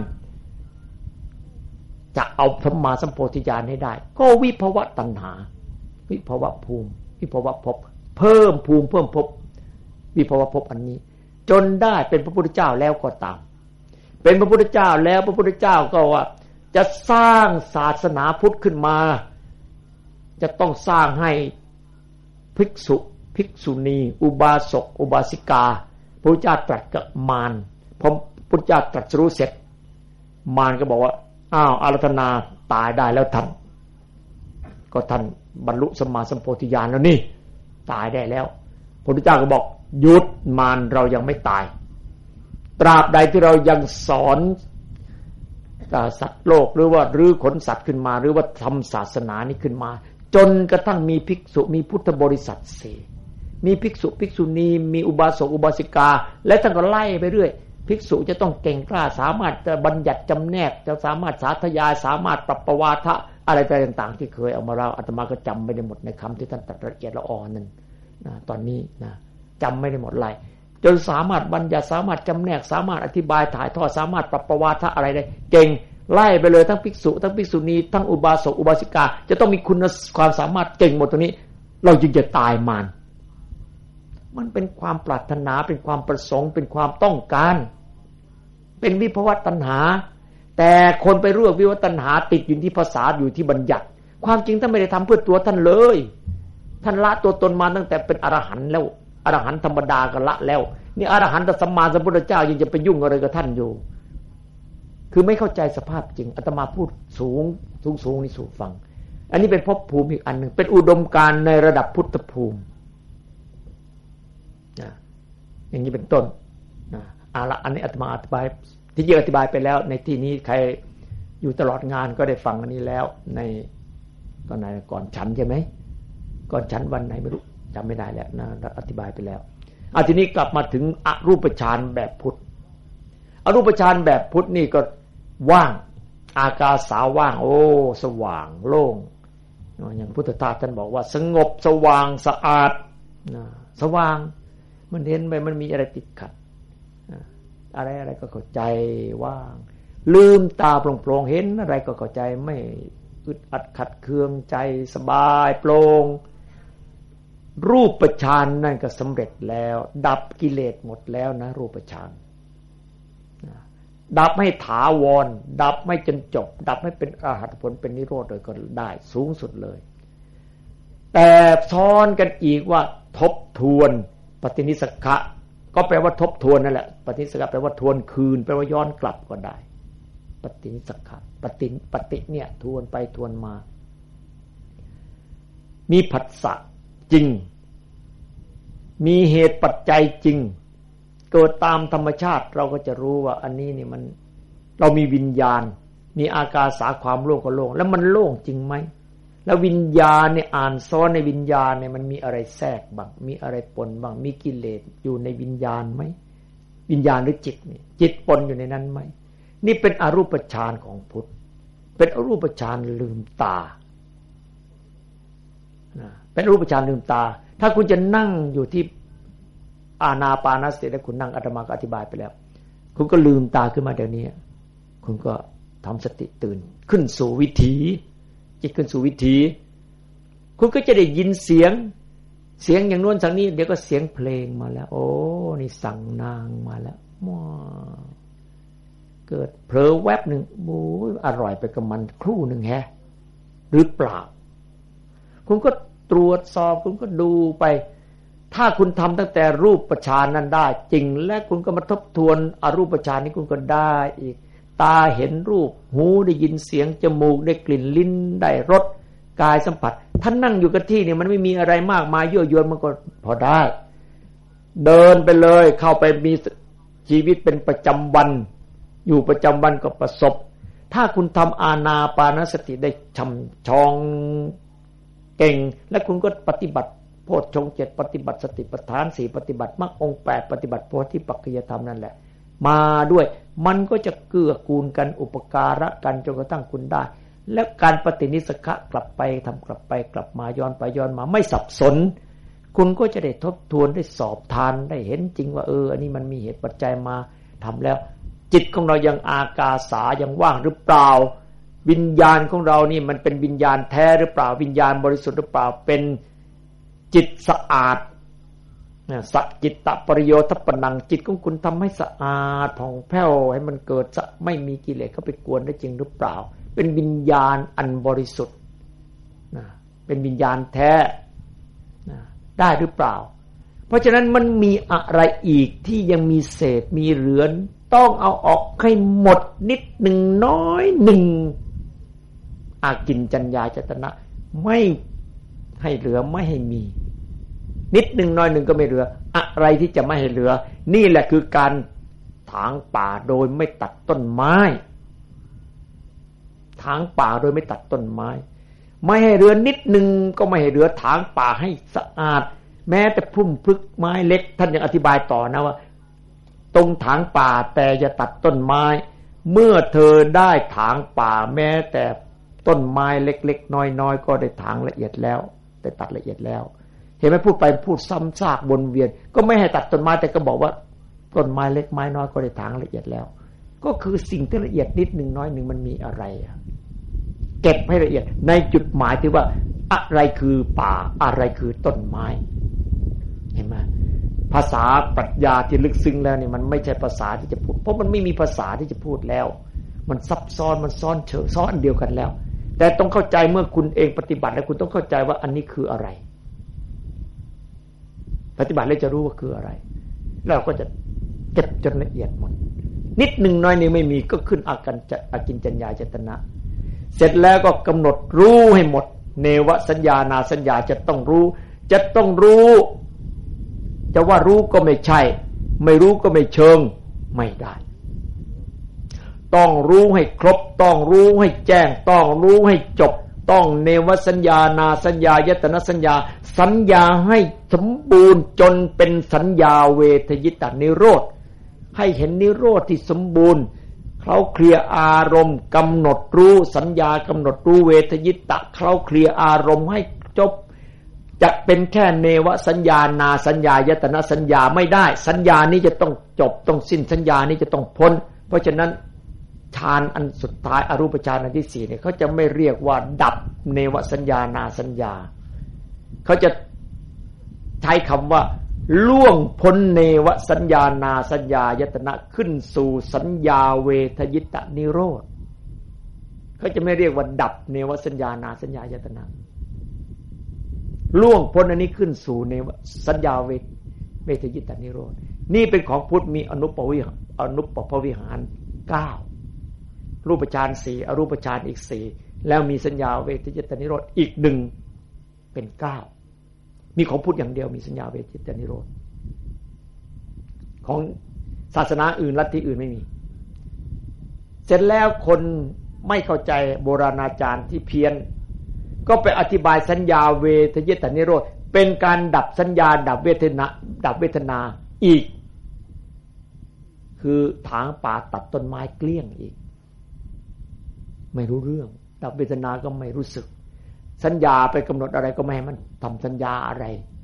จะเอาสัมมาสัมโพธิญาณให้ได้ก็วิภวตัณหาวิภวภูมิวิภวภพเพิ่มภูมิเพิ่มภพวิภวภพอันนี้จนได้เป็นพระพุทธเจ้าแล้วก็ตามเป็นพระพุทธเจ้าแล้วพระพุทธเจ้าก็ว่าจะสร้างศาสนาพุทธขึ้นมาจะต้องสร้างให้ภิกษุภิกษุณีอุบาสกอุบาสิกาพระพุทธเจ้าตรัสกับมารพอพระพุทธเจ้าตรัสรู้เสร็จมารก็บอกว่าอ้าวอาราธนาตายได้แล้วท่านก็ท่านบรรลุสัมมาสัมโพธิญาณแล้วนี่ตายได้แล้วพระพุทธเจ้าก็บอกหยุดมารเรายังไม่ตายตราบใดที่เรายังสอนสัตว์โลกหรือว่ารื้อขนสัตว์ขึ้นมาหรือว่าทำศาสนานี้ขึ้นมาจนกระทั่งมีภิกษุมีพุทธบริษัทสี่มีภิกษุภิกษุณีมีอุบาสกอุบาสิกาและท่านก็ไล่ไปเรื่อยภิกษุจะต้องเก่งกล้าสามารถจะบัญญัติจำแนกจะสามารถสาธยายสามารถปรับประวาทะอะไรต่างๆที่เคยเอามาเล่าอาตมาก็จำไม่ได้หมดในคำที่ท่านตรัสละเอียดละออนั่นนะตอนนี้นะจำไม่ได้หมดเลยจนสามารถบัญญัติสามารถจำแนกสามารถอธิบายถ่ายทอดสามารถปรับประวาทะอะไรได้เก่งไล่ไปเลยทั้งภิกษุทั้งภิกษุณีทั้งอุบาสกอุบาสิกาจะต้องมีคุณความสามารถเก่งหมดตรงนี้เราจึงจะตายมารมันเป็นความปรารถนาเป็นความประสงค์เป็นความต้องการเป็นวิภวตัณหาแต่คนไปรวบวิภวตัณหาติดอยู่ที่ภาษาอยู่ที่บัญญัติความจริงท่านไม่ได้ทำเพื่อตัวท่านเลยท่านละตัวตนมาตั้งแต่เป็นอรหันต์แล้วอรหันต์ธรรมดาก็ละแล้วนี่อรหันตสัมมาสัมพุทธเจ้ายังจะไปยุ่งอะไรกับท่านอยู่คือไม่เข้าใจสภาพจริงอาตมาพูดสูงสูงสูงนี่สู่ฟังอันนี้เป็นภพภูมิอีกอันหนึ่งเป็นอุดมการณ์ในระดับพุทธภูมินะอย่างนี้เป็นต้นนะเอาละอันนี้อาตมาอธิบายที่เยอะอธิบายไปแล้วในที่นี้ใครอยู่ตลอดงานก็ได้ฟังอันนี้แล้วในตอนไหนก่อนฉันใช่ไหมก่อนฉันวันไหนไม่รู้จำไม่ได้แล้วนะอธิบายไปแล้วเอาทีนี้กลับมาถึงอรูปฌานแบบพุทธอรูปฌานแบบพุทธนี่ก็ว่างอากาสาว่างโอ้สว่างโล่งอย่างพุทธทาสท่านบอกว่าสงบสว่างสะอาดสว่างมันเห็นไปมันมีอะไรติดขัดอะไรอะไรก็เข้าใจว่างลืมตาโปร่งๆเห็นอะไรก็เข้าใจไม่อึดอัดขัดเคืองใจสบายโปร่งรูปฌานนั่นก็สำเร็จแล้วดับกิเลสหมดแล้วนะรูปฌานดับให้ถาวรดับไม่จนจบดับให้เป็นอรหัตผลเป็นนิโรธเลยก็ได้สูงสุดเลยแต่ซ้อนกันอีกว่าทบทวนปฏินิสขะก็แปลว่าทบทวนนั่นแหละปฏินิสขะแปลว่าทวนคืนแปลว่าย้อนกลับก็ได้ปฏินิสขะปฏิปฏิเนี่ยทวนไปทวนมามีผัสสะจริงมีเหตุปัจจัยจริงเกิดตามธรรมชาติเราก็จะรู้ว่าอันนี้นี่มันเรามีวิญญาณมีอากาสาความโล่งก็โล่งแล้วมันโล่งจริงไหมแล้ววิญญาณเนี่ยอ่านซ้อนในวิญญาณเนี่ยมันมีอะไรแทรกบ้างมีอะไรปนบ้างมีกิเลสอยู่ในวิญญาณไหมวิญญาณหรือจิตนี่จิตปนอยู่ในนั้นไหมนี่เป็นอรูปฌานของพุทธเป็นอรูปฌานลืมตาเป็นอรูปฌานลืมตาถ้าคุณจะนั่งอยู่ที่อานาปานสติแล้วคุณนั่งอาตมาก็อธิบายไปแล้วคุณก็ลืมตาขึ้นมาเดี๋ยวนี้คุณก็ทำสติตื่นขึ้นสู่วิถีจิตขึ้นสู่วิถีคุณก็จะได้ยินเสียงเสียงอย่างโน้นสังนี้เดี๋ยวก็เสียงเพลงมาแล้วโอ้นี่สั่งนางมาแล้วว้าเกิดเผลอแวบหนึ่งโอ้ยอร่อยไปกับมันครู่หนึ่งแฮะหรือเปล่าคุณก็ตรวจสอบคุณก็ดูไปถ้าคุณทำตั้งแต่รูปฌานนั้นได้จริงและคุณก็มาทบทวนอรูปฌานนี้คุณก็ได้อีกตาเห็นรูปหูได้ยินเสียงจมูกได้กลิ่นลิ้นได้รสกายสัมผัสท่านนั่งอยู่กับที่เนี่ยมันไม่มีอะไรมากมายยั่วยวนมันก็พอได้เดินไปเลยเข้าไปมีชีวิตเป็นประจำวันอยู่ประจำวันก็ประสบถ้าคุณทำอานาปานสติได้ช่ำชองเก่งและคุณก็ปฏิบัติโพชฌงค์เจ็ดปฏิบัติสติปัฏฐานสี่ปฏิบัติมรรคองค์แปดปฏิบัติโพธิปักขิยธรรมนั่นแหละมาด้วยมันก็จะเกื้อกูลกันอุปการะกันจนกระทั่งคุณได้และการปฏินิสขะกลับไปทำกลับไปกลับมาย้อนไปย้อนมาไม่สับสนคุณก็จะได้ทบทวนได้สอบทานได้เห็นจริงว่าเอออันนี้มันมีเหตุปัจจัยมาทำแล้วจิตของเรายังอากาสายังว่างหรือเปล่าวิญญาณของเรานี่มันเป็นวิญญาณแท้หรือเปล่าวิญญาณบริสุทธิ์หรือเปล่าเป็นจิตสะอาดสัจจิตตปริโยทัปปนังจิตของคุณทำให้สะอาดผ่องแผ้วให้มันเกิดไม่มีกิเลสเข้าไปกวนได้จริงหรือเปล่าเป็นวิญญาณอันบริสุทธิ์เป็นวิญญาณแท้ได้หรือเปล่าเพราะฉะนั้นมันมีอะไรอีกที่ยังมีเศษมีเหลือต้องเอาออกให้หมดนิดหนึ่งน้อยหนึ่งอากินจัญญาจตนะไม่ให้เหลือไม่ให้มีนิดหนึ่งน้อยหนึ่งก็ไม่เหลืออะไรที่จะไม่ให้เหลือนี่แหละคือการถางป่าโดยไม่ตัดต้นไม้ถางป่าโดยไม่ตัดต้นไม้ไม่ให้เหลือนิดหนึ่งก็ไม่ให้เหลือถางป่าให้สะอาดแม้แต่พุ่มพฤกษ์ไม้เล็กท่านยังอธิบายต่อนะว่าตรงถางป่าแต่อย่าตัดต้นไม้เมื่อเธอได้ถางป่าแม้แต่ต้นไม้เล็กๆน้อยๆก็ได้ถางละเอียดแล้วได้ตัดละเอียดแล้วเห็นไหมพูดไปพูดซ้ำซากวนเวียนก็ไม่ให้ตัดต้นไม้แต่ก็บอกว่าต้นไม้เล็กไม้น้อยก็ได้ถางละเอียดแล้วก็คือสิ่งที่ละเอียดนิดหนึ่งน้อยหนึ่งมันมีอะไรเก็บให้ละเอียดในจุดหมายที่ว่าอะไรคือป่าอะไรคือต้นไม้เห็นไหมภาษาปรัชญาที่ลึกซึ้งแล้วนี่มันไม่ใช่ภาษาที่จะพูดเพราะมันไม่มีภาษาที่จะพูดแล้วมันซับซ้อนมันซ้อนเชิงซ้อนอันเดียวกันแล้วแต่ต้องเข้าใจเมื่อคุณเองปฏิบัติแล้วคุณต้องเข้าใจว่าอันนี้คืออะไรปฏิบัติแล้วจะรู้ว่าคืออะไรแล้วก็จะเก็บจนละเอียดหมดนิดหนึ่งน้อยหนึ่งไม่มีก็ขึ้นอาการจะอากินจัญญาเจตนะเสร็จแล้วก็กำหนดรู้ให้หมดเนวสัญญานาสัญญาจะต้องรู้จะต้องรู้จะว่ารู้ก็ไม่ใช่ไม่รู้ก็ไม่เชิงไม่ได้ต้องรู้ให้ครบต้องรู้ให้แจ้งต้องรู้ให้จบต้องเนวสัญญานาสัญญายตนะสัญญาสัญญาให้สมบูรณ์จนเป็นสัญญาเวทยิตานิโรธให้เห็นนิโรธที่สมบูรณ์เขาเคลียร์อารมณ์กำหนดรู้สัญญากำหนดรู้เวทยิตะเขาเคลียร์อารมณ์ให้จบจะเป็นแค่เนวสัญญานาสัญญายตนะสัญญาไม่ได้สัญญานี้จะต้องจบต้องสิ้นสัญญานี้จะต้องพ้นเพราะฉะนั้นฌานอันสุดท้ายอรูปฌานอันที่สี่เนี่ยเขาจะไม่เรียกว่าดับเนวสัญญานาสัญญาเขาจะใช้คำว่าล่วงพ้นเนวสัญญานาสัญญายตนะขึ้นสู่สัญญาเวทยิตะนิโรธเขาจะไม่เรียกว่าดับเนวสัญญานาสัญญายตนะล่วงพ้นอันนี้ขึ้นสู่เนวสัญญาเวทเวทยิตะนิโรธนี่เป็นของพุทธมีอนุปวิหารอนุปปวิหารเก้ารูปฌานสี่อรูปฌานอีกสี่แล้วมีสัญญาเวทยิตานิโรธอีกหนึ่งเป็นเก้ามีของพุทธอย่างเดียวมีสัญญาเวทยิตานิโรธของศาสนาอื่นลัทธิอื่นไม่มีเสร็จแล้วคนไม่เข้าใจโบราณอาจารย์ที่เพี้ยนก็ไปอธิบายสัญญาเวทยิตานิโรธเป็นการดับสัญญาดับเวทนาดับเวทนาอีกคือถางป่าตัดต้นไม้เกลี้ยงอีกไม่รู้เรื่องดับเวทนาก็ไม่รู้สึกสัญญาไปกำหนดอะไรก็ไม่ให้มันทำสัญญาอะไร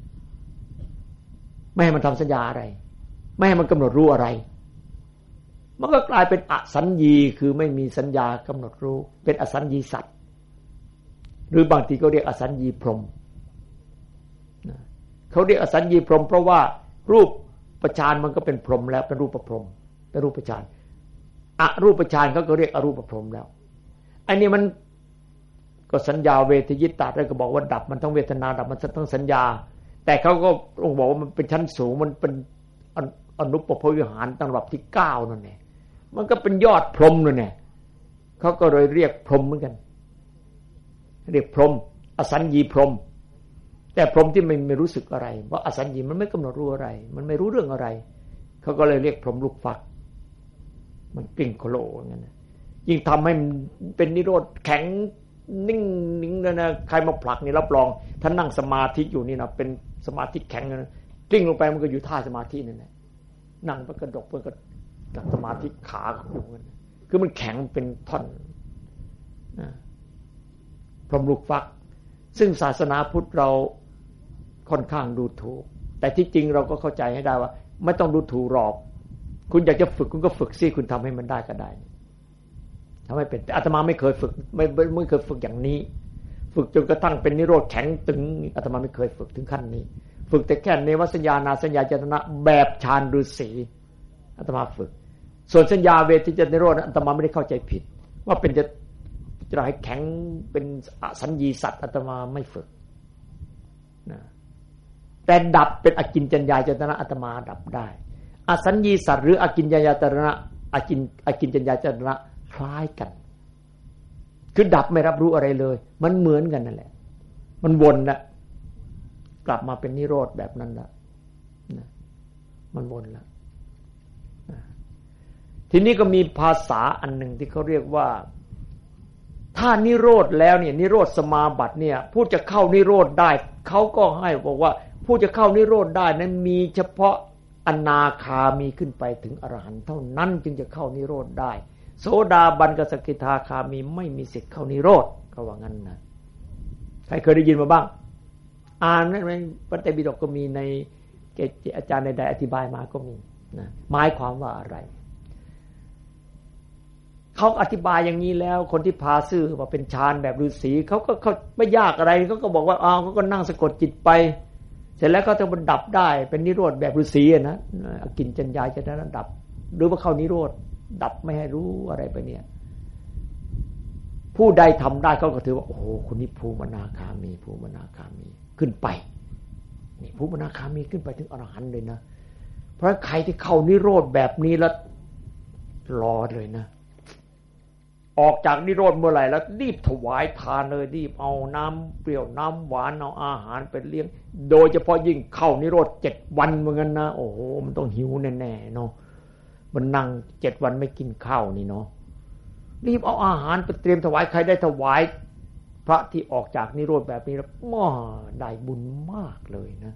ไม่ให้มันทำสัญญาอะไรไม่ให้มันกำหนดรู้อะไรมันก็กลายเป็นอสัญญีคือไม่มีสัญญากำหนดรู้เป็นอสัญญีสัตว์หรือบางทีก็เรียกอสัญญีพรหมเขาเรียกอสัญญีพรหมเพราะว่ารูปประฌานมันก็เป็นพรหมแล้วเป็นรูปพรหมเป็นรูปฌานอรูปฌานเขาก็เรียกอรูปพรหมแล้วอันนี้มันก็สัญญาเวทยิตาแล้วก็บอกว่าดับมันทั้งเวทนาดับมันทั้งสัญญาแต่เขาก็องค์บอกว่ามันเป็นชั้นสูงมันเป็นอนุปปวิหารตั้งระดับที่เก้านั่นแหละมันก็เป็นยอดพรหมนั่นแหละเขาก็เลยเรียกพรหมเหมือนกันเรียกพรหมอสัญญีพรหมแต่พรหมที่ไม่ไม่รู้สึกอะไรเพราะอสัญญีมันไม่กำหนดรู้อะไรมันไม่รู้เรื่องอะไรเขาก็เลยเรียกพรหมลูกฟักมันกลิ้งโคโลอย่างนั้นยิ่งทำให้มันเป็นนิโรธแข็งนิ่งนิ่งเลยนะใครมาผลักนี่รับรองถ้านั่งสมาธิอยู่นี่นะเป็นสมาธิแข็งนะกลิ้งลงไปมันก็อยู่ท่าสมาธินั่นแหละนั่งมันกระดกมันก็กับสมาธิขาอยู่กันคือมันแข็งเป็นท่อนนะพรหมลูกฟักซึ่งศาสนาพุทธเราค่อนข้างดูถูกแต่ที่จริงเราก็เข้าใจให้ได้ว่าไม่ต้องดูถูกหรอกคุณอยากจะฝึกคุณก็ฝึกสิคุณทำให้มันได้ก็ได้ทำให้เป็นแต่อาตมาไม่เคยฝึกไม่ไม่เคยฝึกอย่างนี้ฝึกจนกระทั่งเป็นนิโรธแข็งตึงอาตมาไม่เคยฝึกถึงขั้นนี้ฝึกแต่แค่เนวสัญญานาสัญญาเจตนะแบบฌานฤาษีอาตมาฝึกส่วนสัญญาเวทยิตานิโรธอาตมาไม่ได้เข้าใจผิดว่าเป็นจะจะให้แข็งเป็นอสัญญีสัตว์อาตมาไม่ฝึกนะแต่ดับเป็นอกินจัญญาเจตนะอาตมาดับได้อสัญญีสัตว์หรืออกินจัญญาเจตนะอกินอกินจัญญาเจตนะคล้ายกันคือดับไม่รับรู้อะไรเลยมันเหมือนกันนั่นแหละมันวนละกลับมาเป็นนิโรธแบบนั้นละนะมันวนละนะทีนี้ก็มีภาษาอันหนึ่งที่เขาเรียกว่าถ้านิโรธแล้วเนี่ยนิโรธสมาบัติเนี่ยผู้จะเข้านิโรธได้เขาก็ให้บอกว่าผู้จะเข้านิโรธได้นั้นมีเฉพาะอนาคามีขึ้นไปถึงอรหันต์เท่านั้นจึงจะเข้านิโรธได้โสดาบันกับสกิทาคามีไม่มีสิทธิ์เข้านิโรธก็ว่างั้นนะใครเคยได้ยินมาบ้างอ่านในพระไตรปิฎกก็มีในเกจิอาจารย์ใดๆอธิบายมาก็มีนะหมายความว่าอะไรเขาอธิบายอย่างนี้แล้วคนที่พาซื่อว่าเป็นฌานแบบฤาษีเขาก็เขาไม่ยากอะไรเขาก็บอกว่าอ้าวเขาก็นั่งสะกดจิตไปเสร็จแล้วก็จะบรรดับได้เป็นนิโรธแบบฤาษีนะอกินจัญญาจะได้ดับหรือว่าเข้านิโรธดับไม่ให้รู้อะไรไปเนี่ยผู้ใดทำได้เขาก็ถือว่าโอ้โหคนนี้ภูมินาคามีภูมินาคามีขึ้นไปนี่ภูมินาคามีขึ้นไปถึงอรหันต์เลยนะเพราะใครที่เข้านิโรธแบบนี้แล้วรอเลยนะออกจากนิโรธเมื่อไหร่แล้วรีบถวายทานเลยรีบเอาน้ำเปรี้ยวน้ำหวานเอาอาหารไปเลี้ยงโดยเฉพาะยิ่งเข้านิโรธเจ็ดวันเหมือนกันนะโอ้โหมันต้องหิวแน่ๆเนาะมันนั่งเจ็ดวันไม่กินข้าวนี่เนาะรีบเอาอาหารไปเตรียมถวายใครได้ถวายพระที่ออกจากนิโรธแบบนี้แล้วม้อได้บุญมากเลยนะ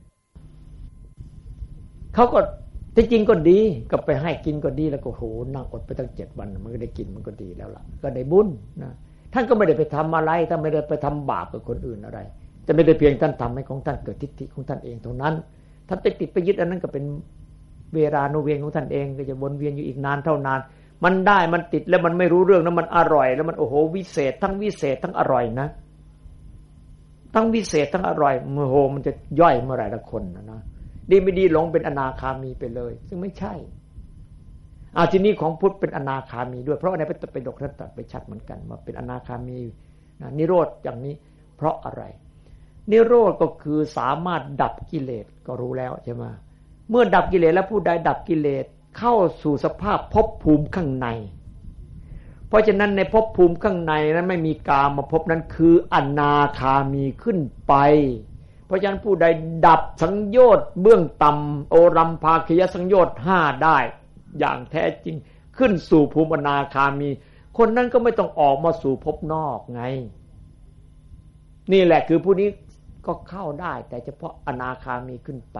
เขาก็ที่จริงก็ดีก็ไปให้กินก็ดีแล้วก็โหนั่งอดไปตั้งเจ็ดวันมันก็ได้กินมันก็ดีแล้วล่ะก็ได้บุญนะท่านก็ไม่ได้ไปทำอะไรท่านไม่ได้ไปทำบาปกับคนอื่นอะไรแต่ไม่ได้เพียงท่านทำให้ของท่านเกิดทิฏฐิของท่านเองเท่านั้นท่านไปติดไปยึดอันนั้นก็เป็นเวลาโนเวียนของท่านเองก็จะวนเวียนอยู่อีกนานเท่านานมันได้มันติดแล้วมันไม่รู้เรื่องแล้วมันอร่อยแล้วมันโอ้โหวิเศษทั้งวิเศษทั้งอร่อยนะทั้งวิเศษทั้งอร่อยโอ้โหมันจะย่อยเมื่อไหร่ละคนนะนะดีไม่ดีหลงเป็นอนาคามีไปเลยซึ่งไม่ใช่เอาทีนี้ของพุทธเป็นอนาคามีด้วยเพราะในพระไตรปิฎกท่านตรัสไปชัดเหมือนกันว่าเป็นอนาคามีนะนิโรธอย่างนี้เพราะอะไรนิโรธก็คือสามารถดับกิเลสก็รู้แล้วใช่ไหมเมื่อดับกิเลสแล้วผู้ใดดับกิเลสเข้าสู่สภาพภพภูมิข้างในเพราะฉะนั้นในภพภูมิข้างในนั้นไม่มีกามภพนั้นคืออนาคามีขึ้นไปเพราะฉะนั้นผู้ใดดับสังโยชน์เบื้องต่ำโอรัมภาคียสังโยชน์ห้าได้อย่างแท้จริงขึ้นสู่ภูมิอนาคามีคนนั้นก็ไม่ต้องออกมาสู่ภพนอกไงนี่แหละคือผู้นี้ก็เข้าได้แต่เฉพาะอนาคามีขึ้นไป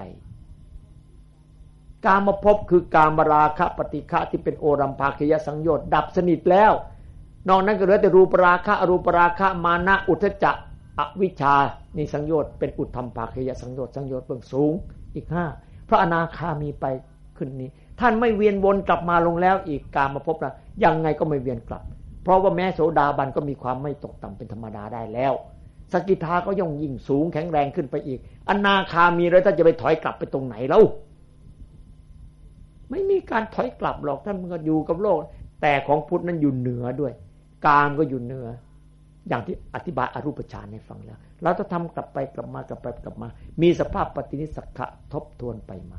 กามภพคือกามราคะปฏิฆะที่เป็นโอรัมภาคียสังโยชน์ดับสนิทแล้วนอกนั้นก็เหลือแต่รูปราคะอรูปราคะมานะอุทธัจจะอวิชชานี่สังโยชน์เป็นอุทธัมภาคียสังโยชน์สังโยชน์เบื้องสูงอีกห้าพระอนาคามีไปขึ้นนี้ท่านไม่เวียนวนกลับมาลงแล้วอีกกามภพนะยังไงก็ไม่เวียนกลับเพราะว่าแม้โสดาบันก็มีความไม่ตกต่ำเป็นธรรมดาได้แล้วสกิทาก็ย่อมยิ่งสูงแข็งแรงขึ้นไปอีกอนาคามีแล้วท่านจะไปถอยกลับไปตรงไหนแล้วไม่มีการถอยกลับหรอกท่านมันก็อยู่กับโลกแต่ของพุทธนั้นอยู่เหนือด้วยกามก็อยู่เหนืออย่างที่อธิบายอรูปฌานให้ฟังแล้วเราต้องทำกลับไปกลับมากลับไปกลับมามีสภาพปฏินิสสักขะทบทวนไปมา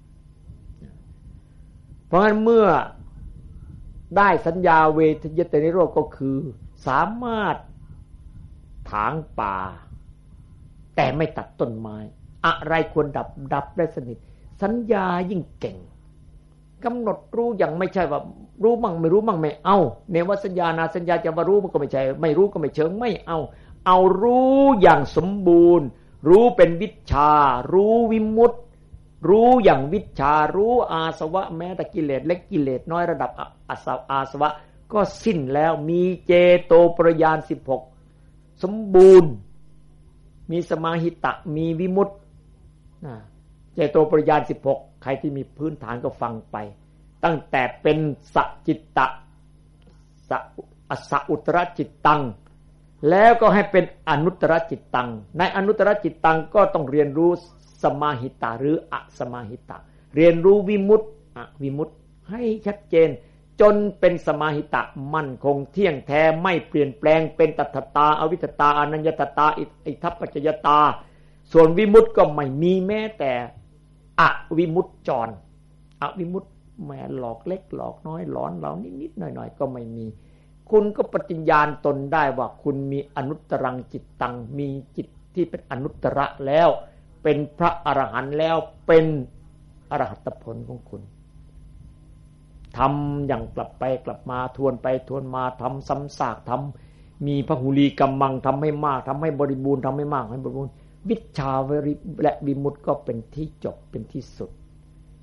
เพราะฉะนั้นเมื่อได้สัญญาเวทยตนิโรธก็คือสามารถถางป่าแต่ไม่ตัดต้นไม้อะไรควรดับดับได้สนิทสัญญายิ่งเก่งกำหนดรู้อย่างไม่ใช่ว่ารู้มั่งไม่รู้มั่งไม่เอาเนวสัญญานาสัญญาจะว่ารู้มันก็ไม่ใช่ไม่รู้ก็ไม่เชิงไม่เอาเอารู้อย่างสมบูรณ์รู้เป็นวิชชารู้วิมุตติรู้อย่างวิชชารู้อาสวะแม้แต่กิเลสเล็กกิเลสน้อยระดับอาสวะอาสวะก็สิ้นแล้วมีเจโตปรญาณสิบหกสมบูรณ์มีสมาหิตะมีวิมุตติเจโตปรญาณสิบหกใครที่มีพื้นฐานก็ฟังไปตั้งแต่เป็นสัจจิตตะสัอสัอุตรจิตตังแล้วก็ให้เป็นอนุตตรจิตตังในอนุตตรจิตตังก็ต้องเรียนรู้สมาหิตะหรืออสมาหิตะเรียนรู้วิมุตติอวิมุตติให้ชัดเจนจนเป็นสมาหิตะมั่นคงเที่ยงแท้ไม่เปลี่ยนแปลงเป็นตัทตาอวิทตาอนัญญตตาอิทัปปัจจยตาส่วนวิมุตติก็ไม่มีแม้แต่อวิมุตติจรอวิมุตติแม้หลอกเล็กหลอกน้อยหลอนเรานิดๆหน่อยๆก็ไม่มีคุณก็ปฏิญญาณตนได้ว่าคุณมีอนุตตรังจิตตังมีจิตที่เป็นอนุตตระแล้วเป็นพระอรหันต์แล้วเป็นอรหัตผลของคุณทำอย่างกลับไปกลับมาทวนไปทวนมาทำซ้ำซากทำมีพหุลีกัมมังทำให้มากทำให้บริบูรณ์ทำให้มากให้บริบูรณ์วิชชาและวิมุตติก็เป็นที่จบเป็นที่สุด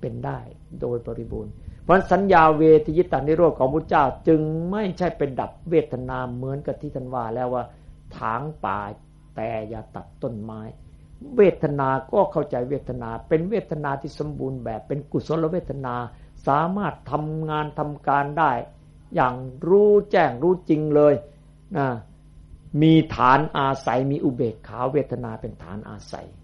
เป็นได้โดยบริบูรณ์เพราะสัญญาเวทยิตานิโรธของพระเจ้าจึงไม่ใช่เป็นดับเวทนาเหมือนกับที่ท่านว่าแล้วว่าถางป่าแต่อย่าตัดต้นไม้เวทนาก็เข้าใจเวทนาเป็นเวทนาที่สมบูรณ์แบบเป็นกุศลเวทนาสามารถทำงานทำการได้อย่างรู้แจ้งรู้จริงเลยนะมีฐานอาศัยมีอุเบกขาเวทนาเป็นฐานอาศัย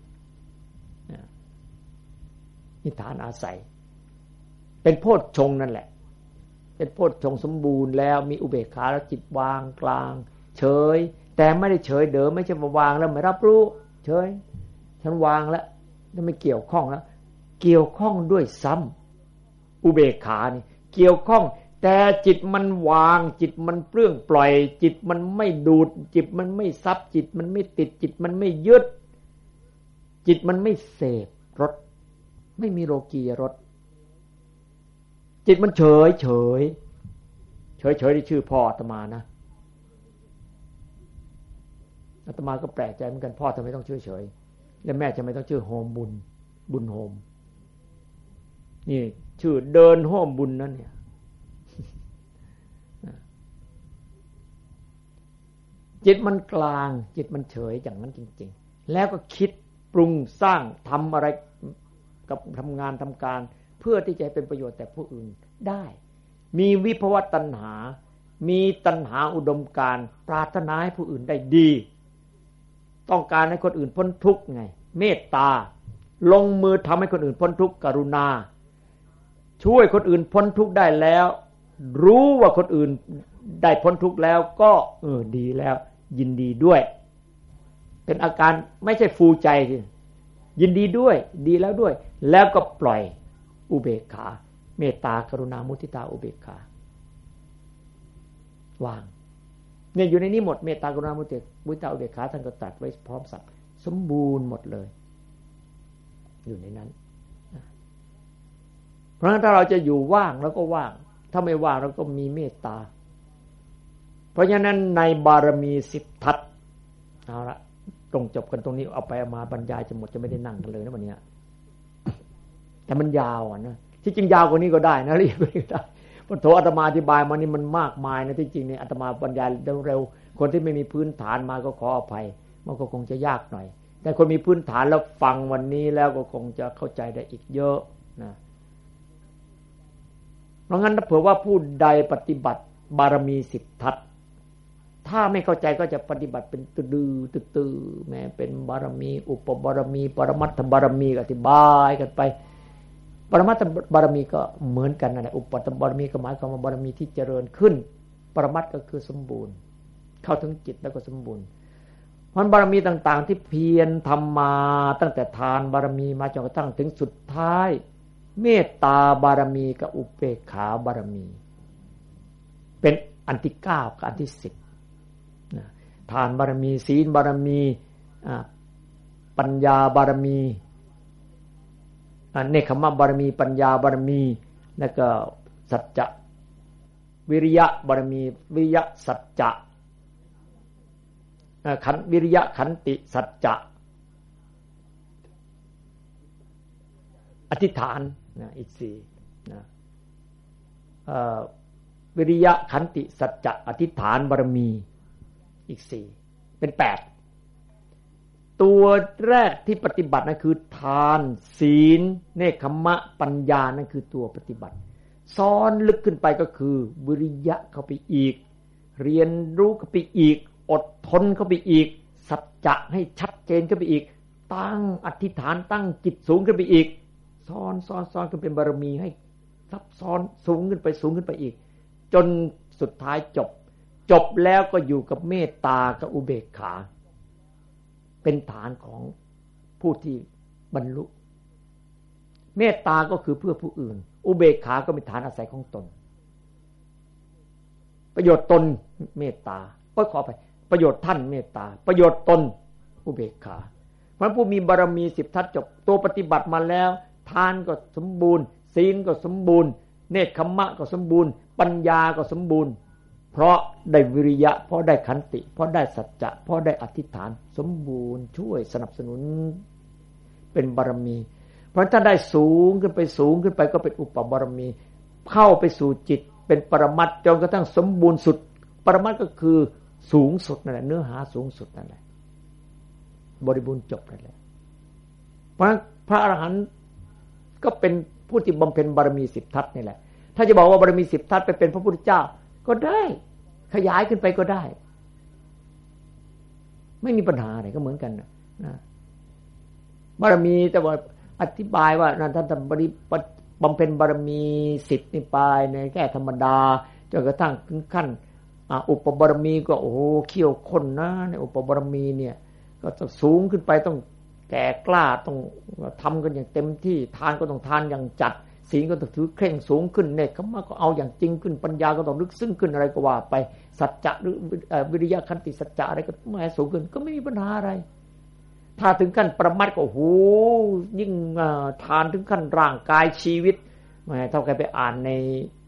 มีฐานอาศัยเป็นโพชฌงค์นั่นแหละเป็นโพชฌงค์สมบูรณ์แล้วมีอุเบกขาแล้วจิตวางกลางเฉยแต่ไม่ได้เฉยเดิมไม่ใช่ว่าวางแล้วไม่รับรู้เฉยฉันวางแล้วไม่เกี่ยวข้องแล้วเกี่ยวข้องด้วยซ้ำอุเบกขานี่เกี่ยวข้องแต่จิตมันวางจิตมันเปลื้องปล่อยจิตมันไม่ดูดจิตมันไม่ซับจิตมันไม่ติดจิตมันไม่ยึดจิตมันไม่เสพรสไม่มีโลกียรสจิตมันเฉยเฉยเฉยเฉยที่ชื่อพ่ออาตมานะอาตมาก็แปลกใจเหมือนกันพ่อทำไมต้องชื่อเฉยและแม่ทำไมต้องชื่อโฮมบุญบุญโฮมนี่ชื่อเดินโฮมบุญนั่นเนี่ยจิตมันกลางจิตมันเฉยอย่างนั้นจริงๆแล้วก็คิดปรุงสร้างทำอะไรกับทำงานทำการเพื่อที่จะเป็นประโยชน์แต่ผู้อื่นได้มีวิภวตัณหามีตัณหาอุดมการณ์ปรารถนาให้ผู้อื่นได้ดีต้องการให้คนอื่นพ้นทุกข์ไงเมตตาลงมือทำให้คนอื่นพ้นทุกข์กรุณาช่วยคนอื่นพ้นทุกข์ได้แล้วรู้ว่าคนอื่นได้พ้นทุกข์แล้วก็เออดีแล้วยินดีด้วยเป็นอาการไม่ใช่ฟูใจสิยินดีด้วยดีแล้วด้วยแล้วก็ปล่อยอุเบกขาเมตตากรุณามุทิตาอุเบกขาวางเนี่ยอยู่ในนี้หมดเมตตากรุณามุทิตามุทิตาอุเบกขาท่านก็ตรัสไว้พร้อมสับสมบูรณ์หมดเลยอยู่ในนั้นเพราะฉะนั้นถ้าเราจะอยู่ว่างแล้วก็ว่างถ้าไม่ว่างเราก็มีเมตตาเพราะฉะนั้นในบารมีสิบทัศน์เอาละตรงจบกันตรงนี้เอาไปเอามาบรรยายจะหมดจะไม่ได้นั่งกันเลยนะวันนี้แต่มันยาวอ่ะนะที่จริงยาวกว่านี้ก็ได้นะเรียกไปก็ได้พระโถอาตมาอธิบายมานี่มันมากมายนะที่จริงเนี่ยอาตมาบรรยายเร็วๆคนที่ไม่มีพื้นฐานมาก็ขออภัยมันก็คงจะยากหน่อยแต่คนมีพื้นฐานแล้วฟังวันนี้แล้วก็คงจะเข้าใจได้อีกเยอะนะเพราะงั้นถ้าเผื่อว่าผู้ใดปฏิบัติบารมีสิบทัศน์ถ้าไม่เข้าใจก็จะปฏิบัติเป็นตือตือแม้เป็นบารมีอุปบารมีปรมัตถบารมีก็อธิบายกันไปปรมัตถบารมีก็เหมือนกันนั่นแหละอุปตบารมีก็หมายความว่าบารมีที่เจริญขึ้นปรมัตถก็คือสมบูรณ์เข้าถึงจิตแล้วก็สมบูรณ์เพราะบารมีต่างๆที่เพียรทำมาตั้งแต่ทานบารมีมาจนกระทั่งถึงสุดท้ายเมตตาบารมีกับอุเบกขาบารมีเป็นอันที่เก้ากับอันที่สิบทานบารมีศีลบารมีปัญญาบารมีเนคขมะบารมีปัญญาบารมีแล้วก็สัจจะวิริยะบารมีวิริยะสัจจะขันวิริยะขันติสัจจะอธิษฐานนะอีกสี่นะวิริยะขันติสัจจะอธิษฐานบารมีอีกสี่เป็นแปดตัวแรกที่ปฏิบัตินั่นคือทานศีลเนคขมะปัญญานั่นคือตัวปฏิบัติซ้อนลึกขึ้นไปก็คือวิริยะเข้าไปอีกเรียนรู้เข้าไปอีกอดทนเข้าไปอีกสัจจะให้ชัดเจนเข้าไปอีกตั้งอธิษฐานตั้งจิตสูงขึ้นไปอีกซ้อนซ้อนซ้อนขึ้นเป็นบารมีให้ซับซ้อนสูงขึ้นไปสูงขึ้นไปอีกจนสุดท้ายจบจบแล้วก็อยู่กับเมตตากับอุเบกขาเป็นฐานของผู้ที่บรรลุเมตตาก็คือเพื่อผู้อื่นอุเบกขาก็เป็นฐานอาศัยของตนประโยชน์ตนเมตตาก็ขอไปประโยชน์ท่านเมตตาประโยชน์ตนอุเบกขาเพราะผู้มีบารมีสิบทัศน์จบตัวปฏิบัติมาแล้วทานก็สมบูรณ์ศีลก็สมบูรณ์เนคขมะก็สมบูรณ์ปัญญาก็สมบูรณ์เพราะได้วิริยะเพราะได้ขันติเพราะได้สัจจะเพราะได้อธิษฐานสมบูรณ์ช่วยสนับสนุนเป็นบารมีเพราะถ้าได้สูงขึ้นไปสูงขึ้นไปก็เป็นอุปบารมีเข้าไปสู่จิตเป็นปรมัตถ์จนกระทั่งสมบูรณ์สุดปรมัตถ์ก็คือสูงสุดนั่นแหละเนื้อหาสูงสุดนั่นแหละบริบูรณ์จบนั่นแหละเพราะพระอรหันต์ก็เป็นผู้ที่บำเพ็ญบารมีสิบทัศนี่แหละถ้าจะบอกว่าบารมีสิบทัศไปเป็นพระพุทธเจ้าก็ได้ขยายขึ้นไปก็ได้ไม่มีปัญหาอะไรก็เหมือนกันนะนะบารมีแต่ว่าอธิบายว่าท่านทำบริบำเพ็ญบารมีสิบนี่ไปในแค่ธรรมดาจนกระทั่งถึงขั้นอุปบารมีก็โอ้โหเขี้ยวข้นนะในอุปบารมีเนี่ยก็ต้องสูงขึ้นไปต้องแก่กล้าต้องทำกันอย่างเต็มที่ทานก็ต้องทานอย่างจัดศีลก็ต้องถือเคร่งสูงขึ้นเนกขมะก็เอาอย่างจริงขึ้นปัญญาก็ต้องลึกซึ้งขึ้นอะไรก็ว่าไปสัจจะหรือวิริยะขันติสัจจะอะไรก็ไม่สูงขึ้นก็ไม่มีปัญหาอะไรถ้าถึงขั้นประมัดก็โอ้โหยิ่งทานถึงขั้นร่างกายชีวิตแหมเท่ากับไปอ่านใน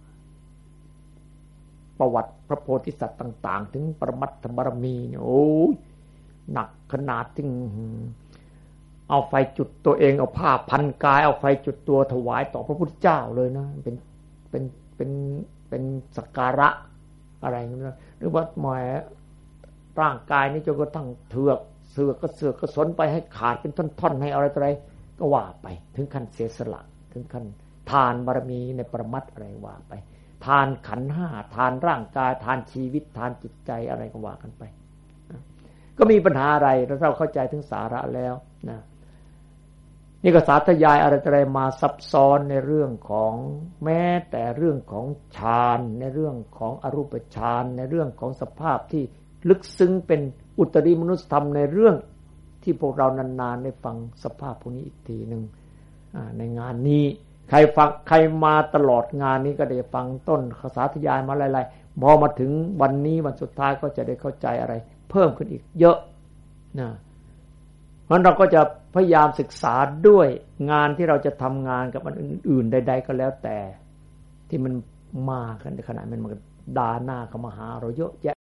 ประวัติพระโพธิสัตว์ต่างๆถึงปรมัตถบารมีเนี่ยโอ้หนักขนาดถึงเอาไฟจุดตัวเองเอาผ้าพันกายเอาไฟจุดตัวถวายต่อพระพุทธเจ้าเลยนะเป็นเป็นเป็นเป็นสักการะอะไรอย่างนี้หรือว่าหมายร่างกายนี้จนกระทั่งเถือกเสือกก็เสือกก็สนไปให้ขาดเป็นท่อนๆให้อะไรอะไรก็ว่าไปถึงขั้นเสียสละถึงขั้นทานบารมีในปรมัตถ์อะไรว่าไปทานขันธ์ห้าทานร่างกายทานชีวิตทานจิตใจอะไรก็ว่ากันไปก็มีปัญหาอะไรเราเราเข้าใจถึงสาระแล้วนะนี่ก็สาธยายอะไรอะไรมาซับซ้อนในเรื่องของแม้แต่เรื่องของฌานในเรื่องของอรูปฌานในเรื่องของสภาพที่ลึกซึ้งเป็นอุตริมนุสธรรมในเรื่องที่พวกเรานานๆได้ฟังสภาพพวกนี้อีกทีนึงในงานนี้ใครฟังใครมาตลอดงานนี้ก็ได้ฟังต้นสาธยายมาหลายๆพอมาถึงวันนี้วันสุดท้ายก็จะได้เข้าใจอะไรเพิ่มขึ้นอีกเยอะนะเพราะเราก็จะพยายามศึกษาด้วยงานที่เราจะทำงานกับอันอื่นๆใดๆก็แล้วแต่ที่มันมากันในขณะมันมันด่าหน้าเข้ามาหาเราเยอะแยะ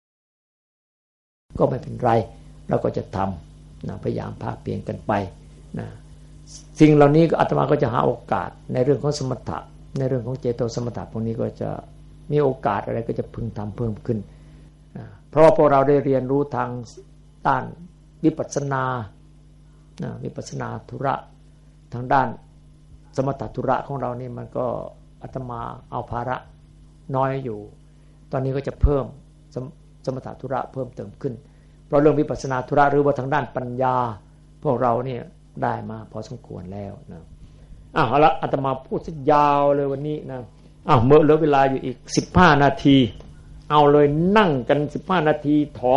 ก็ไม่เป็นไรเราก็จะทำนะพยายามภาคเพียรกันไปนะสิ่งเหล่านี้ก็อาตมาก็จะหาโอกาสในเรื่องของสมถะในเรื่องของเจโตสมถะพวกนี้ก็จะมีโอกาสอะไรก็จะพึงทำเพิ่มขึ้นนะเพราะว่าพวกเราได้เรียนรู้ทางด้านวิปัสสนานะวิปัสสนาธุระทางด้านสมถะธุระของเรานี่มันก็อาตมาเอาภาระน้อยอยู่ตอนนี้ก็จะเพิ่มสมสมถะธุระเพิ่มเติมขึ้นเพราะเรื่องวิปัสสนาธุระหรือว่าทางด้านปัญญาพวกเราเนี่ยได้มาพอสมควรแล้วนะอ้าวเอาละอาตมาพูดสักยาวเลยวันนี้นะอ้าวเมื่อเหลือเวลาอยู่อีกสิบห้านาทีเอาเลยนั่งกันสิบห้านาทีทอง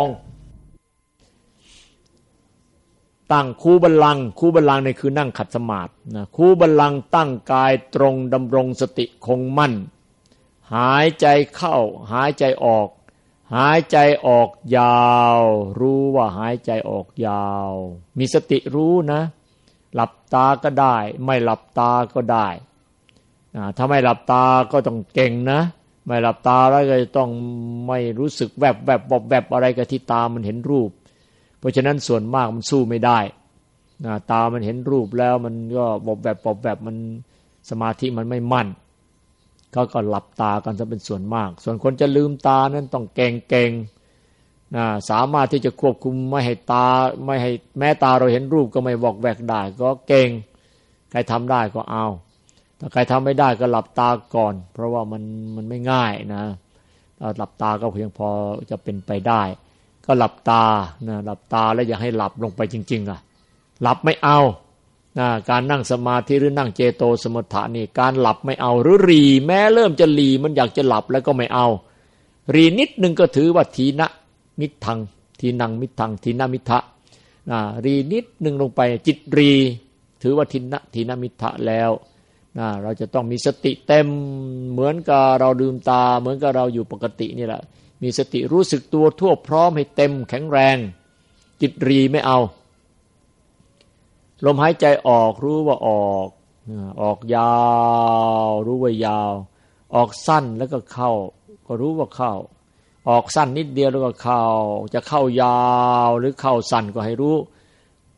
ตั้งคูบัลลังก์คูบัลลังก์นี่คือนั่งขัดสมาธินะคูบัลลังก์ตั้งกายตรงดำรงสติคงมั่นหายใจเข้าหายใจออกหายใจออกยาวรู้ว่าหายใจออกยาวมีสติรู้นะหลับตาก็ได้ไม่หลับตาก็ได้ถ้าไม่หลับตาก็ต้องเก่งนะไม่หลับตาแล้วก็ต้องไม่รู้สึกแวบแวบบบแบบอะไรกับที่ตามันเห็นรูปเพราะฉะนั้นส่วนมากมันสู้ไม่ได้ตามันเห็นรูปแล้วมันก็บบแบบบบแบบมันสมาธิมันไม่มั่นเขาก็หลับตากันซะเป็นส่วนมากส่วนคนจะลืมตานั้นต้องเก่งๆนะสามารถที่จะควบคุมไม่ให้ตาไม่ให้แม้ตาเราเห็นรูปก็ไม่บอกแวกได้ก็เก่งใครทำได้ก็เอาถ้าใครทำไม่ได้ก็หลับตาก่อนเพราะว่ามันมันไม่ง่ายนะหลับตาก็เพียงพอจะเป็นไปได้ก็หลับตานะหลับตาแล้วอย่าให้หลับลงไปจริงๆอ่ะหลับไม่เอานะการนั่งสมาธิหรือนั่งเจโตสมถะนี่การหลับไม่เอาหรือรีแม้เริ่มจะรีมันอยากจะหลับแล้วก็ไม่เอารีนิดนึงก็ถือว่าทีนะมิทังทีนังมิทังทีนะมิทะนะรีนิดนึงลงไปจิตรีถือว่าทีนะทีนะมิทะแล้วนะเราจะต้องมีสติเต็มเหมือนกับเราลืมตาเหมือนกับเราอยู่ปกตินี่แหละมีสติรู้สึกตัวทั่วพร้อมให้เต็มแข็งแรงจิตรีไม่เอาลมหายใจออกรู้ว่าออกออกยาวรู้ว่ายาวออกสั้นแล้วก็เข้าก็รู้ว่าเข้าออกสั้นนิดเดียวแล้วก็เข้าจะเข้ายาวหรือเข้าสั้นก็ให้รู้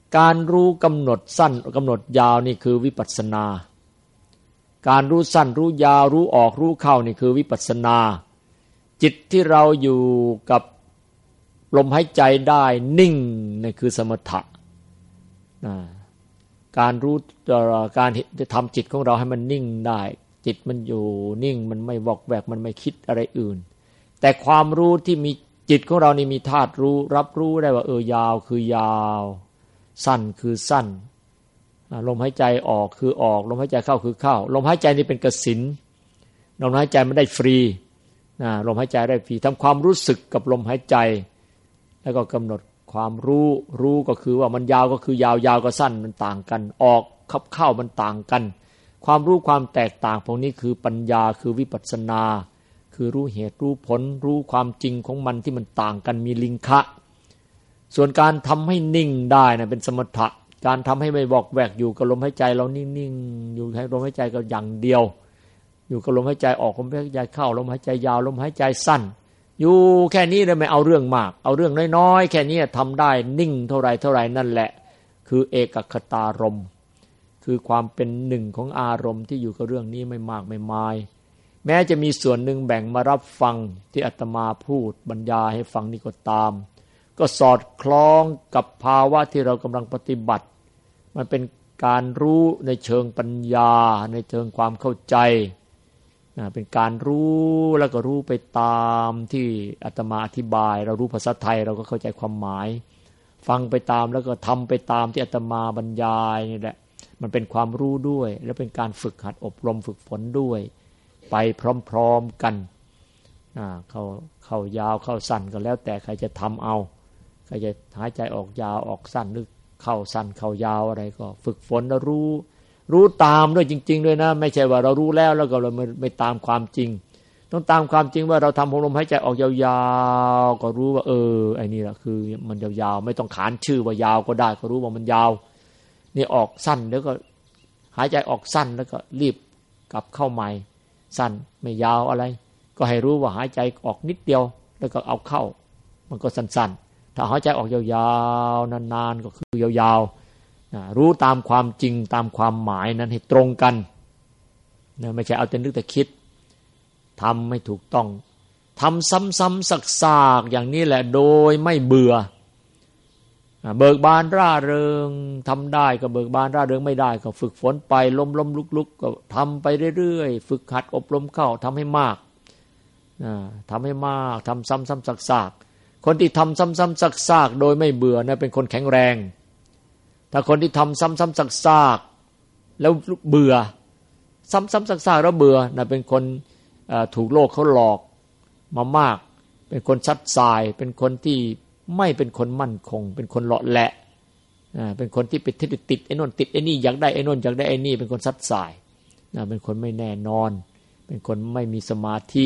การรู้กำหนดสั้นกำหนดยาวนี่คือวิปัสสนาการรู้สั้นรู้ยาวรู้ออกรู้เข้านี่คือวิปัสสนาจิตที่เราอยู่กับลมหายใจได้นิ่งนี่คือสมถะการรู้การทำจิตของเราให้มันนิ่งได้จิตมันอยู่นิ่งมันไม่วอกแวกมันไม่คิดอะไรอื่นแต่ความรู้ที่มีจิตของเรานี่มีธาตุรู้รับรู้ได้ว่าเออยาวคือยาวสั้นคือสั้นลมหายใจออกคือออกลมหายใจเข้าคือเข้าลมหายใจนี่เป็นกสิณลมหายใจมันได้ฟรีนะลมหายใจได้ฟรีทำความรู้สึกกับลมหายใจแล้วก็กำหนดความรู้รู้ก็คือว่ามันยาวก็คือยาวยาวก็สั้นมันต่างกันออกเข้าเข้ามันต่างกันความรู้ความแตกต่างพวกนี้คือปัญญาคือวิปัสสนาคือรู้เหตุรู้ผลรู้ความจริงของมันที่มันต่างกันมีลิงคะส่วนการทำให้นิ่งได้นะเป็นสมถะการทำให้ไม่บอกแวกอยู่กับลมหายใจเรานิ่งๆอยู่ให้ลมหายใจก็อย่างเดียวอยู่กับลมหายใจออกลมหายใจเข้าลมหายใจยาวลมหายใจสั้นอยู่แค่นี้เลยไม่เอาเรื่องมากเอาเรื่องน้อยๆแค่นี้ทำได้นิ่งเท่าไรเท่าไรนั่นแหละคือเอกคตารมณ์คือความเป็นหนึ่งของอารมณ์ที่อยู่กับเรื่องนี้ไม่มากไม่มายแม้จะมีส่วนหนึ่งแบ่งมารับฟังที่อาตมาพูดบรรยายให้ฟังนี่ก็ตามก็สอดคล้องกับภาวะที่เรากำลังปฏิบัติมันเป็นการรู้ในเชิงปัญญาในเชิงความเข้าใจเป็นการรู้แล้วก็รู้ไปตามที่อาตมาอธิบายเรารู้ภาษาไทยเราก็เข้าใจความหมายฟังไปตามแล้วก็ทำไปตามที่อาตมาบรรยายนี่แหละมันเป็นความรู้ด้วยและเป็นการฝึกหัดอบรมฝึกฝนด้วยไปพร้อมๆกันเข้าเข้ายาวเข้าสั้นก็แล้วแต่ใครจะทำเอาใครจะหายใจออกยาวออกสั้นหรือเข้าสั้นเข้ายาวอะไรก็ฝึกฝนแล้วรู้รู้ตามด้วยจริงๆด้วยนะไม่ใช่ว่าเรารู้แล้วแล้วก็เราไม่ไม่ตามความจริงต้องตามความจริงว่าเราทำลมหายใจออกยาวๆก็รู้ว่าเออไอ้นี่แหละคือมันยาวๆไม่ต้องขานชื่อว่ายาวก็ได้ก็รู้ว่ามันยาวนี่ออกสั้นแล้วก็หายใจออกสั้นแล้วก็รีบกลับเข้าใหม่สั้นไม่ยาวอะไรก็ให้รู้ว่าหายใจออกนิดเดียวแล้วก็เอาเข้ามันก็สั้นๆถ้าหายใจออกยาวๆนานๆก็คือยาวๆรู้ตามความจริงตามความหมายนั้นให้ตรงกันนะไม่ใช่เอาแต่นึกแต่คิดทำไม่ถูกต้องทำซ้ำๆซักๆอย่างนี้แหละโดยไม่เบื่อเบิกบานร่าเริงทำได้ก็เบิกบานร่าเริงไม่ได้ก็ฝึกฝนไปล้มล้มลุกลุกก็ทำไปเรื่อยๆฝึกหัดอบรมเข้าทำให้มากทำให้มากทำซ้ำๆซักๆคนที่ทำซ้ำๆซักๆโดยไม่เบื่อนะเป็นคนแข็งแรงถ้าคนที่ทำซ้ำๆซักๆแล้วเบื่อซ้ำๆซักๆแล้วเบื่อนะเป็นคนถูกโลกเขาหลอกมามากเป็นคนซัดสายเป็นคนที่ไม่เป็นคนมั่นคงเป็นคนเลาะแหละเป็นคนที่ไปติดติดไอ้นนติดไอ้นี่อยากได้ไอ้นนอยากได้ไอ้นี่เป็นคนซัดสายเป็นคนไม่แน่นอนเป็นคนไม่มีสมาธิ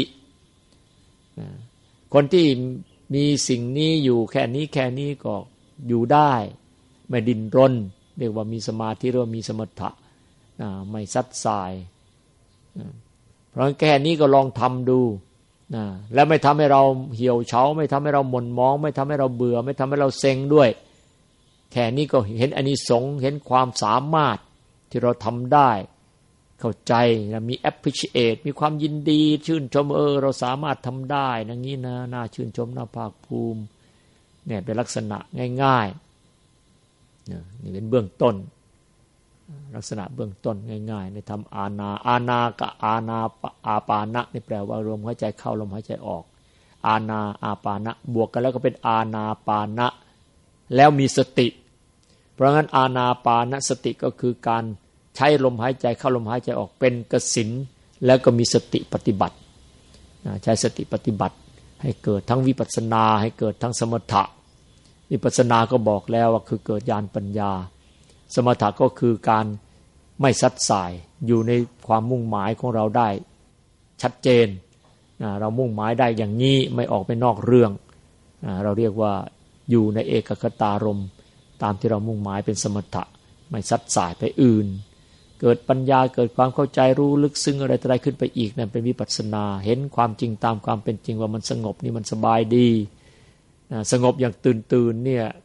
คนที่มีสิ่งนี้อยู่แค่นี้แค่นี้ก็อยู่ได้ไม่ดิ้นรนเรียกว่ามีสมาธิหรือว่ามีสมถะไม่ซัดสายเพราะแค่นี้ก็ลองทำดูนะแล้วไม่ทำให้เราเหี่ยวเฉาไม่ทำให้เราหม่นมองไม่ทำให้เราเบื่อไม่ทำให้เราเซ็งด้วยแค่นี้ก็เห็นอานิสงส์เห็นความสามารถที่เราทำได้เข้าใจนะมี appreciate มีความยินดีชื่นชมเออเราสามารถทำได้อย่างนี้นะน่าชื่นชมน่าภาคภูมิเนี่ยเป็นลักษณะง่ายๆนี่เป็นเบื้องต้นลักษณะเบื้องต้นง่ายๆในทำอานาอานากับอานาอาปานะนี่แปลว่าลมหายใจเข้าลมหายใจออกอานาอาปานะบวกกันแล้วก็เป็นอานาปานะแล้วมีสติเพราะงั้นอานาปานะสติก็คือการใช้ลมหายใจเข้าลมหายใจออกเป็นกสิณแล้วก็มีสติปฏิบัติใช้สติปฏิบัติให้เกิดทั้งวิปัสสนาให้เกิดทั้งสมถะวิปัสสนาก็บอกแล้วว่าคือเกิดญาณปัญญาสมถะก็คือการไม่ซัดสายอยู่ในความมุ่งหมายของเราได้ชัดเจนเรามุ่งหมายได้อย่างนี้ไม่ออกไปนอกเรื่องเราเรียกว่าอยู่ในเอกคตารมณ์ตามที่เรามุ่งหมายเป็นสมถะไม่ซัดสายไปอื่นเกิดปัญญาเกิดความเข้าใจรู้ลึกซึ้งอะไรต่ออะไรขึ้นไปอีกนั่นเป็นวิปัสสนาเห็นความจริงตามความเป็นจริงว่ามันสงบนี่มันสบายดีสงบอย่างตื่นตื่นเนี่ย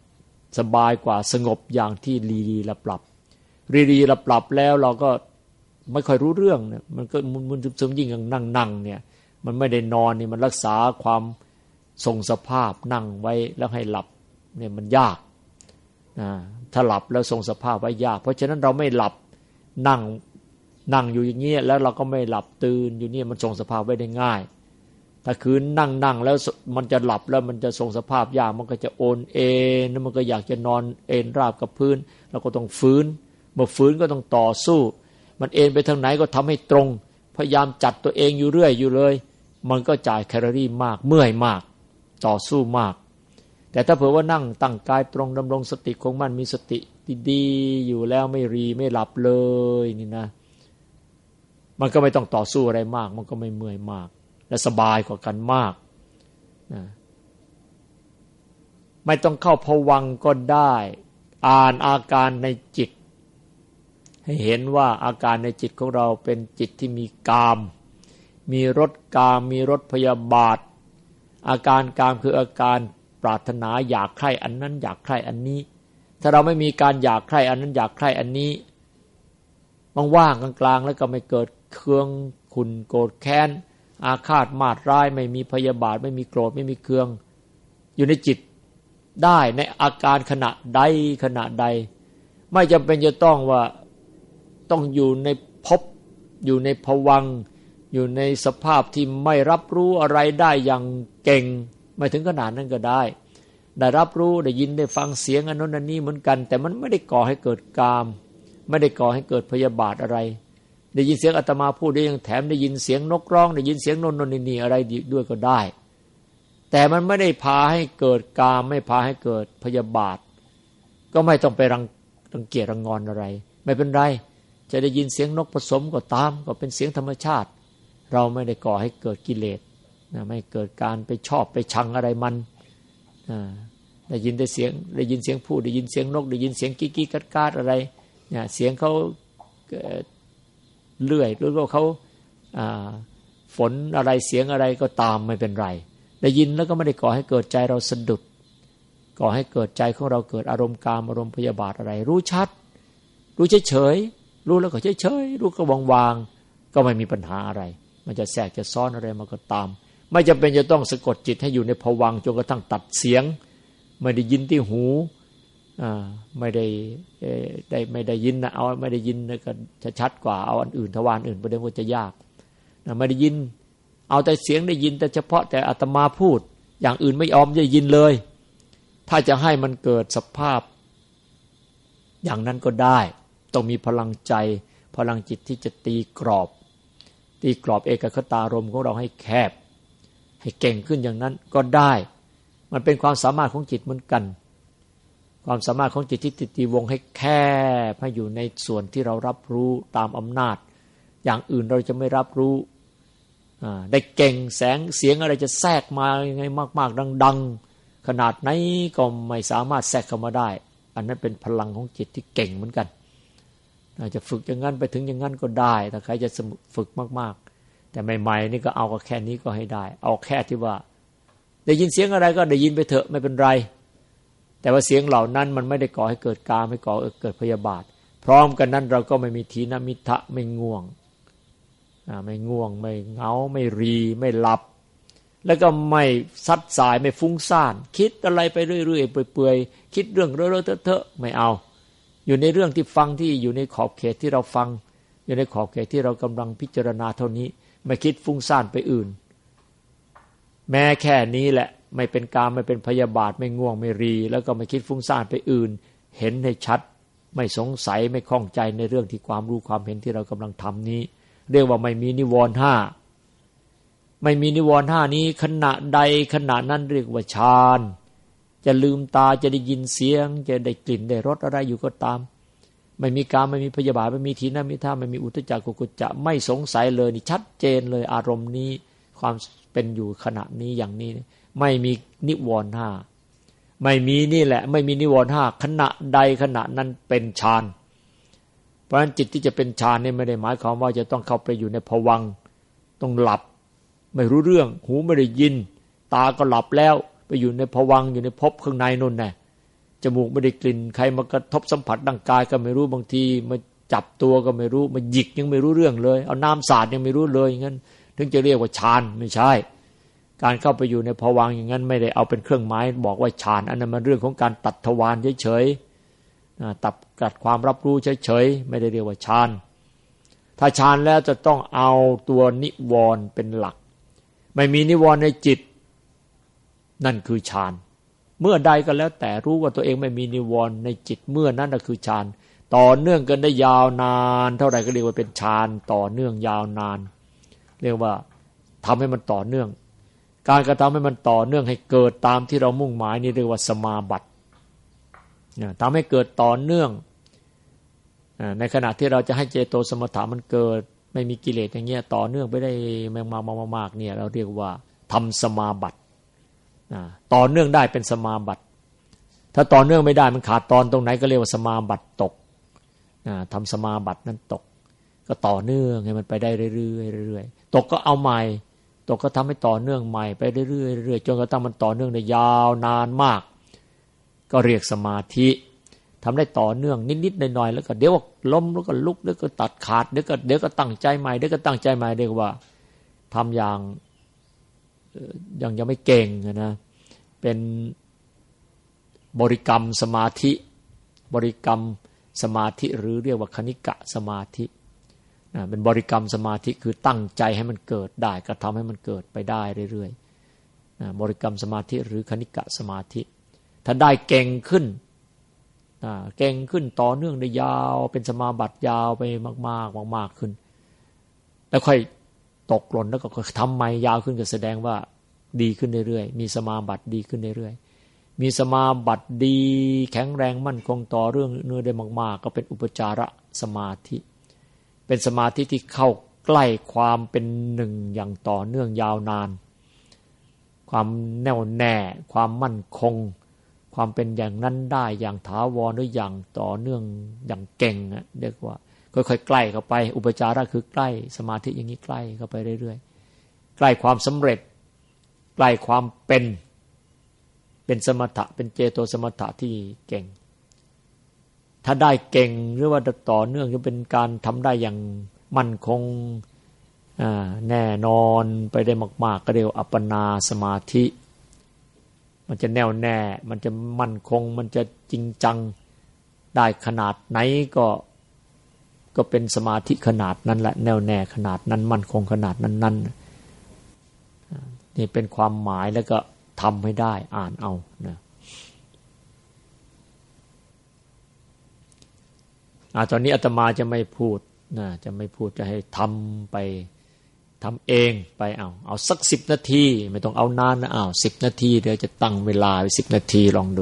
สบายกว่าสงบอย่างที่รีรีหลับหลับรีรีหลับหลับแล้วเราก็ไม่ค่อยรู้เรื่องเนี่ยมันก็มุนๆซึมๆยิ่งอย่างนั่งๆเนี่ยมันไม่ได้นอนนี่มันรักษาความทรงสภาพนั่งไว้แล้วให้หลับเนี่ยมันยากนะถ้าหลับแล้วทรงสภาพไว้ยากเพราะฉะนั้นเราไม่หลับนั่งนั่งอยู่อย่างเงี้ยแล้วเราก็ไม่หลับตื่นอยู่เนี่ยมันทรงสภาพไว้ได้ง่ายถ้าคืนนั่งนั่งแล้วมันจะหลับแล้วมันจะทรงสภาพยากมันก็จะโอนเอ็นแล้วมันก็อยากจะนอนเอ็นราบกับพื้นเราก็ต้องฟื้นเมื่อฟื้นก็ต้องต่อสู้มันเอ็นไปทางไหนก็ทำให้ตรงพยายามจัดตัวเองอยู่เรื่อยอยู่เลยมันก็จ่ายแคลอรี่มากเมื่อยมากต่อสู้มากแต่ถ้าเผื่อว่านั่งตั้งกายตรงดำรงสติคงมั่นมีสติดีๆอยู่แล้วไม่รีไม่หลับเลยนี่นะมันก็ไม่ต้องต่อสู้อะไรมากมันก็ไม่เมื่อยมากและสบายกว่ากันมากนะไม่ต้องเข้าภวังค์ก็ได้อ่านอาการในจิตให้เห็นว่าอาการในจิตของเราเป็นจิตที่มีกามมีรสกามมีรสพยาบาทอาการกามคืออาการปรารถนาอยากใคร่อันนั้นอยากใคร่อันนี้ถ้าเราไม่มีการอยากใคร่อันนั้นอยากใคร่อันนี้ว่างๆกลางๆแล้วก็ไม่เกิดเคืองขุ่นโกรธแค้นอาฆาตมาดร้ายไม่มีพยาบาทไม่มีโกรธไม่มีเคืองอยู่ในจิตได้ในอาการขณะใดขณะใดไม่จำเป็นจะต้องว่าต้องอยู่ในภพอยู่ในภวังค์อยู่ในสภาพที่ไม่รับรู้อะไรได้อย่างเก่งไม่ถึงขนาดนั้นก็ได้ได้รับรู้ได้ยินได้ฟังเสียงอันนั้นอันนี้เหมือนกันแต่มันไม่ได้ก่อให้เกิดกามไม่ได้ก่อให้เกิดพยาบาทอะไรได้ยินเสียงอาตมาพูดได้ยังแถมได้ยินเสียงนกร้องได้ยินเสียงโน่นโน่นนี่อะไรด้วยก็ได้แต่มันไม่ได้พาให้เกิดกามไม่พาให้เกิดพยาบาทก็ไม่ต้องไปรังรังเกียจรังงอนอะไรไม่เป็นไรจะได้ยินเสียงนกผสมก็ตามก็เป็นเสียงธรรมชาติเราไม่ได้ก่อให้เกิดกิเลสนะไม่เกิดการไปชอบไปชังอะไรมันได้ยินได้เสียงได้ยินเสียงพูดได้ยินเสียงนกได้ยินเสียงกิ๊กๆกัดๆอะไรเนี่ยเสียงเขาเลื่อยหรือว่าเขาฝนอะไรเสียงอะไรก็ตามไม่เป็นไรได้ยินแล้วก็ไม่ได้ก่อให้เกิดใจเราสะดุดก่อให้เกิดใจของเราเกิดอารมณ์กามอารมณ์พยาบาทอะไรรู้ชัดรู้เฉยๆรู้แล้วก็เฉยๆรู้ก็วางๆก็ไม่มีปัญหาอะไรมันจะแทรกจะซ้อนอะไรมาก็ตามไม่จำเป็นจะต้องสะกดจิตให้อยู่ในภวังค์จนกระทั่งตัดเสียงไม่ได้ยินที่หูไม่ได้ได้ไม่ได้ยินนะเอาไม่ได้ยินก็จะชัดกว่าเอาอันอื่นทวารอื่นประเด็นก็จะยากไม่ได้ยินเอาแต่เสียงได้ยินแต่เฉพาะแต่อาตมาพูดอย่างอื่นไม่ยอมจะยินเลยถ้าจะให้มันเกิดสภาพอย่างนั้นก็ได้ต้องมีพลังใจพลังจิตที่จะตีกรอบตีกรอบเอกคตารมณ์ของเราให้แคบให้เก่งขึ้นอย่างนั้นก็ได้มันเป็นความสามารถของจิตเหมือนกันความสามารถของจิตที่ติดตีวงให้แคบให้อยู่ในส่วนที่เรารับรู้ตามอำนาจอย่างอื่นเราจะไม่รับรู้ได้เก่งแสงเสียงอะไรจะแทรกมายังไงมากๆดังๆขนาดไหนก็ไม่สามารถแทรกเข้ามาได้อันนั้นเป็นพลังของจิตที่เก่งเหมือนกันอาจจะฝึกอย่างนั้นไปถึงอย่างนั้นก็ได้ถ้าใครจะฝึกมากๆแต่ใหม่ๆนี่ก็เอาก็แค่นี้ก็ให้ได้เอาแค่ที่ว่าได้ยินเสียงอะไรก็ได้ยินไปเถอะไม่เป็นไรแต่ว่าเสียงเหล่านั้นมันไม่ได้ก่อให้เกิดกามไม่ก่อให้เกิดพยาบาทพร้อมกันนั้นเราก็ไม่มีทีนมิทะไม่ง่วงไม่ง่วงไม่เหงาไม่รีไม่หลับแล้วก็ไม่ซัดสายไม่ฟุ้งซ่านคิดอะไรไปเรื่อยๆเปื่อยๆคิดเรื่องเลอะๆเทอะๆไม่เอาอยู่ในเรื่องที่ฟังที่อยู่ในขอบเขตที่เราฟังอยู่ในขอบเขตที่เรากำลังพิจารณาเท่านี้ไม่คิดฟุ้งซ่านไปอื่นแม้แค่นี้แหละไม่เป็นกามไม่เป็นพยาบาทไม่ง่วงไม่รีแล้วก็ไม่คิดฟุ้งซ่านไปอื่นเห็นให้ชัดไม่สงสัยไม่ข้องใจในเรื่องที่ความรู้ความเห็นที่เรากำลังทำนี้เรียกว่าไม่มีนิวรณ์ห้าไม่มีนิวรณ์ห้านี้ขณะใดขณะนั้นเรียกว่าฌานจะลืมตาจะได้ยินเสียงจะได้กลิ่นได้รสอะไรอยู่ก็ตามไม่มีกามไม่มีพยาบาทไม่มีทีนมิทะไม่มีอุทธัจจะกุกุจจะไม่สงสัยเลยนี่ชัดเจนเลยอารมณ์นี้ความเป็นอยู่ขณะนี้อย่างนี้ไม่มีนิวรณ์ห้าไม่มีนี่แหละไม่มีนิวรณ์ห้าขณะใดขณะนั้นเป็นฌานเพราะฉะนั้นจิตที่จะเป็นฌานนี่ไม่ได้หมายความว่าจะต้องเข้าไปอยู่ในภวังค์ต้องหลับไม่รู้เรื่องหูไม่ได้ยินตาก็หลับแล้วไปอยู่ในภวังค์อยู่ในภพข้างในนู่นน่ะจมูกไม่ได้กลิ่นใครมากระทบสัมผัสร่างกายก็ไม่รู้บางทีมาจับตัวก็ไม่รู้มาหยิกยังไม่รู้เรื่องเลยเอาน้ำสาดยังไม่รู้เลยอย่างนั้นถึงจะเรียกว่าฌานไม่ใช่การเข้าไปอยู่ในภวังค์อย่างนั้นไม่ได้เอาเป็นเครื่องหมายบอกว่าฌานอันนั้นมันเรื่องของการตัดทวารเฉยๆตัดกัดความรับรู้เฉยๆไม่ได้เรียกว่าฌานถ้าฌานแล้วจะต้องเอาตัวนิวรณ์เป็นหลักไม่มีนิวรณ์ในจิตนั่นคือฌานเมื่อใดก็แล้วแต่รู้ว่าตัวเองไม่มีนิวรณ์ในจิตเมื่อนั้นก็คือฌานต่อเนื่องกันได้ยาวนานเท่าไหร่ก็เรียกว่าเป็นฌานต่อเนื่องยาวนานเรียกว่าทำให้มันต่อเนื่องการกระทำให้มันต่อเนื่องให้เกิดตามที่เรามุ่งหมายนี่เรียกว่าสมาบัติทำให้เกิดต่อเนื่องในขณะที่เราจะให้เจโตสมถะมันเกิดไม่มีกิเลสอย่างเงี้ยต่อเนื่องไปได้มากๆๆเนี่ยเราเรียกว่าทำสมาบัติต่อเนื่องได้เป็นสมาบัติถ้าต่อเนื่องไม่ได้มันขาดตอนตรงไหนก็เรียกว่าสมาบัติตกทำสมาบัตินั้นตกก็ต่อเนื่องให้มันไปได้เรื่อยๆเรื่อยๆตกก็เอาใหม่ตกก็ทำให้ต่อเนื่องใหม่ไปเรื่อยๆเรื่อยๆจนกระทั่งมันต่อเนื่องได้ยาวนานมากก็เรียกสมาธิทำได้ต่อเนื่องนิดๆหน่อยๆแล้วก็เดี๋ยวล้มแล้วก็ลุกแล้วก็ตัดขาดเดี๋ยวก็เดี๋ยวก็ตั้งใจใหม่เดี๋ยวก็ตั้งใจใหม่เรียกว่าทำอย่างยังยังไม่เก่งนะเป็นบริกรรมสมาธิบริกรรมสมาธิหรือเรียกว่าคณิกะสมาธิเป็นบริกรรมสมาธิคือตั้งใจให้มันเกิดได้กระทำให้มันเกิดไปได้เรื่อยๆบริกรรมสมาธิหรือคณิกะสมาธิถ้าได้เก่งขึ้นเก่งขึ้นต่อเนื่องได้ยาวเป็นสมาบัติยาวไปมากๆมากๆขึ้นแล้วค่อยตกหล่นแล้วก็ทำใหม่ยาวขึ้นก็แสดงว่าดีขึ้นเรื่อยๆมีสมาบัติดีขึ้นเรื่อยๆมีสมาบัติดีแข็งแรงมั่นคงต่อเรื่องเนื้อได้มากๆก็เป็นอุปจารสมาธิเป็นสมาธิที่เข้าใกล้ความเป็นหนึ่งอย่างต่อเนื่องยาวนานความแน่วแน่ความมั่นคงความเป็นอย่างนั้นได้อย่างถาวรหรืออย่างต่อเนื่องอย่างเก่งเรียกว่าค่อยๆใกล้เข้าไปอุปจาระคือใกล้สมาธิอย่างนี้ใกล้เข้าไปเรื่อยๆใกล้ความสำเร็จใกล้ความเป็นเป็นสมถะเป็นเจโตสมถะที่เก่งถ้าได้เก่งหรือว่าต่อเนื่องจะเป็นการทำได้อย่างมั่นคงแน่นอนไปได้มากๆก็เรียกว่าอัปปนาสมาธิมันจะแน่วแน่มันจะมั่นคงมันจะจริงจังได้ขนาดไหนก็ก็เป็นสมาธิขนาดนั้นแหละแน่วแน่ขนาดนั้นมั่นคงขนาดนั้นนั่นนี่เป็นความหมายแล้วก็ทำให้ได้อ่านเอานะอ่าตอนนี้อาตมาจะไม่พูดนะจะไม่พูดจะให้ทำไปทำเองไปเอาเอาสักสิบนาทีไม่ต้องเอานานนะอ้าวสิบนาทีเดี๋ยวจะตั้งเวลาไว้สิบนาทีลองดู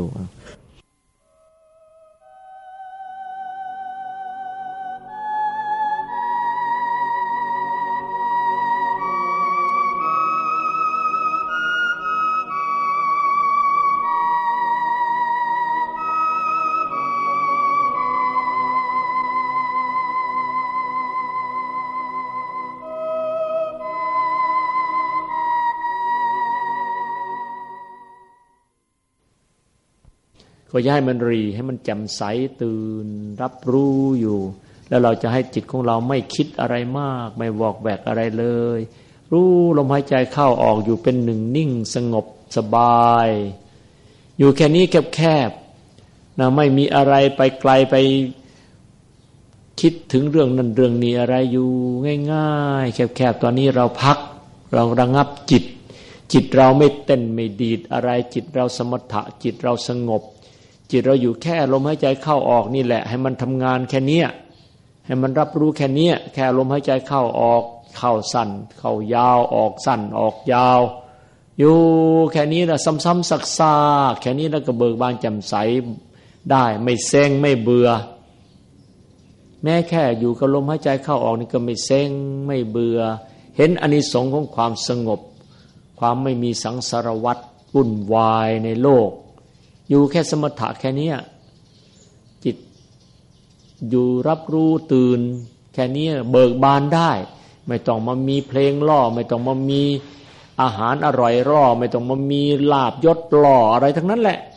ก็อย่าให้มันรีให้มันแจ่มใสตื่นรับรู้อยู่แล้วเราจะให้จิตของเราไม่คิดอะไรมากไม่วอกแวกอะไรเลยรู้ลมหายใจเข้าออกอยู่เป็นหนึ่งนิ่งสงบสบายอยู่แค่นี้แคบๆนะไม่มีอะไรไปไกลไปคิดถึงเรื่องนั้นเรื่องนี้อะไรอยู่ง่ายๆแคบๆตอนนี้เราพักเราระงับจิตจิตเราไม่เต้นไม่ดีดอะไรจิตเราสมถะจิตเราสงบจิตเราอยู่แค่ลมหายใจเข้าออกนี่แหละให้มันทำงานแค่นี้ให้มันรับรู้แค่นี้แค่ลมหายใจเข้าออกเข้าสั้นเข้ายาวออกสั้นออกยาวอยู่แค่นี้นะซ้ำๆซักๆแค่นี้แล้วก็เบิกบานแจ่มใสได้ไม่เซ็งไม่เบื่อแม้แค่อยู่กับลมหายใจเข้าออกนี่ก็ไม่เซ็งไม่เบื่อเห็นอานิสงส์ของความสงบความไม่มีสังสารวัฏวุ่นวายในโลกอยู่แค่สมถะแค่นี้จิตอยู่รับรู้ตื่นแค่นี้เบิกบานได้ไม่ต้องมามีเพลงล่อไม่ต้องมามีอาหารอร่อยล่อไม่ต้องมามีลาภยศล่ออะไรทั้งนั้นแหละ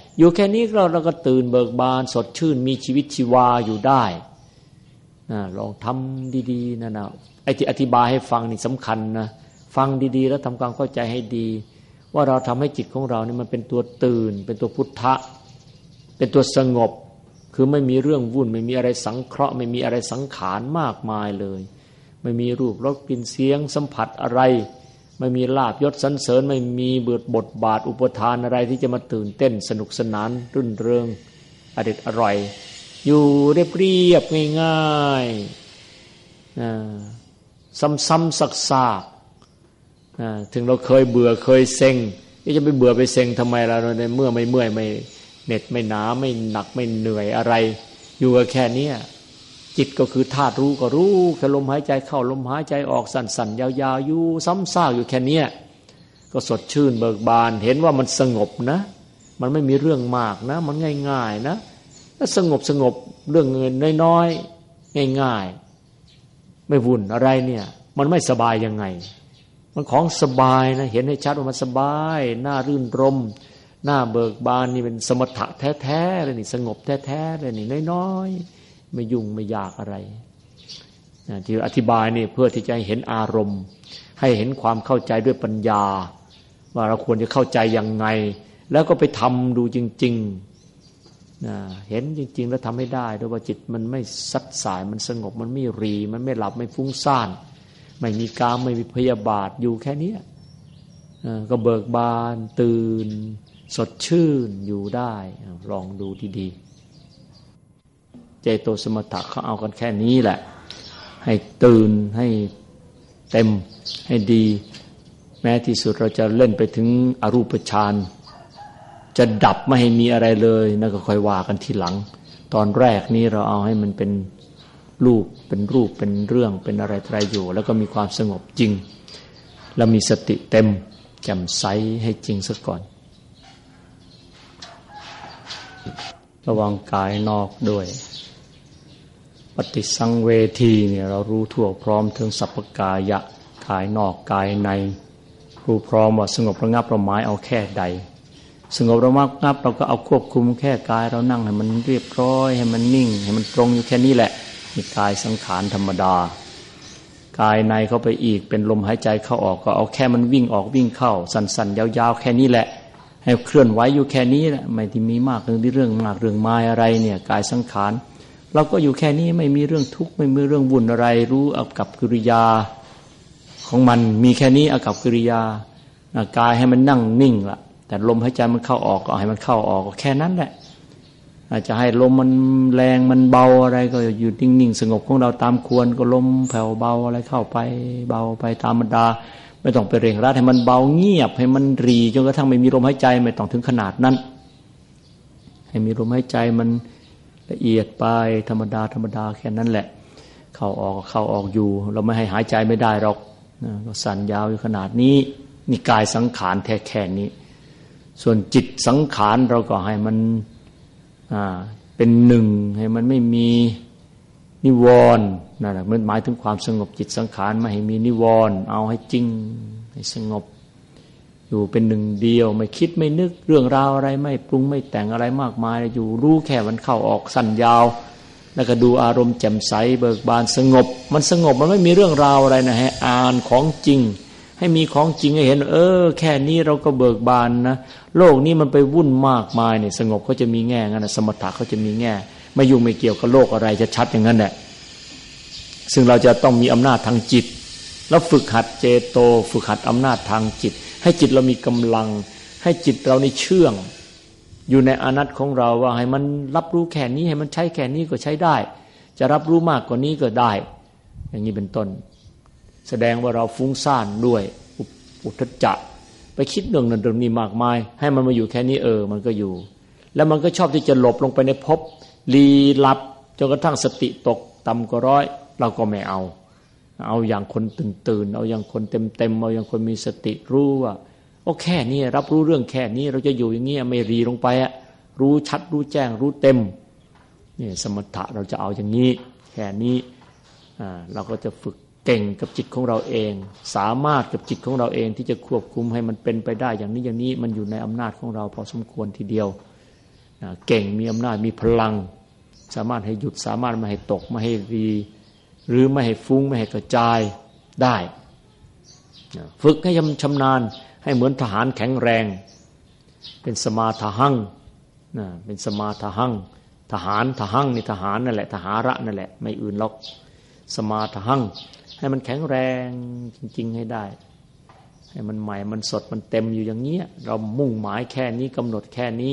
อยู่แค่นี้เราเราก็ตื่นเบิกบานสดชื่นมีชีวิตชีวาอยู่ได้นะลองทำดีๆนะนะไอ้ที่อธิบายให้ฟังนี่สำคัญนะฟังดีๆแล้วทำความเข้าใจให้ดีว่าเราทำให้จิตของเรานี่มันเป็นตัวตื่นเป็นตัวพุทธะเป็นตัวสงบคือไม่มีเรื่องวุ่นไม่มีอะไรสังเคราะห์ไม่มีอะไรสังขารมากมายเลยไม่มีรูปรสกลิ่นเสียงสัมผัสอะไรไม่มีลาภยศสรรเสริญไม่มีเบิดบทบาทอุปทานอะไรที่จะมาตื่นเต้นสนุกสนานรื่นเริงอเด็ดอร่อยอยู่เรียบๆง่ายๆซ้ำๆซักๆถึงเราเคยเบื่อเคยเซ็งจะไปเบื่อไปเซ็งทำไมล่ะในเมื่อไม่เมื่อยไม่เหน็ดไม่หนาไม่หนักไม่เหนื่อยอะไรอยู่แค่นี้จิตก็คือธาตุรู้ก็รู้แค่ลมหายใจเข้าลมหายใจออกสั่นๆยาวๆอยู่ซ้ำซากอยู่แค่นี้ก็สดชื่นเบิกบานเห็นว่ามันสงบนะมันไม่มีเรื่องมากนะมันง่ายๆนะถ้าสงบสงบเรื่องเงินน้อยๆง่ายๆไม่วุ่นอะไรเนี่ยมันไม่สบายยังไงมันของสบายนะเห็นให้ชัดว่ามันสบายน่ารื่นรมหน้าเบิกบานนี่เป็นสมถะแท้ๆเลยนี่สงบแท้ๆเลยนี่น้อยๆไม่ยุ่งไม่ยากอะไรที่อธิบายนี่เพื่อที่จะให้เห็นอารมณ์ให้เห็นความเข้าใจด้วยปัญญาว่าเราควรจะเข้าใจยังไงแล้วก็ไปทำดูจริงๆเห็นจริงๆแล้วทำให้ได้ด้วยว่าจิตมันไม่ซัดสายมันสงบมันไม่รีมันไม่หลับไม่ฟุ้งซ่านไม่มีกามไม่มีพยาบาทอยู่แค่นี้ก็เบิกบานตื่นสดชื่นอยู่ได้ลองดูดีๆเจโตสมถะเขาเอากันแค่นี้แหละให้ตื่นให้เต็มให้ดีแม้ที่สุดเราจะเล่นไปถึงอรูปฌานจะดับไม่ให้มีอะไรเลยนั่นก็ค่อยว่ากันทีหลังตอนแรกนี้เราเอาให้มันเป็นรูปเป็นรูปเป็นเรื่องเป็นอะไรอะไรอยู่แล้วก็มีความสงบจริงแล้วมีสติเต็มแจ่มใสให้จริงซะก่อนระวังกายนอกด้วยปฏิสังเวทีเนี่ยเรารู้ทั่วพร้อมถึงสัพพกายะกายนอกกายในรู้พร้อมว่าสงบระงับเราหมายเอาแค่ใดสงบระงับเราก็เอาควบคุมแค่กายเรานั่งให้มันเรียบร้อยให้มันนิ่งให้มันตรงอยู่แค่นี้แหละนี่กายสังขารธรรมดากายในเข้าไปอีกเป็นลมหายใจเข้าออกก็เอาแค่มันวิ่งออกวิ่งเข้าสั่นๆยาวๆแค่นี้แหละให้เคลื่อนไหวอยู่แค่นี้แหละไม่ที่มีมากเรื่องที่เรื่องมากเรื่องมายอะไรเนี่ยกายสังขารเราก็อยู่แค่นี้ไม่มีเรื่องทุกข์ไม่มีเรื่องวุ่นอะไรรู้เอากับกิริยาของมันมีแค่นี้เอากับกิริยากายให้มันนั่งนิ่งละแต่ลมหายใจมันเข้าออกก็ให้มันเข้าออกก็แค่นั้นแหละอาจจะให้ลมมันแรงมันเบาอะไรก็อยู่นิ่งๆสงบของเราตามควรก็ลมแผ่วเบาอะไรเข้าไปเบาไปตามธรรมดาไม่ต้องไปเร่งรัดให้มันเบาเงียบให้มันรีจนกระทั่งไม่มีลมหายใจไม่ต้องถึงขนาดนั้นให้มีลมหายใจมันละเอียดไปธรรมดาธรรมดาแค่นั้นแหละเข้าออกเข้าออกอยู่เราไม่ให้หายใจไม่ได้หรอกนะก็สั่นยาวอยู่ขนาดนี้นี่กายสังขารแท้แค่นี้ส่วนจิตสังขารเราก็ให้มันอ่าเป็นหนึ่งให้มันไม่มีนิวรณ์นั่นแหละมันหมายถึงความสงบจิตสังขารไม่ให้มีนิวรณ์เอาให้จริงให้สงบอยู่เป็นหนึ่งเดียวไม่คิดไม่นึกเรื่องราวอะไรไม่ปรุงไม่แต่งอะไรมากมายอยู่รู้แค่มันเข้าออกสั้นยาวแล้วก็ดูอารมณ์แจ่มใสเบิกบานสงบมันสงบมันไม่มีเรื่องราวอะไรนะให้อ่านของจริงให้มีของจริงให้เห็นเออแค่นี้เราก็เบิกบานนะโลกนี้มันไปวุ่นมากมายเนี่ยสงบเขาจะมีแง่งั้นนะสมถะเขาจะมีแง่ไม่ยุ่งไม่เกี่ยวกับโลกอะไรจะชัดอย่างนั้นแหละซึ่งเราจะต้องมีอำนาจทางจิตแล้วฝึกหัดเจโตฝึกหัดอำนาจทางจิตให้จิตเรามีกำลังให้จิตเราในเชื่องอยู่ในอนัตของเราว่าให้มันรับรู้แค่นี้ให้มันใช้แค่นี้ก็ใช้ได้จะรับรู้มากกว่านี้ก็ได้อย่างนี้เป็นต้นแสดงว่าเราฟุ้งซ่านด้วยอุทธัจจะไปคิดเรื่องนั้นเรื่องนี้มากมายให้มันมาอยู่แค่นี้เออมันก็อยู่แล้วมันก็ชอบที่จะหลบลงไปในภพลี้ลับจนกระทั่งสติตกต่ำกว่าร้อยเราก็ไม่เอาเอาอย่างคนตื่นตื่นเอาอย่างคนเต็มเต็มเอาอย่างคนมีสติรู้ว่าโอ้แค่นี้รับรู้เรื่องแค่นี้เราจะอยู่อย่างนี้ไม่รีลงไปอะรู้ชัดรู้แจ้งรู้เต็มนี่สมถะเราจะเอาอย่างนี้แค่นี้อ่าเราก็จะฝึกเก่งกับจิตของเราเองสามารถกับจิตของเราเองที่จะควบคุมให้มันเป็นไปได้อย่างนี้อย่างนี้มันอยู่ในอำนาจของเราพอสมควรทีเดียวเก่งมีอำนาจมีพลังสามารถให้หยุดสามารถไม่ให้ตกไม่ให้รีหรือไม่ให้ฟุ้งไม่ให้กระจายได้ฝึกให้ชำนาญให้เหมือนทหารแข็งแรงเป็นสมาทหังนะเป็นสมาทหังทหารทหังนี่ทหารนั่นแหละทหาระนั่นแหละไม่อื่นหรอกสมาทหังให้มันแข็งแรงจริงๆให้ได้ให้มันใหม่มันสดมันเต็มอยู่อย่างเงี้ยเรามุ่งหมายแค่นี้กำหนดแค่นี้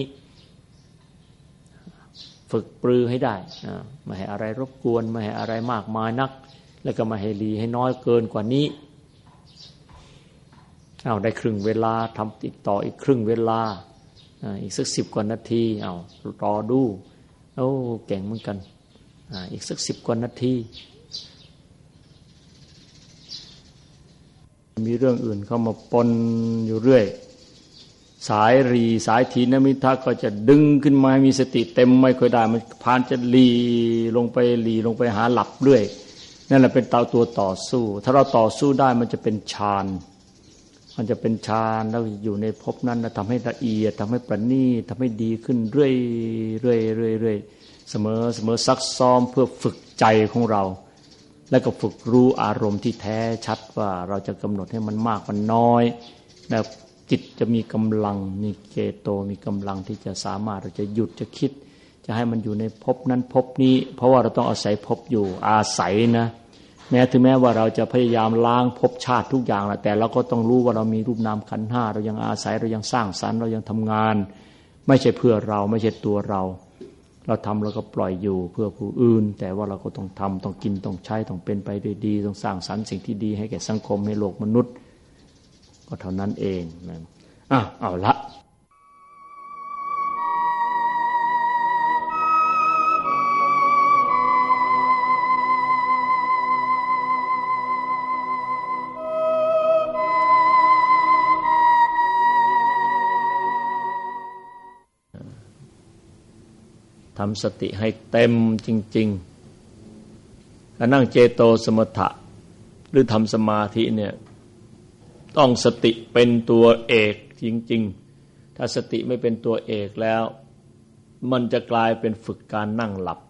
ฝึกปรือให้ได้ไม่ให้อะไรรบกวนไม่ให้อะไรมากมายนักแล้วก็ไม่ให้รีให้น้อยเกินกว่านี้เอาได้ครึ่งเวลาทำติดต่ออีกครึ่งเวลาอีกสักสิบกว่านาทีเอารอดูโอ้เก่งเหมือนกันอีกสักสิบกว่านาทีมีเรื่องอื่นเข้ามาปนอยู่เรื่อยสายรีสายทีนมิทะก็จะดึงขึ้นมาให้มีสติเต็มไม่ค่อยได้มันพานจะรีลงไปรีลงไปหาหลับเรื่อยนั่นแหละเป็นตัวตัวต่อสู้ถ้าเราต่อสู้ได้มันจะเป็นฌานมันจะเป็นฌานแล้วอยู่ในภพนั้นทำให้ละเอียดทำให้ประณีตทำให้ดีขึ้นเรื่อยเรื่อยเรื่อยเรื่อยเสมอเสมอซักซ้อมเพื่อฝึกใจของเราแล้วก็ฝึกรู้อารมณ์ที่แท้ชัดว่าเราจะกำหนดให้มันมากมันน้อยแล้วจิตจะมีกำลังมีเจโตมีกำลังที่จะสามารถเราจะหยุดจะคิดจะให้มันอยู่ในภพนั้นภพนี้เพราะว่าเราต้องอาศัยภพอยู่อาศัยนะแม้ถึงแม้ว่าเราจะพยายามล้างภพชาติทุกอย่างแหละแต่เราก็ต้องรู้ว่าเรามีรูปนามขันธ์ห้าเรายังอาศัยเรายังสร้างสรรค์เรายังทำงานไม่ใช่เพื่อเราไม่ใช่ตัวเราเราทำเราก็ปล่อยอยู่เพื่อผู้อื่นแต่ว่าเราก็ต้องทำต้องกินต้องใช้ต้องเป็นไปด้วยดีต้องสร้างสรรค์สิ่งที่ดีให้แก่สังคมให้โลกมนุษย์ก็เท่านั้นเองนะอ่ะเอาละทำสติให้เต็มจริงๆการนั่งเจโตสมถะหรือทำสมาธิเนี่ยต้องสติเป็นตัวเอกจริงๆถ้าสติไม่เป็นตัวเอกแล้วมันจะกลายเป็นฝึกการนั่งหลับ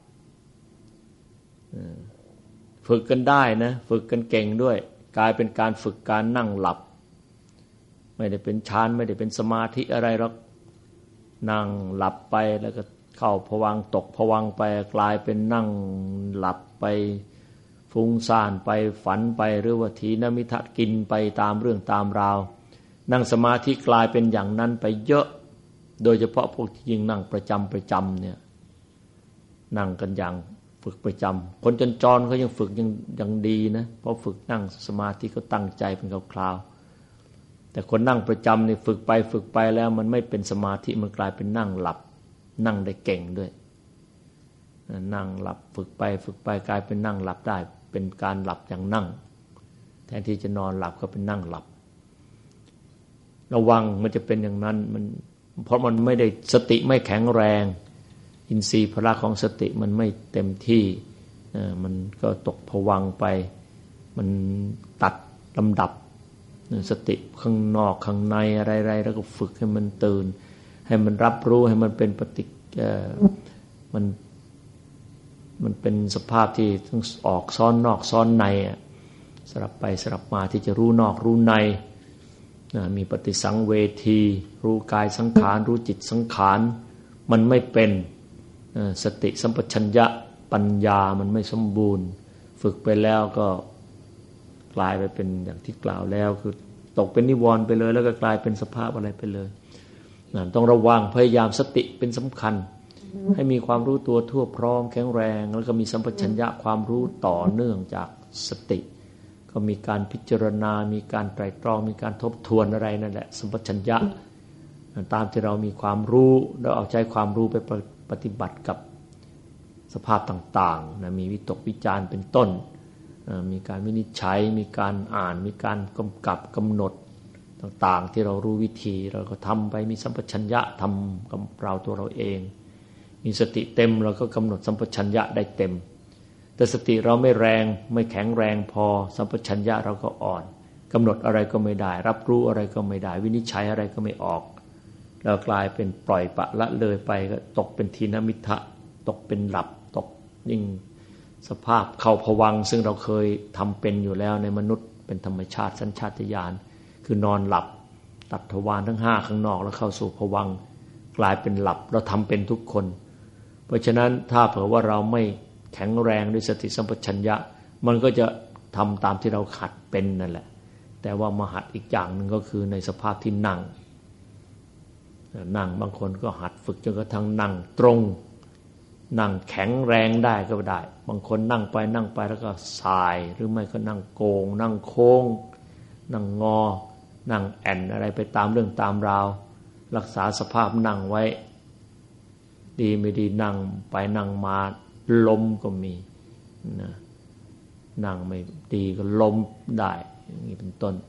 ฝึกกันได้นะฝึกกันเก่งด้วยกลายเป็นการฝึกการนั่งหลับไม่ได้เป็นฌานไม่ได้เป็นสมาธิอะไรหรอกนั่งหลับไปแล้วก็เข้าภวังค์ตกภวังค์ไปกลายเป็นนั่งหลับไปฟุ้งซ่านไปฝันไปหรือว่าถีนมิทะกินไปตามเรื่องตามราวนั่งสมาธิกลายเป็นอย่างนั้นไปเยอะโดยเฉพาะพวกที่ยิ่งนั่งประจำประจำเนี่ยนั่งกันอย่างฝึกประจำคนจนจรเขายังฝึกยังยังดีนะเพราะฝึกนั่งสมาธิก็ตั้งใจเป็นคราวๆแต่คนนั่งประจำนี่ฝึกไปฝึกไปแล้วมันไม่เป็นสมาธิมันกลายเป็นนั่งหลับนั่งได้เก่งด้วยนั่งหลับฝึกไปฝึกไปกลายเป็นนั่งหลับได้เป็นการหลับอย่างนั่งแทนที่จะนอนหลับก็เป็นนั่งหลับระวังมันจะเป็นอย่างนั้นมันเพราะมันไม่ได้สติไม่แข็งแรงอินทรีย์พละของสติมันไม่เต็มที่มันก็ตกภวังค์ไปมันตัดลำดับสติข้างนอกข้างในอะไรๆแล้วก็ฝึกให้มันตื่นให้มันรับรู้ให้มันเป็นปฏิมันมันเป็นสภาพที่ต้องออกซ้อนนอกซ้อนในสลับไปสลับมาที่จะรู้นอกรู้ในมีปฏิสังเวทีรู้กายสังขารรู้จิตสังขารมันไม่เป็นสติสัมปชัญญะปัญญามันไม่สมบูรณ์ฝึกไปแล้วก็กลายไปเป็นอย่างที่กล่าวแล้วคือตกเป็นนิวรณ์ไปเลยแล้วก็กลายเป็นสภาพอะไรไปเลยต้องระวังพยายามสติเป็นสำคัญให้มีความรู้ตัวทั่วพร้อมแข็งแรงแล้วก็มีสัมปชัญญะความรู้ต่อเนื่องจากสติก็มีการพิจารณามีการไตร่ตรองมีการทบทวนอะไรนั่นแหละสัมปชัญญะตามที่เรามีความรู้แล้วเอาใจความรู้ไปปฏิบัติกับสภาพต่างๆนะมีวิตกวิจารเป็นต้นมีการวินิจฉัยมีการอ่านมีการกำกับกำหนดต่างๆที่เรารู้วิธีเราก็ทำไปมีสัมปชัญญะทำกับเราตัวเราเองมีสติเต็มเราก็กำหนดสัมปชัญญะได้เต็มแต่สติเราไม่แรงไม่แข็งแรงพอสัมปชัญญะเราก็อ่อนกำหนดอะไรก็ไม่ได้รับรู้อะไรก็ไม่ได้วินิจฉัยอะไรก็ไม่ออกแล้วกลายเป็นปล่อยปะละเลยไปก็ตกเป็นทีนมิทะตกเป็นหลับตกยิ่งสภาพเข้าภวังค์ซึ่งเราเคยทำเป็นอยู่แล้วในมนุษย์เป็นธรรมชาติสัญชาตญาณคือนอนหลับตัดทวารทั้งห้าข้างนอกแล้วเข้าสู่ภวังค์กลายเป็นหลับเราทำเป็นทุกคนเพราะฉะนั้นถ้าเผื่อว่าเราไม่แข็งแรงด้วยสติสัมปชัญญะมันก็จะทำตามที่เราขัดเป็นนั่นแหละแต่ว่ามหัดอีกอย่างหนึ่งก็คือในสภาพที่นั่งนั่งบางคนก็หัดฝึกจนกระทั่งนั่งตรงนั่งแข็งแรงได้ก็ได้บางคนนั่งไปนั่งไปแล้วก็สายหรือไม่ก็นั่งโกงนั่งโค้งนั่งงอนั่งแอนอะไรไปตามเรื่องตามราวรักษาสภาพนั่งไว้ดีไม่ดีนั่งไปนั่งมาล้มก็มีนะนั่งไม่ดีก็ล้มได้อย่างนี้เป็นต้น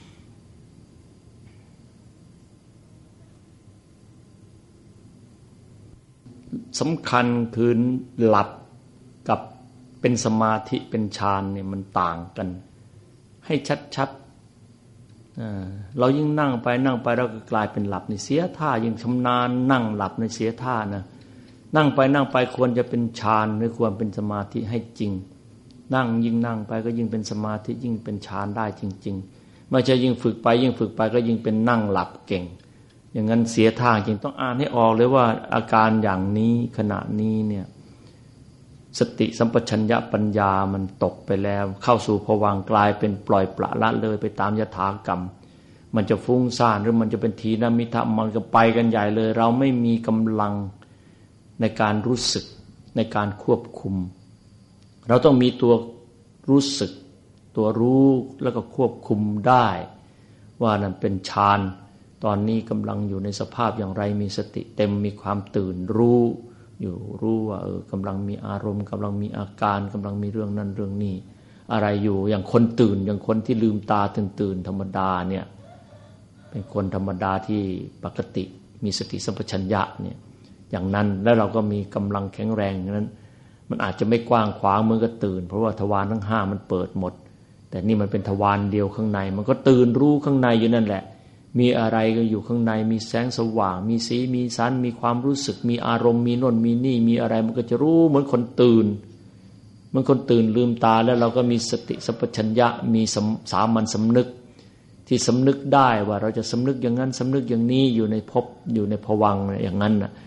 สำคัญคือหลับกับเป็นสมาธิเป็นฌานเนี่ยมันต่างกันให้ชัดๆเรายิ่งนั่งไปนั่งไปแล้วก็กลายเป็นหลับนี่เสียท่ายิ่งชำนาญนั่งหลับในเสียท่านะนั่งไปนั่งไปควรจะเป็นฌานหรือควรเป็นสมาธิให้จริงนั่งยิ่งนั่งไปก็ยิ่งเป็นสมาธิยิ่งเป็นฌานได้จริงๆไม่ใช่ยิ่งฝึกไปยิ่งฝึกไปก็ยิ่งเป็นนั่งหลับเก่งอย่างนั้นเสียท่าจริงต้องอ่านให้ออกเลยว่าอาการอย่างนี้ขณะนี้เนี่ยสติสัมปชัญญะปัญญามันตกไปแล้วเข้าสู่ภวังค์กลายเป็นปล่อยปละละเลยไปตามยถากรรมมันจะฟุ้งซ่านหรือมันจะเป็นทีนมิทะมันก็ไปกันใหญ่เลยเราไม่มีกำลังในการรู้สึกในการควบคุมเราต้องมีตัวรู้สึกตัวรู้แล้วก็ควบคุมได้ว่านั่นเป็นฌานตอนนี้กำลังอยู่ในสภาพอย่างไรมีสติเต็มมีความตื่นรู้อยู่รู้ว่าเออกำลังมีอารมณ์กำลังมีอาการกำลังมีเรื่องนั้นเรื่องนี้อะไรอยู่อย่างคนตื่นอย่างคนที่ลืมตาตื่นตื่นธรรมดาเนี่ยเป็นคนธรรมดาที่ปกติมีสติสัมปชัญญะเนี่ยอย่างนั้นแล้วเราก็มีกำลังแข็งแรงอย่างนั้นมันอาจจะไม่กว้างขวางเหมือนกับตื่นเพราะว่าทวารทั้งห้ามันเปิดหมดแต่นี่มันเป็นทวารเดียวข้างในมันก็ตื่นรู้ข้างในอยู่นั่นแหละมีอะไรก็อยู่ข้างในมีแสงสว่างมีสีมีสันมีความรู้สึกมีอารมณ์มีโน่นมีนี่มีอะไรมันก็จะรู้เหมือนคนตื่นเหมือนคนตื่นลืมตาแล้วเราก็มีสติสัมปชัญญะมีสามัญสำนึกที่สำนึกได้ว่าเราจะสำนึกอย่างนั้นสำนึกอย่างนี้อยู่ในภพอยู่ในภวังค์อย่างนั้นน่ะ